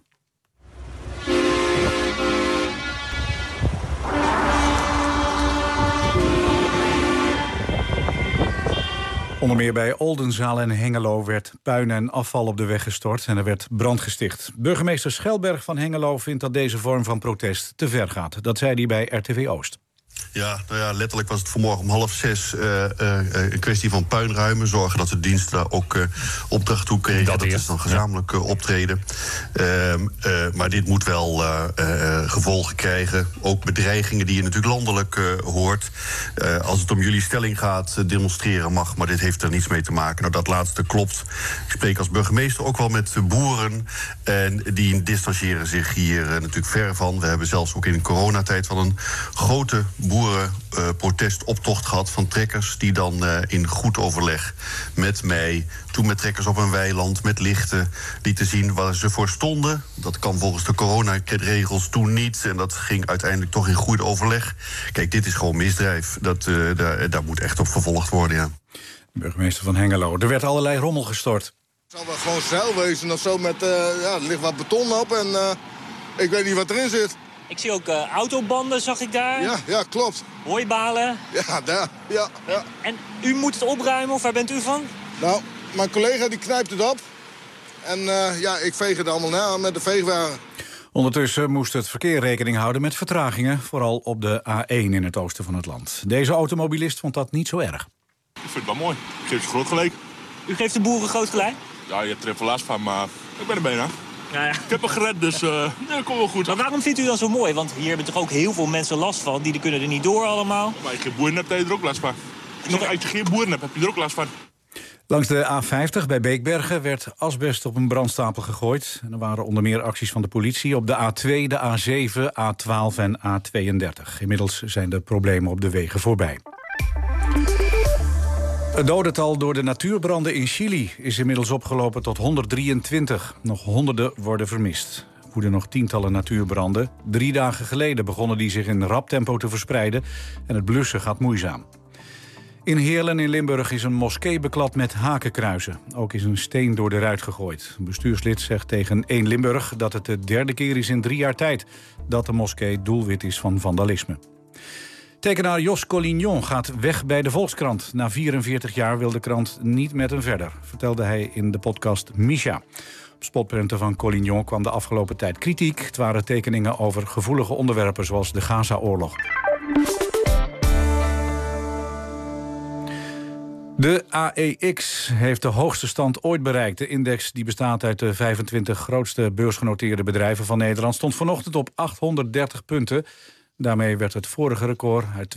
Onder meer bij Oldenzaal en Hengelo werd puin en afval op de weg gestort en er werd brand gesticht. Burgemeester Schelberg van Hengelo vindt dat deze vorm van protest te ver gaat. Dat zei hij bij RTV Oost. Ja, nou ja, letterlijk was het vanmorgen om 5:30 een kwestie van puinruimen. Zorgen dat de diensten daar ook opdracht toe kregen. Dat is dan gezamenlijk optreden. Maar dit moet wel gevolgen krijgen. Ook bedreigingen die je natuurlijk landelijk hoort. Als het om jullie stelling gaat, demonstreren mag. Maar dit heeft er niets mee te maken. Nou, dat laatste klopt. Ik spreek als burgemeester ook wel met boeren. En die distancieren zich hier natuurlijk ver van. We hebben zelfs ook in coronatijd wel een grote boerenprotestoptocht gehad van trekkers die dan in goed overleg met mij, toen met trekkers op een weiland, met lichten, lieten zien waar ze voor stonden. Dat kan volgens de coronaregels toen niet en dat ging uiteindelijk toch in goed overleg. Kijk, dit is gewoon misdrijf. Daar moet echt op vervolgd worden, ja. Burgemeester van Hengelo. Er werd allerlei rommel gestort. Het zal wel gewoon zeil wezen of zo. Met, er ligt wat beton op en ik weet niet wat erin zit. Ik zie ook autobanden, zag ik daar. Ja, klopt. Hooibalen. Ja, daar. Ja. En u moet het opruimen, of waar bent u van? Nou, mijn collega die knijpt het op. En ik veeg het allemaal na met de veegwagen. Ondertussen moest het verkeer rekening houden met vertragingen, vooral op de A1 in het oosten van het land. Deze automobilist vond dat niet zo erg. Ik vind het wel mooi. Ik geef je groot gelijk. U geeft de boeren groot gelijk? Ja, je hebt er even last van, maar ik ben er bijna. Ja. Ik heb hem gered, dus dat komt wel goed. Maar waarom vindt u dat zo mooi? Want hier hebben toch ook heel veel mensen last van. Die kunnen er niet door allemaal. Maar als je geen boeren hebt, heb je er ook last van. Als je geen boeren hebt, heb je er ook last van. Langs de A50 bij Beekbergen werd asbest op een brandstapel gegooid. En er waren onder meer acties van de politie op de A2, de A7, A12 en A32. Inmiddels zijn de problemen op de wegen voorbij. Het dodental door de natuurbranden in Chili is inmiddels opgelopen tot 123. Nog honderden worden vermist. Er woeden nog tientallen natuurbranden. 3 dagen geleden begonnen die zich in rap tempo te verspreiden en het blussen gaat moeizaam. In Heerlen in Limburg is een moskee beklad met hakenkruizen. Ook is een steen door de ruit gegooid. Een bestuurslid zegt tegen 1 Limburg dat het de 3e keer is in 3 jaar tijd dat de moskee doelwit is van vandalisme. Tekenaar Jos Collignon gaat weg bij de Volkskrant. Na 44 jaar wil de krant niet met hem verder, vertelde hij in de podcast Misha. Op spotprenten van Collignon kwam de afgelopen tijd kritiek. Het waren tekeningen over gevoelige onderwerpen zoals de Gaza-oorlog. De AEX heeft de hoogste stand ooit bereikt. De index die bestaat uit de 25 grootste beursgenoteerde bedrijven van Nederland stond vanochtend op 830 punten. Daarmee werd het vorige record uit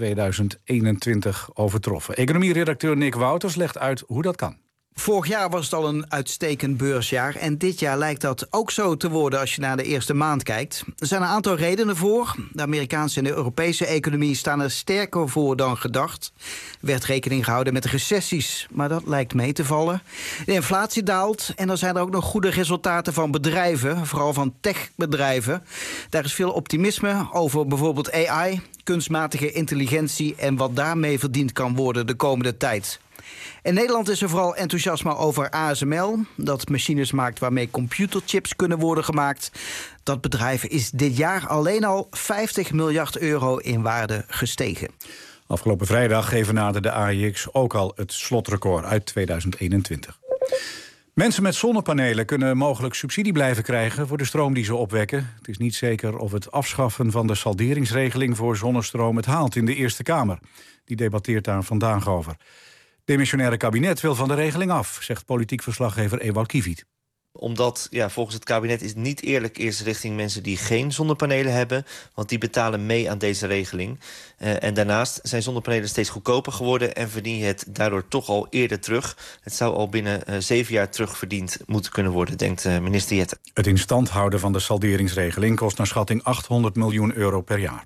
2021 overtroffen. Economieredacteur Nick Wouters legt uit hoe dat kan. Vorig jaar was het al een uitstekend beursjaar en dit jaar lijkt dat ook zo te worden als je naar de eerste maand kijkt. Er zijn een aantal redenen voor. De Amerikaanse en de Europese economie staan er sterker voor dan gedacht. Er werd rekening gehouden met recessies, maar dat lijkt mee te vallen. De inflatie daalt en er zijn er ook nog goede resultaten van bedrijven, vooral van techbedrijven. Daar is veel optimisme over bijvoorbeeld AI, kunstmatige intelligentie en wat daarmee verdiend kan worden de komende tijd. In Nederland is er vooral enthousiasme over ASML, dat machines maakt waarmee computerchips kunnen worden gemaakt. Dat bedrijf is dit jaar alleen al 50 miljard euro in waarde gestegen. Afgelopen vrijdag evenaarde de AEX ook al het slotrecord uit 2021. Mensen met zonnepanelen kunnen mogelijk subsidie blijven krijgen voor de stroom die ze opwekken. Het is niet zeker of het afschaffen van de salderingsregeling voor zonnestroom het haalt in de Eerste Kamer. Die debatteert daar vandaag over. Het demissionaire kabinet wil van de regeling af, zegt politiek verslaggever Ewout Kiewiet. Omdat volgens het kabinet is het niet eerlijk eerst richting mensen die geen zonnepanelen hebben, want die betalen mee aan deze regeling. En daarnaast zijn zonnepanelen steeds goedkoper geworden en verdien je het daardoor toch al eerder terug. Het zou al binnen 7 jaar terugverdiend moeten kunnen worden, denkt minister Jette. Het in stand houden van de salderingsregeling kost naar schatting 800 miljoen euro per jaar.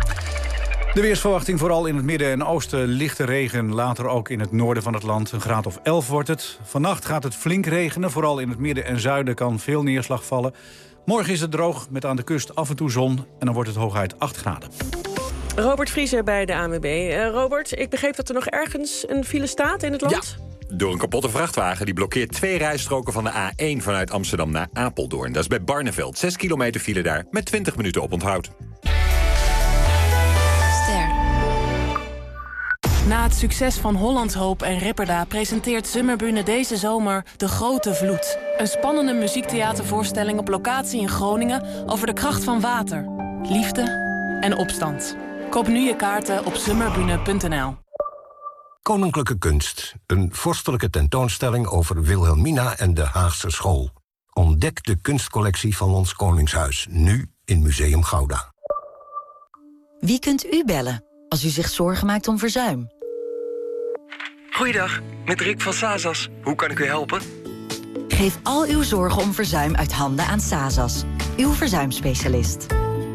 De weersverwachting vooral in het midden en oosten lichte regen. Later ook in het noorden van het land. Een graad of 11 wordt het. Vannacht gaat het flink regenen. Vooral in het midden en zuiden kan veel neerslag vallen. Morgen is het droog met aan de kust af en toe zon. En dan wordt het hooguit 8 graden. Robert Vriezer bij de ANWB. Robert, ik begreep dat er nog ergens een file staat in het land? Ja. Door een kapotte vrachtwagen die blokkeert 2 rijstroken van de A1 vanuit Amsterdam naar Apeldoorn. Dat is bij Barneveld. 6 kilometer file daar met 20 minuten oponthoud. Na het succes van Hollands Hoop en Ripperda presenteert Summerbühne deze zomer De Grote Vloed. Een spannende muziektheatervoorstelling op locatie in Groningen over de kracht van water, liefde en opstand. Koop nu je kaarten op summerbühne.nl. Koninklijke Kunst. Een vorstelijke tentoonstelling over Wilhelmina en de Haagse School. Ontdek de kunstcollectie van ons Koningshuis. Nu in Museum Gouda. Wie kunt u bellen als u zich zorgen maakt om verzuim? Goeiedag, met Rick van Sazas. Hoe kan ik u helpen? Geef al uw zorgen om verzuim uit handen aan Sazas, uw verzuimspecialist.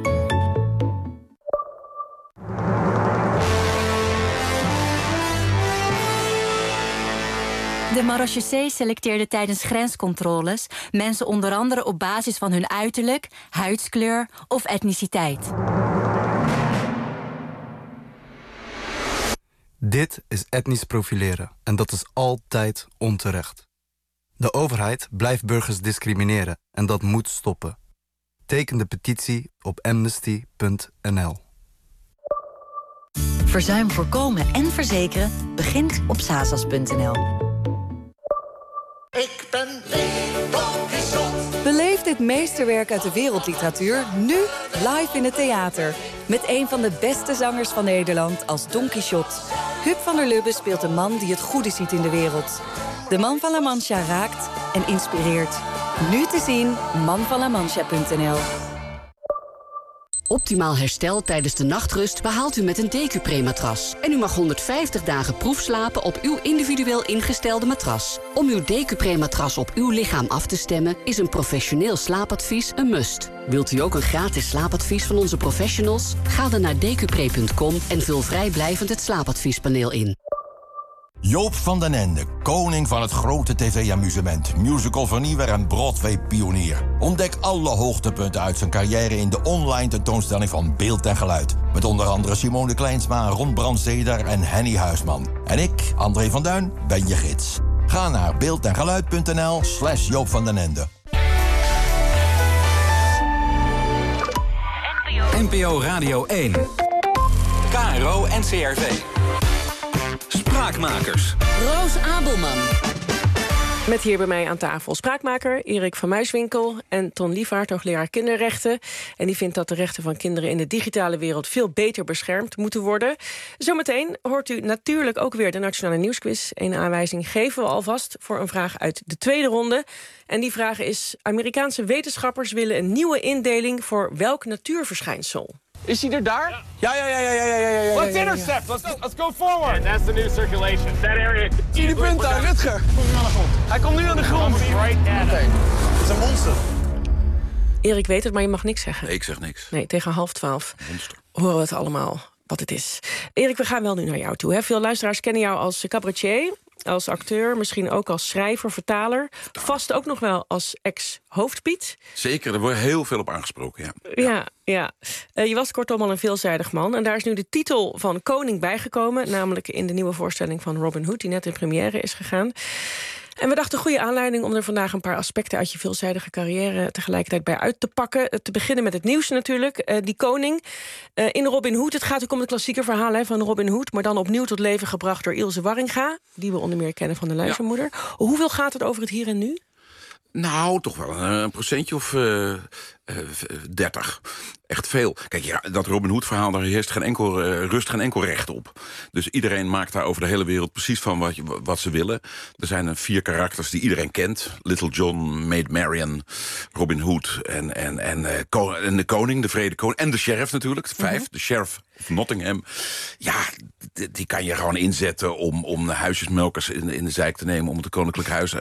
De marechaussee selecteerde tijdens grenscontroles mensen onder andere op basis van hun uiterlijk, huidskleur of etniciteit. Dit is etnisch profileren en dat is altijd onterecht. De overheid blijft burgers discrimineren en dat moet stoppen. Teken de petitie op amnesty.nl. Verzuim voorkomen en verzekeren begint op sasas.nl. Ik ben Don Quixote. Beleef dit meesterwerk uit de wereldliteratuur nu live in het theater. Met een van de beste zangers van Nederland als Don Quixote. Huub van der Lubbe speelt een man die het goede ziet in de wereld. De Man van La Mancha raakt en inspireert. Nu te zien, manvanlamancha.nl. Optimaal herstel tijdens de nachtrust behaalt u met een DQ-Pre-matras. En u mag 150 dagen proefslapen op uw individueel ingestelde matras. Om uw DQ-Pre-matras op uw lichaam af te stemmen is een professioneel slaapadvies een must. Wilt u ook een gratis slaapadvies van onze professionals? Ga dan naar dqpre.com en vul vrijblijvend het slaapadviespaneel in. Joop van den Ende, koning van het grote tv-amusement, musicalvernieuwer en Broadway-pionier. Ontdek alle hoogtepunten uit zijn carrière in de online tentoonstelling van Beeld en Geluid. Met onder andere Simone Kleinsma, Ron Brandsteder en Henny Huisman. En ik, André van Duin, ben je gids. Ga naar beeldengeluid.nl/Joop van den Ende. NPO Radio 1. KRO NCRV. Spraakmakers. Roos Abelman. Met hier bij mij aan tafel spraakmaker Erik van Muiswinkel en Ton Liefhaert, hoogleraar kinderrechten. En die vindt dat de rechten van kinderen in de digitale wereld veel beter beschermd moeten worden. Zometeen hoort u natuurlijk ook weer de Nationale Nieuwsquiz. Een aanwijzing geven we alvast voor een vraag uit de tweede ronde. En die vraag is: Amerikaanse wetenschappers willen een nieuwe indeling voor welk natuurverschijnsel? Is hij er daar? Ja. Let's intercept. Let's go forward. And that's the new circulation. That area. Zie die punt daar, Rutger. Hij komt nu aan de grond. Het is een monster. Erik weet het, maar je mag niks zeggen. Nee, ik zeg niks. Nee, tegen 11:30 horen we het allemaal wat het is. Erik, we gaan wel nu naar jou toe. Hè? Veel luisteraars kennen jou als cabaretier, als acteur, misschien ook als schrijver, vertaler. Vast ook nog wel als ex-hoofdpiet. Zeker, er wordt heel veel op aangesproken, ja. Ja. Je was kortom al een veelzijdig man. En daar is nu de titel van koning bijgekomen. Namelijk in de nieuwe voorstelling van Robin Hood, die net in première is gegaan. En we dachten, goede aanleiding om er vandaag een paar aspecten uit je veelzijdige carrière tegelijkertijd bij uit te pakken. Te beginnen met het nieuws natuurlijk. Die koning in Robin Hood. Het gaat ook om het klassieke verhaal van Robin Hood, maar dan opnieuw tot leven gebracht door Ilse Warringa, die we onder meer kennen van de Luizenmoeder. Ja. Hoeveel gaat het over het hier en nu? Nou, toch wel een procentje of 30. Echt veel. Kijk, ja, dat Robin Hood verhaal, daar rust geen enkel recht op. Dus iedereen maakt daar over de hele wereld precies van wat ze willen. Er zijn 4 karakters die iedereen kent. Little John, Maid Marian, Robin Hood en de koning, de vrede koning. En de sheriff natuurlijk, 5, de sheriff of Nottingham. Ja, die kan je gewoon inzetten om de huisjesmelkers in de zeik te nemen, om het koninklijk huis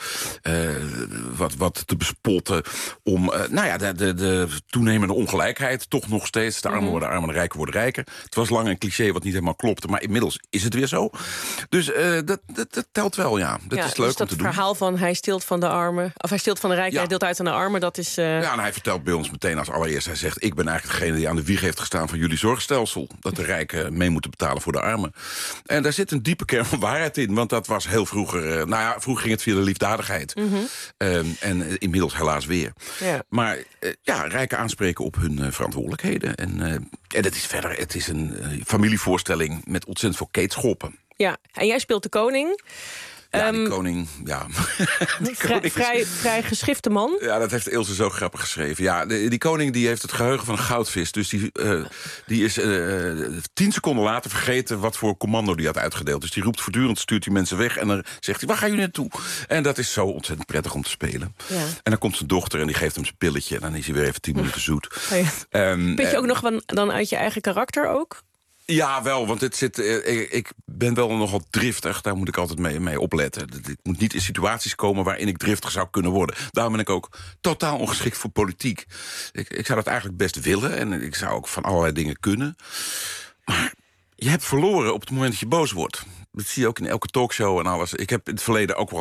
wat te bespotten. Om de toenemende ongelijkheid, toch nog steeds. De armen worden armer, de rijken worden rijker. Het was lang een cliché wat niet helemaal klopte, maar inmiddels is het weer zo. Dus dat telt wel, ja. Dat is leuk dus om te doen. Dat verhaal van hij steelt van de armen, of hij steelt van de rijken, hij deelt uit aan de armen, dat is... Ja, en hij vertelt bij ons meteen als allereerst, hij zegt, ik ben eigenlijk degene die aan de wieg heeft gestaan van jullie zorgstelsel. Dat de rijken mee moeten betalen voor de armen. En daar zit een diepe kern van waarheid in, want dat was heel vroeger... vroeger ging het via de liefdadigheid. En inmiddels helaas weer. Ja. Maar rijken aanspreken op hun verantwoordelijkheden. En het is een familievoorstelling met ontzettend veel keetschoppen. Ja, en jij speelt de koning. Ja, die koning, ja. Vrij geschifte man. Ja, dat heeft Ilse zo grappig geschreven. Ja, die koning die heeft het geheugen van een goudvis. Dus die is 10 seconden later vergeten wat voor commando die had uitgedeeld. Dus die roept voortdurend, stuurt die mensen weg. En dan zegt hij, waar gaan jullie naartoe? En dat is zo ontzettend prettig om te spelen. Ja. En dan komt zijn dochter en die geeft hem zijn pilletje. En dan is hij weer even 10 minuten zoet. Oh ja. Put je ook nog dan uit je eigen karakter ook? Ja, wel, want ik ben wel nogal driftig. Daar moet ik altijd mee opletten. Ik moet niet in situaties komen waarin ik driftig zou kunnen worden. Daarom ben ik ook totaal ongeschikt voor politiek. Ik zou dat eigenlijk best willen. En ik zou ook van allerlei dingen kunnen. Maar je hebt verloren op het moment dat je boos wordt. Dat zie je ook in elke talkshow en alles. Ik heb in het verleden ook wel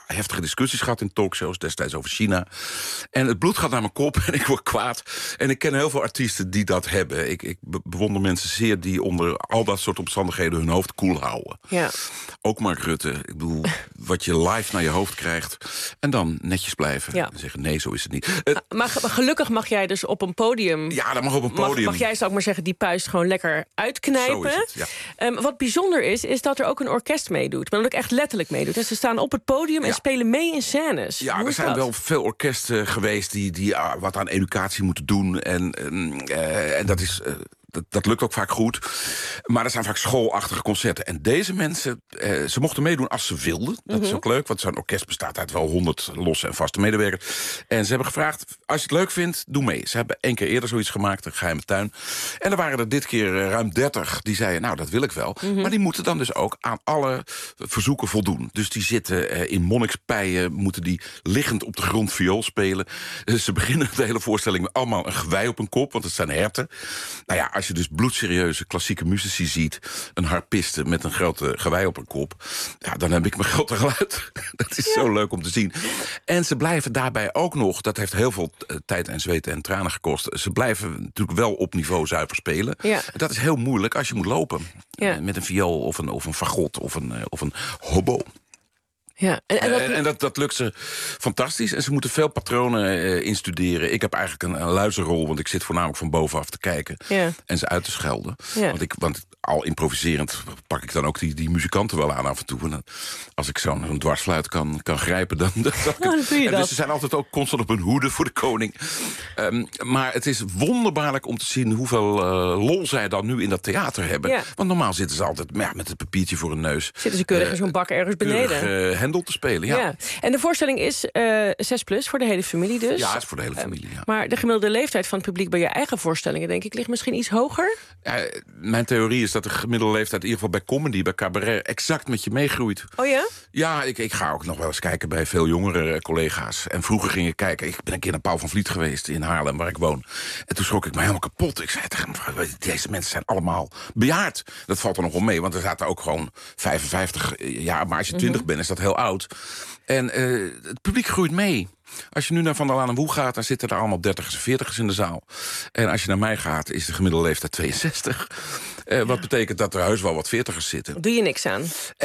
heftige discussies gehad in talkshows, destijds over China. En het bloed gaat naar mijn kop en ik word kwaad. En ik ken heel veel artiesten die dat hebben. Ik bewonder mensen zeer die onder al dat soort omstandigheden hun hoofd koel houden. Ja. Ook Mark Rutte. Ik bedoel, wat je live naar je hoofd krijgt. En dan netjes blijven. En zeggen, nee, zo is het niet. Maar gelukkig mag jij dus op een podium... Ja, dat mag op een podium. Mag jij, zou ik maar zeggen, die puist gewoon lekker uitknijpen. Zo is het, ja. Wat bijzonder is dat er ook een orkest meedoet. Maar dat ook echt letterlijk meedoet. Dus ze staan op het podium en spelen mee in scènes. Ja, Hoe er zijn wel veel orkesten geweest die wat aan educatie moeten doen. En dat is... Dat lukt ook vaak goed. Maar dat zijn vaak schoolachtige concerten. En deze mensen, ze mochten meedoen als ze wilden. Dat is ook leuk, want zo'n orkest bestaat uit wel 100 losse en vaste medewerkers. En ze hebben gevraagd, als je het leuk vindt, doe mee. Ze hebben 1 keer eerder zoiets gemaakt, een geheime tuin. En er waren er dit keer ruim 30 die zeiden, nou, dat wil ik wel. Maar die moeten dan dus ook aan alle verzoeken voldoen. Dus die zitten in monnikspijen, moeten die liggend op de grond viool spelen. Ze beginnen de hele voorstelling met allemaal een gewei op hun kop, want het zijn herten. Nou ja, als je dus bloedserieuze klassieke muzici ziet, een harpiste met een grote gewei op een kop, ja, dan heb ik mijn grote geluid. Dat is zo leuk om te zien. En ze blijven daarbij ook nog, dat heeft heel veel tijd en zweet en tranen gekost, ze blijven natuurlijk wel op niveau zuiver spelen. Ja. Dat is heel moeilijk als je moet lopen. Ja. Met een viool of een fagot of een hobo. Ja, en dat lukt ze fantastisch. En ze moeten veel patronen instuderen. Ik heb eigenlijk een luizenrol, want ik zit voornamelijk van bovenaf te kijken. Ja. En ze uit te schelden. Ja. Want al improviserend pak ik dan ook die muzikanten wel aan af en toe. En als ik zo'n dwarsfluit kan grijpen, dan doe je dat. Dus ze zijn altijd ook constant op hun hoede voor de koning. Maar het is wonderbaarlijk om te zien hoeveel lol zij dan nu in dat theater hebben. Ja. Want normaal zitten ze altijd met het papiertje voor hun neus. Zitten ze keurig in zo'n bak ergens beneden. Hendel te spelen, ja. En de voorstelling is 6+ voor de hele familie dus. Ja, het is voor de hele familie, ja. Maar de gemiddelde leeftijd van het publiek bij je eigen voorstellingen, denk ik, ligt misschien iets hoger? Mijn theorie is dat de gemiddelde leeftijd, in ieder geval bij comedy, bij cabaret, exact met je meegroeit. Oh ja? Ja, ik ga ook nog wel eens kijken bij veel jongere collega's. En vroeger ging ik kijken, ik ben een keer naar Paul van Vliet geweest in Haarlem, waar ik woon. En toen schrok ik me helemaal kapot. Ik zei tegen hem, deze mensen zijn allemaal bejaard. Dat valt er nog wel mee, want er zaten ook gewoon 55 jaar. Maar als je 20 bent, is dat heel oud. En het publiek groeit mee. Als je nu naar Van der Laan en Woe gaat, dan zitten er allemaal 30'ers en 40'ers in de zaal. En als je naar mij gaat, is de gemiddelde leeftijd 62. Wat betekent dat er heus wel wat 40'ers zitten. Doe je niks aan?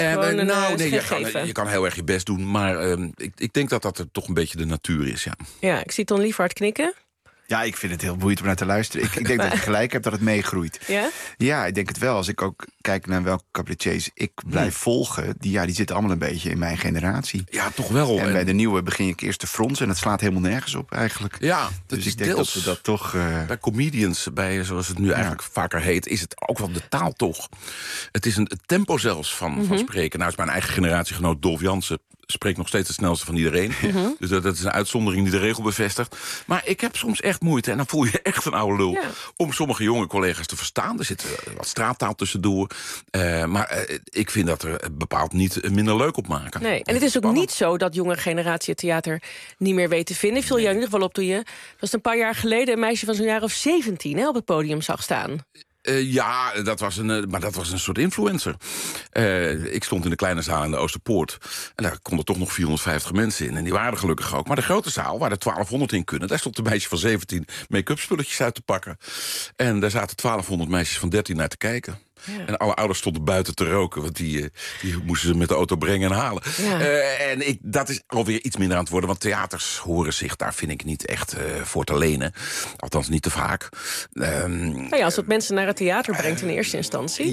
Je kan heel erg je best doen. Maar ik denk dat dat er toch een beetje de natuur is, ja. Ja, ik zie Ton Liefhart knikken. Ja, ik vind het heel boeiend om naar te luisteren. Ik denk dat je gelijk hebt dat het meegroeit. Ja? Ja, ik denk het wel. Als ik ook kijk naar welke cabaretiers ik blijf volgen, die zitten allemaal een beetje in mijn generatie. Ja, toch wel. En bij de nieuwe begin ik eerst te fronsen en het slaat helemaal nergens op eigenlijk. Ja, dus ik denk dat we dat toch... Bij comedians, zoals het nu eigenlijk vaker heet, is het ook wel de taal toch. Het is een tempo zelfs van spreken. Nou is mijn eigen generatiegenoot Dolf Jansen spreekt nog steeds het snelste van iedereen. Dus dat is een uitzondering die de regel bevestigt. Maar ik heb soms echt moeite, en dan voel je echt een oude lul, om sommige jonge collega's te verstaan. Er zit wat straattaal tussendoor. Maar ik vind dat er bepaald niet minder leuk op maken. Nee, en het is ook niet zo dat jonge generatie het theater niet meer weet te vinden. Viel jou in ieder geval op toen je, was een paar jaar geleden, een meisje van zo'n jaar of 17 op het podium zag staan. Ja, dat was een soort influencer. Ik stond in de kleine zaal in de Oosterpoort. En daar konden toch nog 450 mensen in. En die waren er gelukkig ook. Maar de grote zaal, waar er 1200 in kunnen, daar stond een meisje van 17 make-up spulletjes uit te pakken. En daar zaten 1200 meisjes van 13 naar te kijken. Ja. En alle ouders stonden buiten te roken, want die moesten ze met de auto brengen en halen. Ja. Dat is alweer iets minder aan het worden, want theaters horen zich daar, vind ik, niet echt voor te lenen. Althans, niet te vaak. Als het mensen naar het theater brengt in eerste instantie.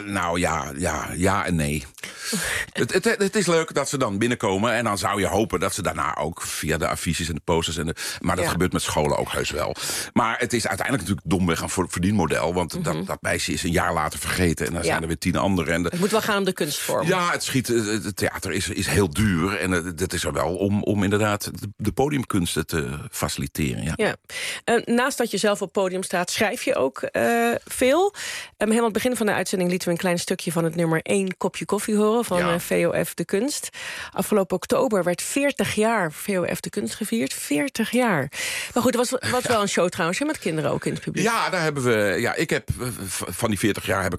Ja en nee. Het is leuk dat ze dan binnenkomen en dan zou je hopen dat ze daarna ook via de affiches en de posters maar dat gebeurt met scholen ook heus wel. Maar het is uiteindelijk natuurlijk domweg een verdienmodel, want dat meisje is een jaar later vergeten en dan zijn er weer 10 anderen. Het moet wel gaan om de kunstvorm. Ja, het theater is heel duur en dat is er wel om inderdaad de podiumkunsten te faciliteren. Ja. Naast dat je zelf op podium staat, schrijf je ook veel. Helemaal aan het begin van de uitzending lieten we een klein stukje van het nummer 1 kopje koffie horen van VOF De Kunst. Afgelopen oktober werd 40 jaar VOF De Kunst gevierd. 40 jaar. Maar goed, het was wel een show trouwens, met kinderen ook in het publiek. Ja, daar hebben we. Ja, ik heb van die 40 jaar heb ik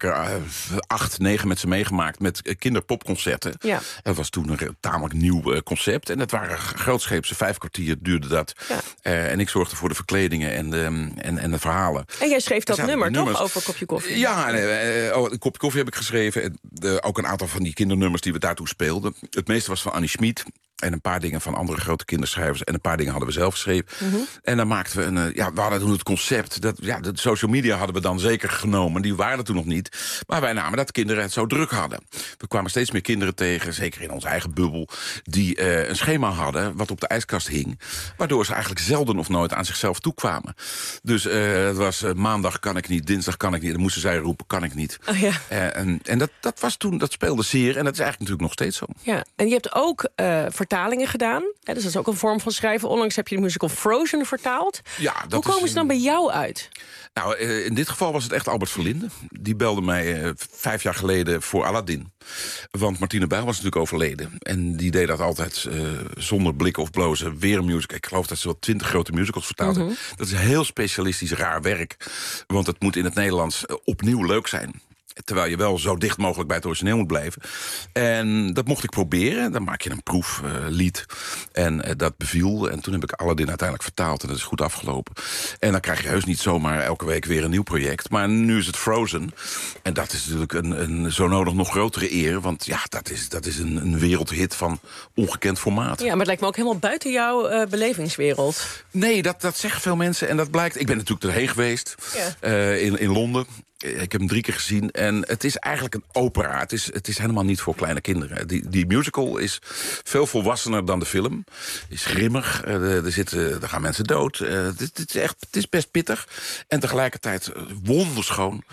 heb ik er 8, 9 met ze meegemaakt met kinderpopconcerten. Ja. Dat was toen een tamelijk nieuw concept. En dat waren grootscheepse 5 kwartier duurde dat. Ja. En ik zorgde voor de verkledingen en de verhalen. En jij schreef dat nummer, toch? Over een kopje koffie. Ja, een kopje koffie heb ik geschreven. Ook een aantal van die kindernummers die we daartoe speelden. Het meeste was van Annie Schmid. En een paar dingen van andere grote kinderschrijvers. En een paar dingen hadden we zelf geschreven. En dan maakten we we hadden toen het concept. De social media hadden we dan zeker genomen. Die waren er toen nog niet. Maar wij namen dat kinderen het zo druk hadden. We kwamen steeds meer kinderen tegen, zeker in onze eigen bubbel, die een schema hadden wat op de ijskast hing. Waardoor ze eigenlijk zelden of nooit aan zichzelf toekwamen. Dus het was maandag kan ik niet, dinsdag kan ik niet. Dan moesten zij roepen, kan ik niet. Oh, ja. En dat was toen, dat speelde zeer. En dat is eigenlijk natuurlijk nog steeds zo. Ja, en je hebt ook vertalingen gedaan. Hè, dus dat is ook een vorm van schrijven. Onlangs heb je de musical Frozen vertaald. Ja, hoe komen ze dan bij jou uit? Nou, in dit geval was het echt Albert Verlinde. Die belde mij 5 jaar geleden voor Aladdin. Want Martine Bijl was natuurlijk overleden. En die deed dat altijd zonder blikken of blozen. Weer een musical. Ik geloof dat ze wel 20 grote musicals vertaald hebben. Dat is heel specialistisch raar werk. Want het moet in het Nederlands opnieuw leuk zijn. Terwijl je wel zo dicht mogelijk bij het origineel moet blijven. En dat mocht ik proberen. Dan maak je een proeflied. En dat beviel. En toen heb ik Aladdin uiteindelijk vertaald. En dat is goed afgelopen. En dan krijg je heus niet zomaar elke week weer een nieuw project. Maar nu is het Frozen. En dat is natuurlijk een zo nodig nog grotere eer. Want ja, dat is een wereldhit van ongekend formaat. Ja, maar het lijkt me ook helemaal buiten jouw belevingswereld. Nee, dat zeggen veel mensen. En dat blijkt. Ik ben natuurlijk erheen geweest. Ja. In Londen. Ik heb hem 3 keer gezien en het is eigenlijk een opera. Het is helemaal niet voor kleine kinderen. Die musical is veel volwassener dan de film. Is grimmig, er gaan mensen dood. Het is best pittig. En tegelijkertijd wonderschoon.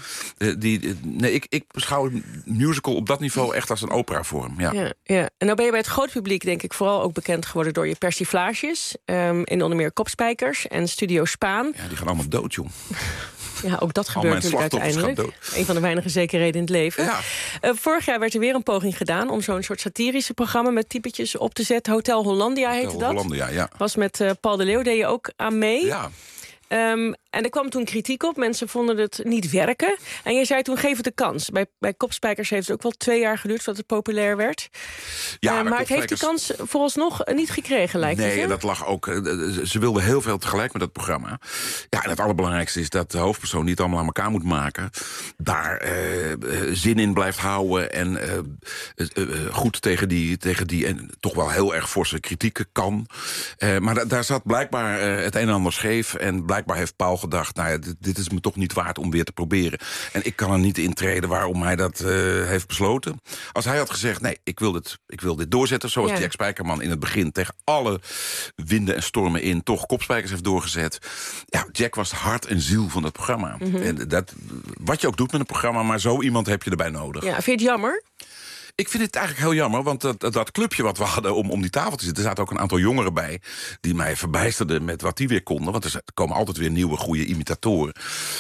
Ik beschouw een musical op dat niveau echt als een operavorm. Ja. Ja. En nou ben je bij het groot publiek denk ik vooral ook bekend geworden door je persiflages. In onder meer Kopspijkers en Studio Spaan. Ja, die gaan allemaal dood, joh. Ja, ook dat gebeurt natuurlijk uiteindelijk. Een van de weinige zekerheden in het leven. Ja. Vorig jaar werd er weer een poging gedaan om zo'n soort satirische programma met typetjes op te zetten. Hotel Hollandia heette dat. Hollandia, ja. Was met Paul de Leeuw, deed je ook aan mee. Ja. En er kwam toen kritiek op. Mensen vonden het niet werken. En je zei toen, geef het de kans. Bij Kopspijkers heeft het ook wel 2 jaar geduurd voordat het populair werd. Ja, maar het heeft die kans vooralsnog niet gekregen, lijkt het. Nee, dat lag ook. Ze wilden heel veel tegelijk met dat programma. Ja, en het allerbelangrijkste is dat de hoofdpersoon niet allemaal aan elkaar moet maken. Daar zin in blijft houden. En goed tegen die en toch wel heel erg forse kritieken kan. Maar daar zat blijkbaar het een en ander scheef. En blijkbaar heeft Paul gedacht, nou ja, dit is me toch niet waard om weer te proberen. En ik kan er niet intreden waarom hij dat heeft besloten. Als hij had gezegd, nee, ik wil dit doorzetten, zoals Jack Spijkerman in het begin tegen alle winden en stormen in toch Kopspijkers heeft doorgezet. Ja, Jack was het hart en ziel van dat programma. En wat je ook doet met een programma, maar zo iemand heb je erbij nodig. Ja, vind je het jammer? Ik vind het eigenlijk heel jammer, want dat clubje wat we hadden om die tafel te zitten, er zaten ook een aantal jongeren bij die mij verbijsterden met wat die weer konden. Want er komen altijd weer nieuwe, goede imitatoren.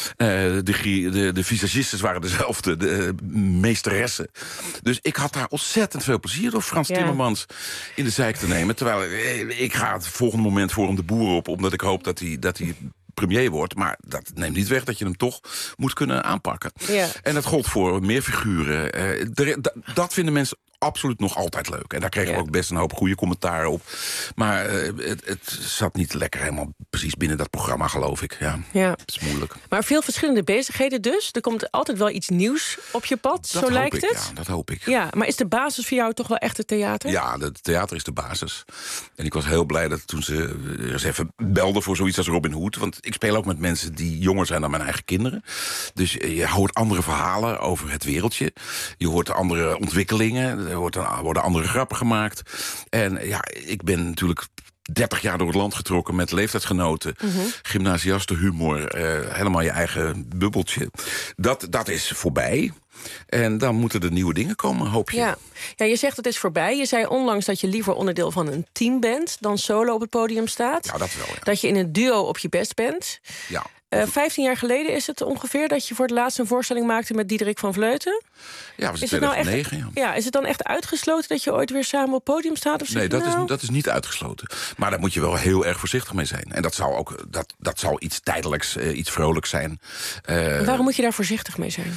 De visagistes waren dezelfde, de meesteressen. Dus ik had daar ontzettend veel plezier door Frans Timmermans in de zeik te nemen. Terwijl ik ga het volgende moment voor hem de boer op, omdat ik hoop dat hij premier wordt, maar dat neemt niet weg dat je hem toch moet kunnen aanpakken. Ja. En dat gold voor meer figuren. Dat vinden mensen absoluut nog altijd leuk. En daar kregen we ook best een hoop goede commentaren op. Maar het zat niet lekker helemaal precies binnen dat programma, geloof ik. Ja. Het is moeilijk. Maar veel verschillende bezigheden dus. Er komt altijd wel iets nieuws op je pad, zo lijkt het. Ja, dat hoop ik. Ja, maar is de basis voor jou toch wel echt het theater? Ja, het theater is de basis. En ik was heel blij dat toen ze eens even belden voor zoiets als Robin Hood. Want ik speel ook met mensen die jonger zijn dan mijn eigen kinderen. Dus je hoort andere verhalen over het wereldje. Je hoort andere ontwikkelingen. Er worden andere grappen gemaakt. En ja, ik ben natuurlijk 30 jaar door het land getrokken met leeftijdsgenoten. Gymnasiasten, humor, helemaal je eigen bubbeltje. Dat is voorbij. En dan moeten er nieuwe dingen komen, hoop je. Ja, je zegt het is voorbij. Je zei onlangs dat je liever onderdeel van een team bent dan solo op het podium staat. Ja, dat wel, ja. Dat je in een duo op je best bent. Ja. 15 jaar geleden is het ongeveer dat je voor het laatst een voorstelling maakte met Diederik van Vleuten. Ja, was in 2009. Nou ja, is het dan echt uitgesloten dat je ooit weer samen op het podium staat? Of nee, dat is niet uitgesloten. Maar daar moet je wel heel erg voorzichtig mee zijn. En dat zal iets tijdelijks, iets vrolijks zijn. Waarom moet je daar voorzichtig mee zijn?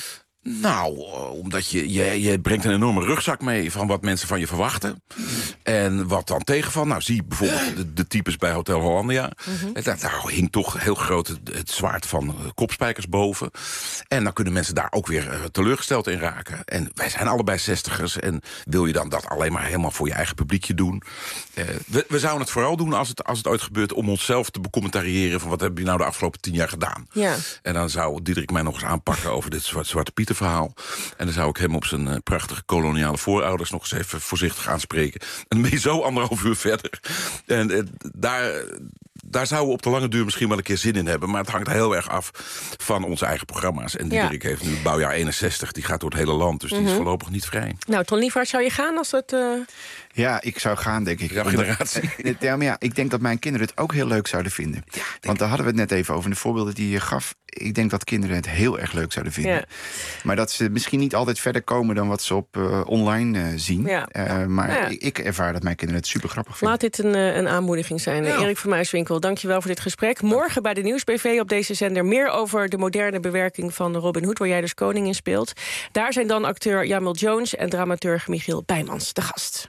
Nou, omdat je brengt een enorme rugzak mee van wat mensen van je verwachten. En wat dan tegenvalt. Nou, zie bijvoorbeeld de types bij Hotel Hollandia. Daar hing toch heel groot het zwaard van kopspijkers boven. En dan kunnen mensen daar ook weer teleurgesteld in raken. En wij zijn allebei 60ers. En wil je dan dat alleen maar helemaal voor je eigen publiekje doen? We zouden het vooral doen als het ooit gebeurt om onszelf te becommentariëren van wat heb je nou de afgelopen 10 jaar gedaan. Ja. En dan zou Diederik mij nog eens aanpakken over dit Zwarte Pieter verhaal. En dan zou ik hem op zijn prachtige koloniale voorouders nog eens even voorzichtig aanspreken. En dan ben je zo 1,5 uur verder. En daar zouden we op de lange duur misschien wel een keer zin in hebben. Maar het hangt heel erg af van onze eigen programma's. En Diederik heeft nu bouwjaar 61. Die gaat door het hele land, dus die is voorlopig niet vrij. Nou, Ton Liefhart, zou je gaan als het... Ja, ik zou gaan, denk ik. Jouw generatie. Ik denk dat mijn kinderen het ook heel leuk zouden vinden. Ja, want daar hadden we het net even over. In de voorbeelden die je gaf. Ik denk dat kinderen het heel erg leuk zouden vinden. Ja. Maar dat ze misschien niet altijd verder komen dan wat ze op online zien. Ja. Ik ervaar dat mijn kinderen het super grappig vinden. Laat dit een aanmoediging zijn. Ja. Erik van Muiswinkel, dankjewel voor dit gesprek. Morgen bij de Nieuwsbv op deze zender meer over de moderne bewerking van Robin Hood, waar jij dus koning in speelt. Daar zijn dan acteur Jamil Jones en dramaturg Michiel Bijmans de gast.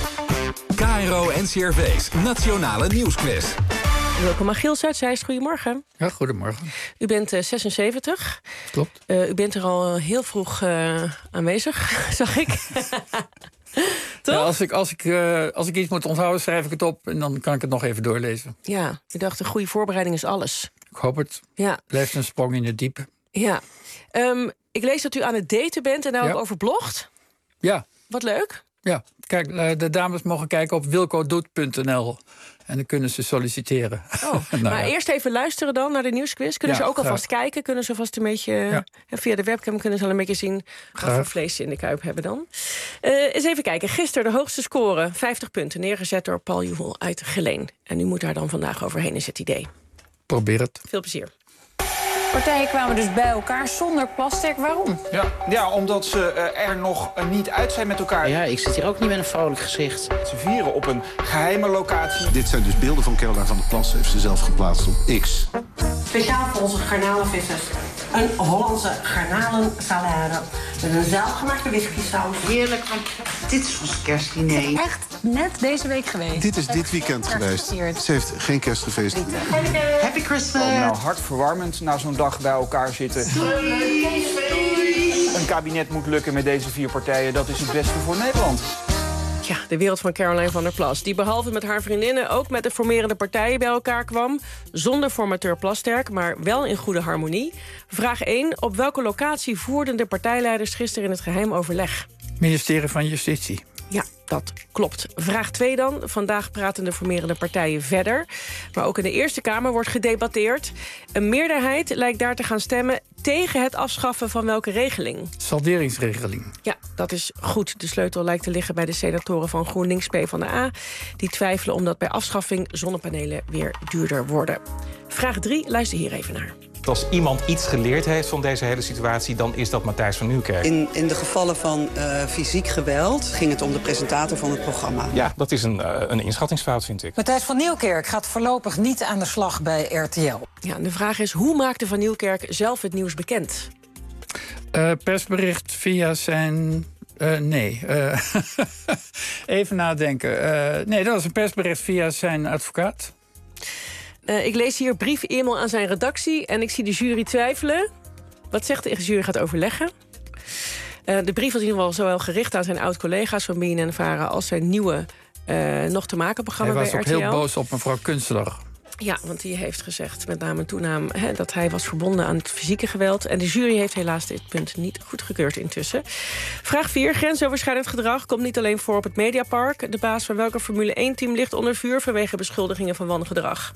KRO NCRV's Nationale Nieuwsquiz. Welkom aan Giels uit Zeist. Goedemorgen. Ja, goedemorgen. U bent 76. Klopt. U bent er al heel vroeg aanwezig, zag ik. Toch? Ja, als ik iets moet onthouden, schrijf ik het op en dan kan ik het nog even doorlezen. Ja, ik dacht, een goede voorbereiding is alles. Ik hoop het. Ja. Blijft een sprong in het diepe. Ja. Ik lees dat u aan het daten bent en daar ook over blogt. Ja. Wat leuk. Ja, kijk, de dames mogen kijken op wilcodoet.nl. En dan kunnen ze solliciteren. Maar eerst even luisteren dan naar de nieuwsquiz. Kunnen ze ook alvast kijken? Kunnen ze vast een beetje... via de webcam kunnen ze al een beetje zien... wat voor vlees ze in de kuip hebben dan. Eens even kijken. Gisteren de hoogste score. 50 punten. Neergezet door Paul Juhel uit Geleen. En u moet daar dan vandaag overheen, is het idee. Probeer het. Veel plezier. Partijen kwamen dus bij elkaar zonder Plasterk. Waarom? Ja, omdat ze er nog niet uit zijn met elkaar. Ja, ik zit hier ook niet met een vrolijk gezicht. Ze vieren op een geheime locatie. Dit zijn dus beelden van Caroline van der Plas. Heeft ze zelf geplaatst op X. Speciaal voor onze garnalenvissers. Een Hollandse garnalensalade. Met een zelfgemaakte whiskysaus. Heerlijk, want dit is ons kerstdiner. Echt net deze week geweest. Dit is dit weekend geweest. Ze heeft geen kerstgefeest. Happy Christmas. Nou, hartverwarmend na zo'n dag bij elkaar zitten. Een kabinet moet lukken met deze 4 partijen. Dat is het beste voor Nederland. Ja, de wereld van Caroline van der Plas. Die behalve met haar vriendinnen ook met de formerende partijen bij elkaar kwam. Zonder formateur Plasterk, maar wel in goede harmonie. Vraag 1. Op welke locatie voerden de partijleiders gisteren in het geheim overleg? Ministerie van Justitie. Ja, dat klopt. Vraag 2 dan. Vandaag praten de formerende partijen verder. Maar ook in de Eerste Kamer wordt gedebatteerd. Een meerderheid lijkt daar te gaan stemmen tegen het afschaffen van welke regeling? Salderingsregeling. Ja, dat is goed. De sleutel lijkt te liggen bij de senatoren van GroenLinks PvdA. Die twijfelen omdat bij afschaffing zonnepanelen weer duurder worden. Vraag 3, luister hier even naar. Als iemand iets geleerd heeft van deze hele situatie, dan is dat Matthijs van Nieuwkerk. In de gevallen van fysiek geweld ging het om de presentator van het programma. Ja, dat is een inschattingsfout, vind ik. Matthijs van Nieuwkerk gaat voorlopig niet aan de slag bij RTL. Ja, en de vraag is, hoe maakte Van Nieuwkerk zelf het nieuws bekend? Persbericht via zijn... nee. Even nadenken. Nee, dat was een persbericht via zijn advocaat. Ik lees hier brief e-mail aan zijn redactie en ik zie de jury twijfelen. Wat zegt de jury gaat overleggen? De brief was in ieder geval zowel gericht aan zijn oud-collega's van BNN-Vara als zijn nieuwe nog te maken programma bij RTL. Hij was ook heel boos op mevrouw Kunstler. Ja, want die heeft gezegd, met name en toenaam, dat hij was verbonden aan het fysieke geweld. En de jury heeft helaas dit punt niet goedgekeurd intussen. Vraag 4. Grensoverschrijdend gedrag komt niet alleen voor op het Mediapark. De baas van welke Formule 1-team ligt onder vuur vanwege beschuldigingen van wangedrag?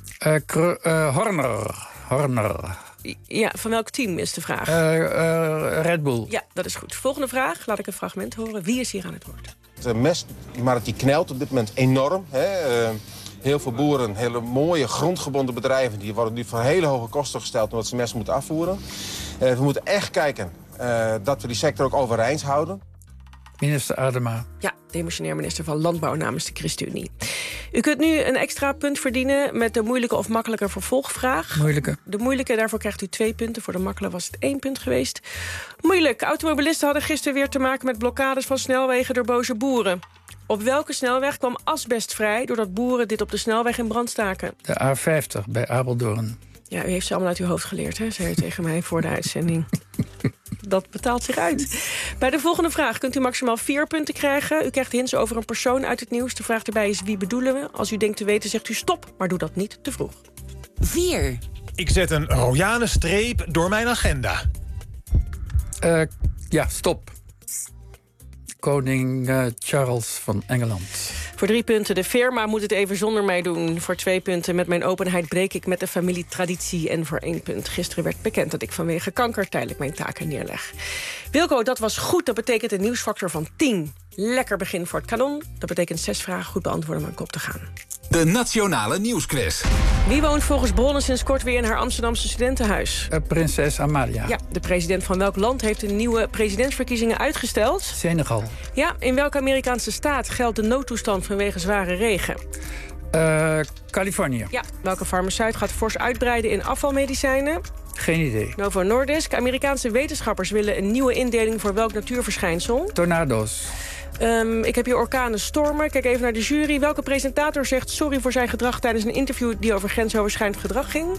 Horner. Ja, van welk team is de vraag? Red Bull. Ja, dat is goed. Volgende vraag. Laat ik een fragment horen. Wie is hier aan het woord? De mestmarkt die knelt op dit moment enorm. Heel veel boeren, hele mooie grondgebonden bedrijven... die worden nu voor hele hoge kosten gesteld omdat ze mest moeten afvoeren. We moeten echt kijken dat we die sector ook overeind houden. Minister Adema. Ja, demissionair minister van Landbouw namens de ChristenUnie. U kunt nu een extra punt verdienen met de moeilijke of makkelijke vervolgvraag. Moeilijke. De moeilijke, daarvoor krijgt u 2 punten. Voor de makkelijke was het 1 punt geweest. Moeilijk. Automobilisten hadden gisteren weer te maken met blokkades van snelwegen door boze boeren. Op welke snelweg kwam asbest vrij doordat boeren dit op de snelweg in brand staken? De A50 bij Apeldoorn. Ja, u heeft ze allemaal uit uw hoofd geleerd, hè? Zei u tegen mij voor de uitzending. Dat betaalt zich uit. Bij de volgende vraag kunt u maximaal 4 punten krijgen. U krijgt hints over een persoon uit het nieuws. De vraag erbij is wie bedoelen we? Als u denkt te weten, zegt u stop, maar doe dat niet te vroeg. 4. Ik zet een royale streep door mijn agenda. Ja, stop. Koning Charles van Engeland. Voor 3 punten. De firma moet het even zonder mij doen. Voor 2 punten. Met mijn openheid breek ik met de familietraditie. En voor 1 punt. Gisteren werd bekend dat ik vanwege kanker tijdelijk mijn taken neerleg. Wilco, dat was goed. Dat betekent een nieuwsfactor van 10. Lekker begin voor het kanon. Dat betekent 6 vragen goed beantwoorden om aan kop te gaan. De Nationale Nieuwsquiz. Wie woont volgens bronnen sinds kort weer in haar Amsterdamse studentenhuis? Prinses Amalia. Ja, de president van welk land heeft de nieuwe presidentsverkiezingen uitgesteld? Senegal. Ja, in welke Amerikaanse staat geldt de noodtoestand vanwege zware regen? Californië. Ja, welke farmaceut gaat fors uitbreiden in afvalmedicijnen? Geen idee. Novo Nordisk. Amerikaanse wetenschappers willen een nieuwe indeling voor welk natuurverschijnsel? Tornado's. Ik heb hier orkanen, stormen. Kijk even naar de jury. Welke presentator zegt sorry voor zijn gedrag tijdens een interview die over grensoverschrijdend gedrag ging?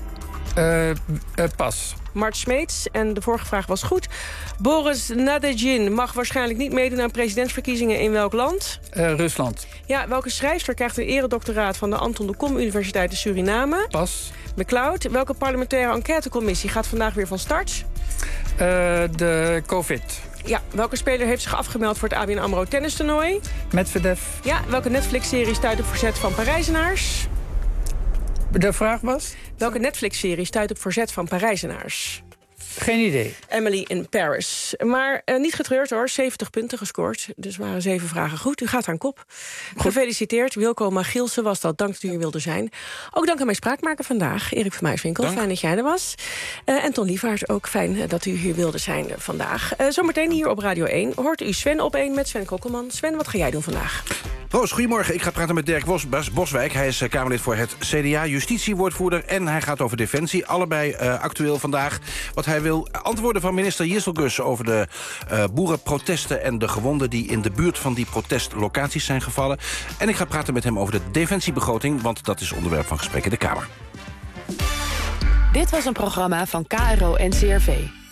Pas. Mart Smeets. En de vorige vraag was goed. Boris Nadezhdin mag waarschijnlijk niet meedoen aan presidentsverkiezingen in welk land? Rusland. Ja, welke schrijfster krijgt een eredoctoraat van de Anton de Kom Universiteit in Suriname? Pas. McCloud. Welke parlementaire enquêtecommissie gaat vandaag weer van start? De COVID. Ja, welke speler heeft zich afgemeld voor het ABN AMRO tennistoernooi? Medvedev. Ja, welke Netflix-serie stuit op verzet van Parijzenaars? De vraag was? Welke Netflix-serie stuit op verzet van Parijzenaars? Geen idee. Emily in Paris. Maar niet getreurd hoor, 70 punten gescoord. Dus waren 7 vragen goed. U gaat aan kop. Gefeliciteerd. Wilco Magielsen was dat. Dank dat u hier wilde zijn. Ook dank aan mijn spraakmaker vandaag, Erik van Muiswinkel. Fijn dat jij er was. En Ton Lievaert, ook fijn dat u hier wilde zijn vandaag. Zometeen hier op Radio 1 hoort u Sven op 1 met Sven Kokkelman. Sven, wat ga jij doen vandaag? Roos, goedemorgen. Ik ga praten met Dirk Boswijk. Hij is Kamerlid voor het CDA, justitiewoordvoerder... en hij gaat over Defensie. Allebei actueel vandaag. Wat hij wil antwoorden van minister Jisselgus over de boerenprotesten en de gewonden die in de buurt van die protestlocaties zijn gevallen. En ik ga praten met hem over de defensiebegroting, want dat is onderwerp van gesprek in de Kamer. Dit was een programma van KRO-NCRV.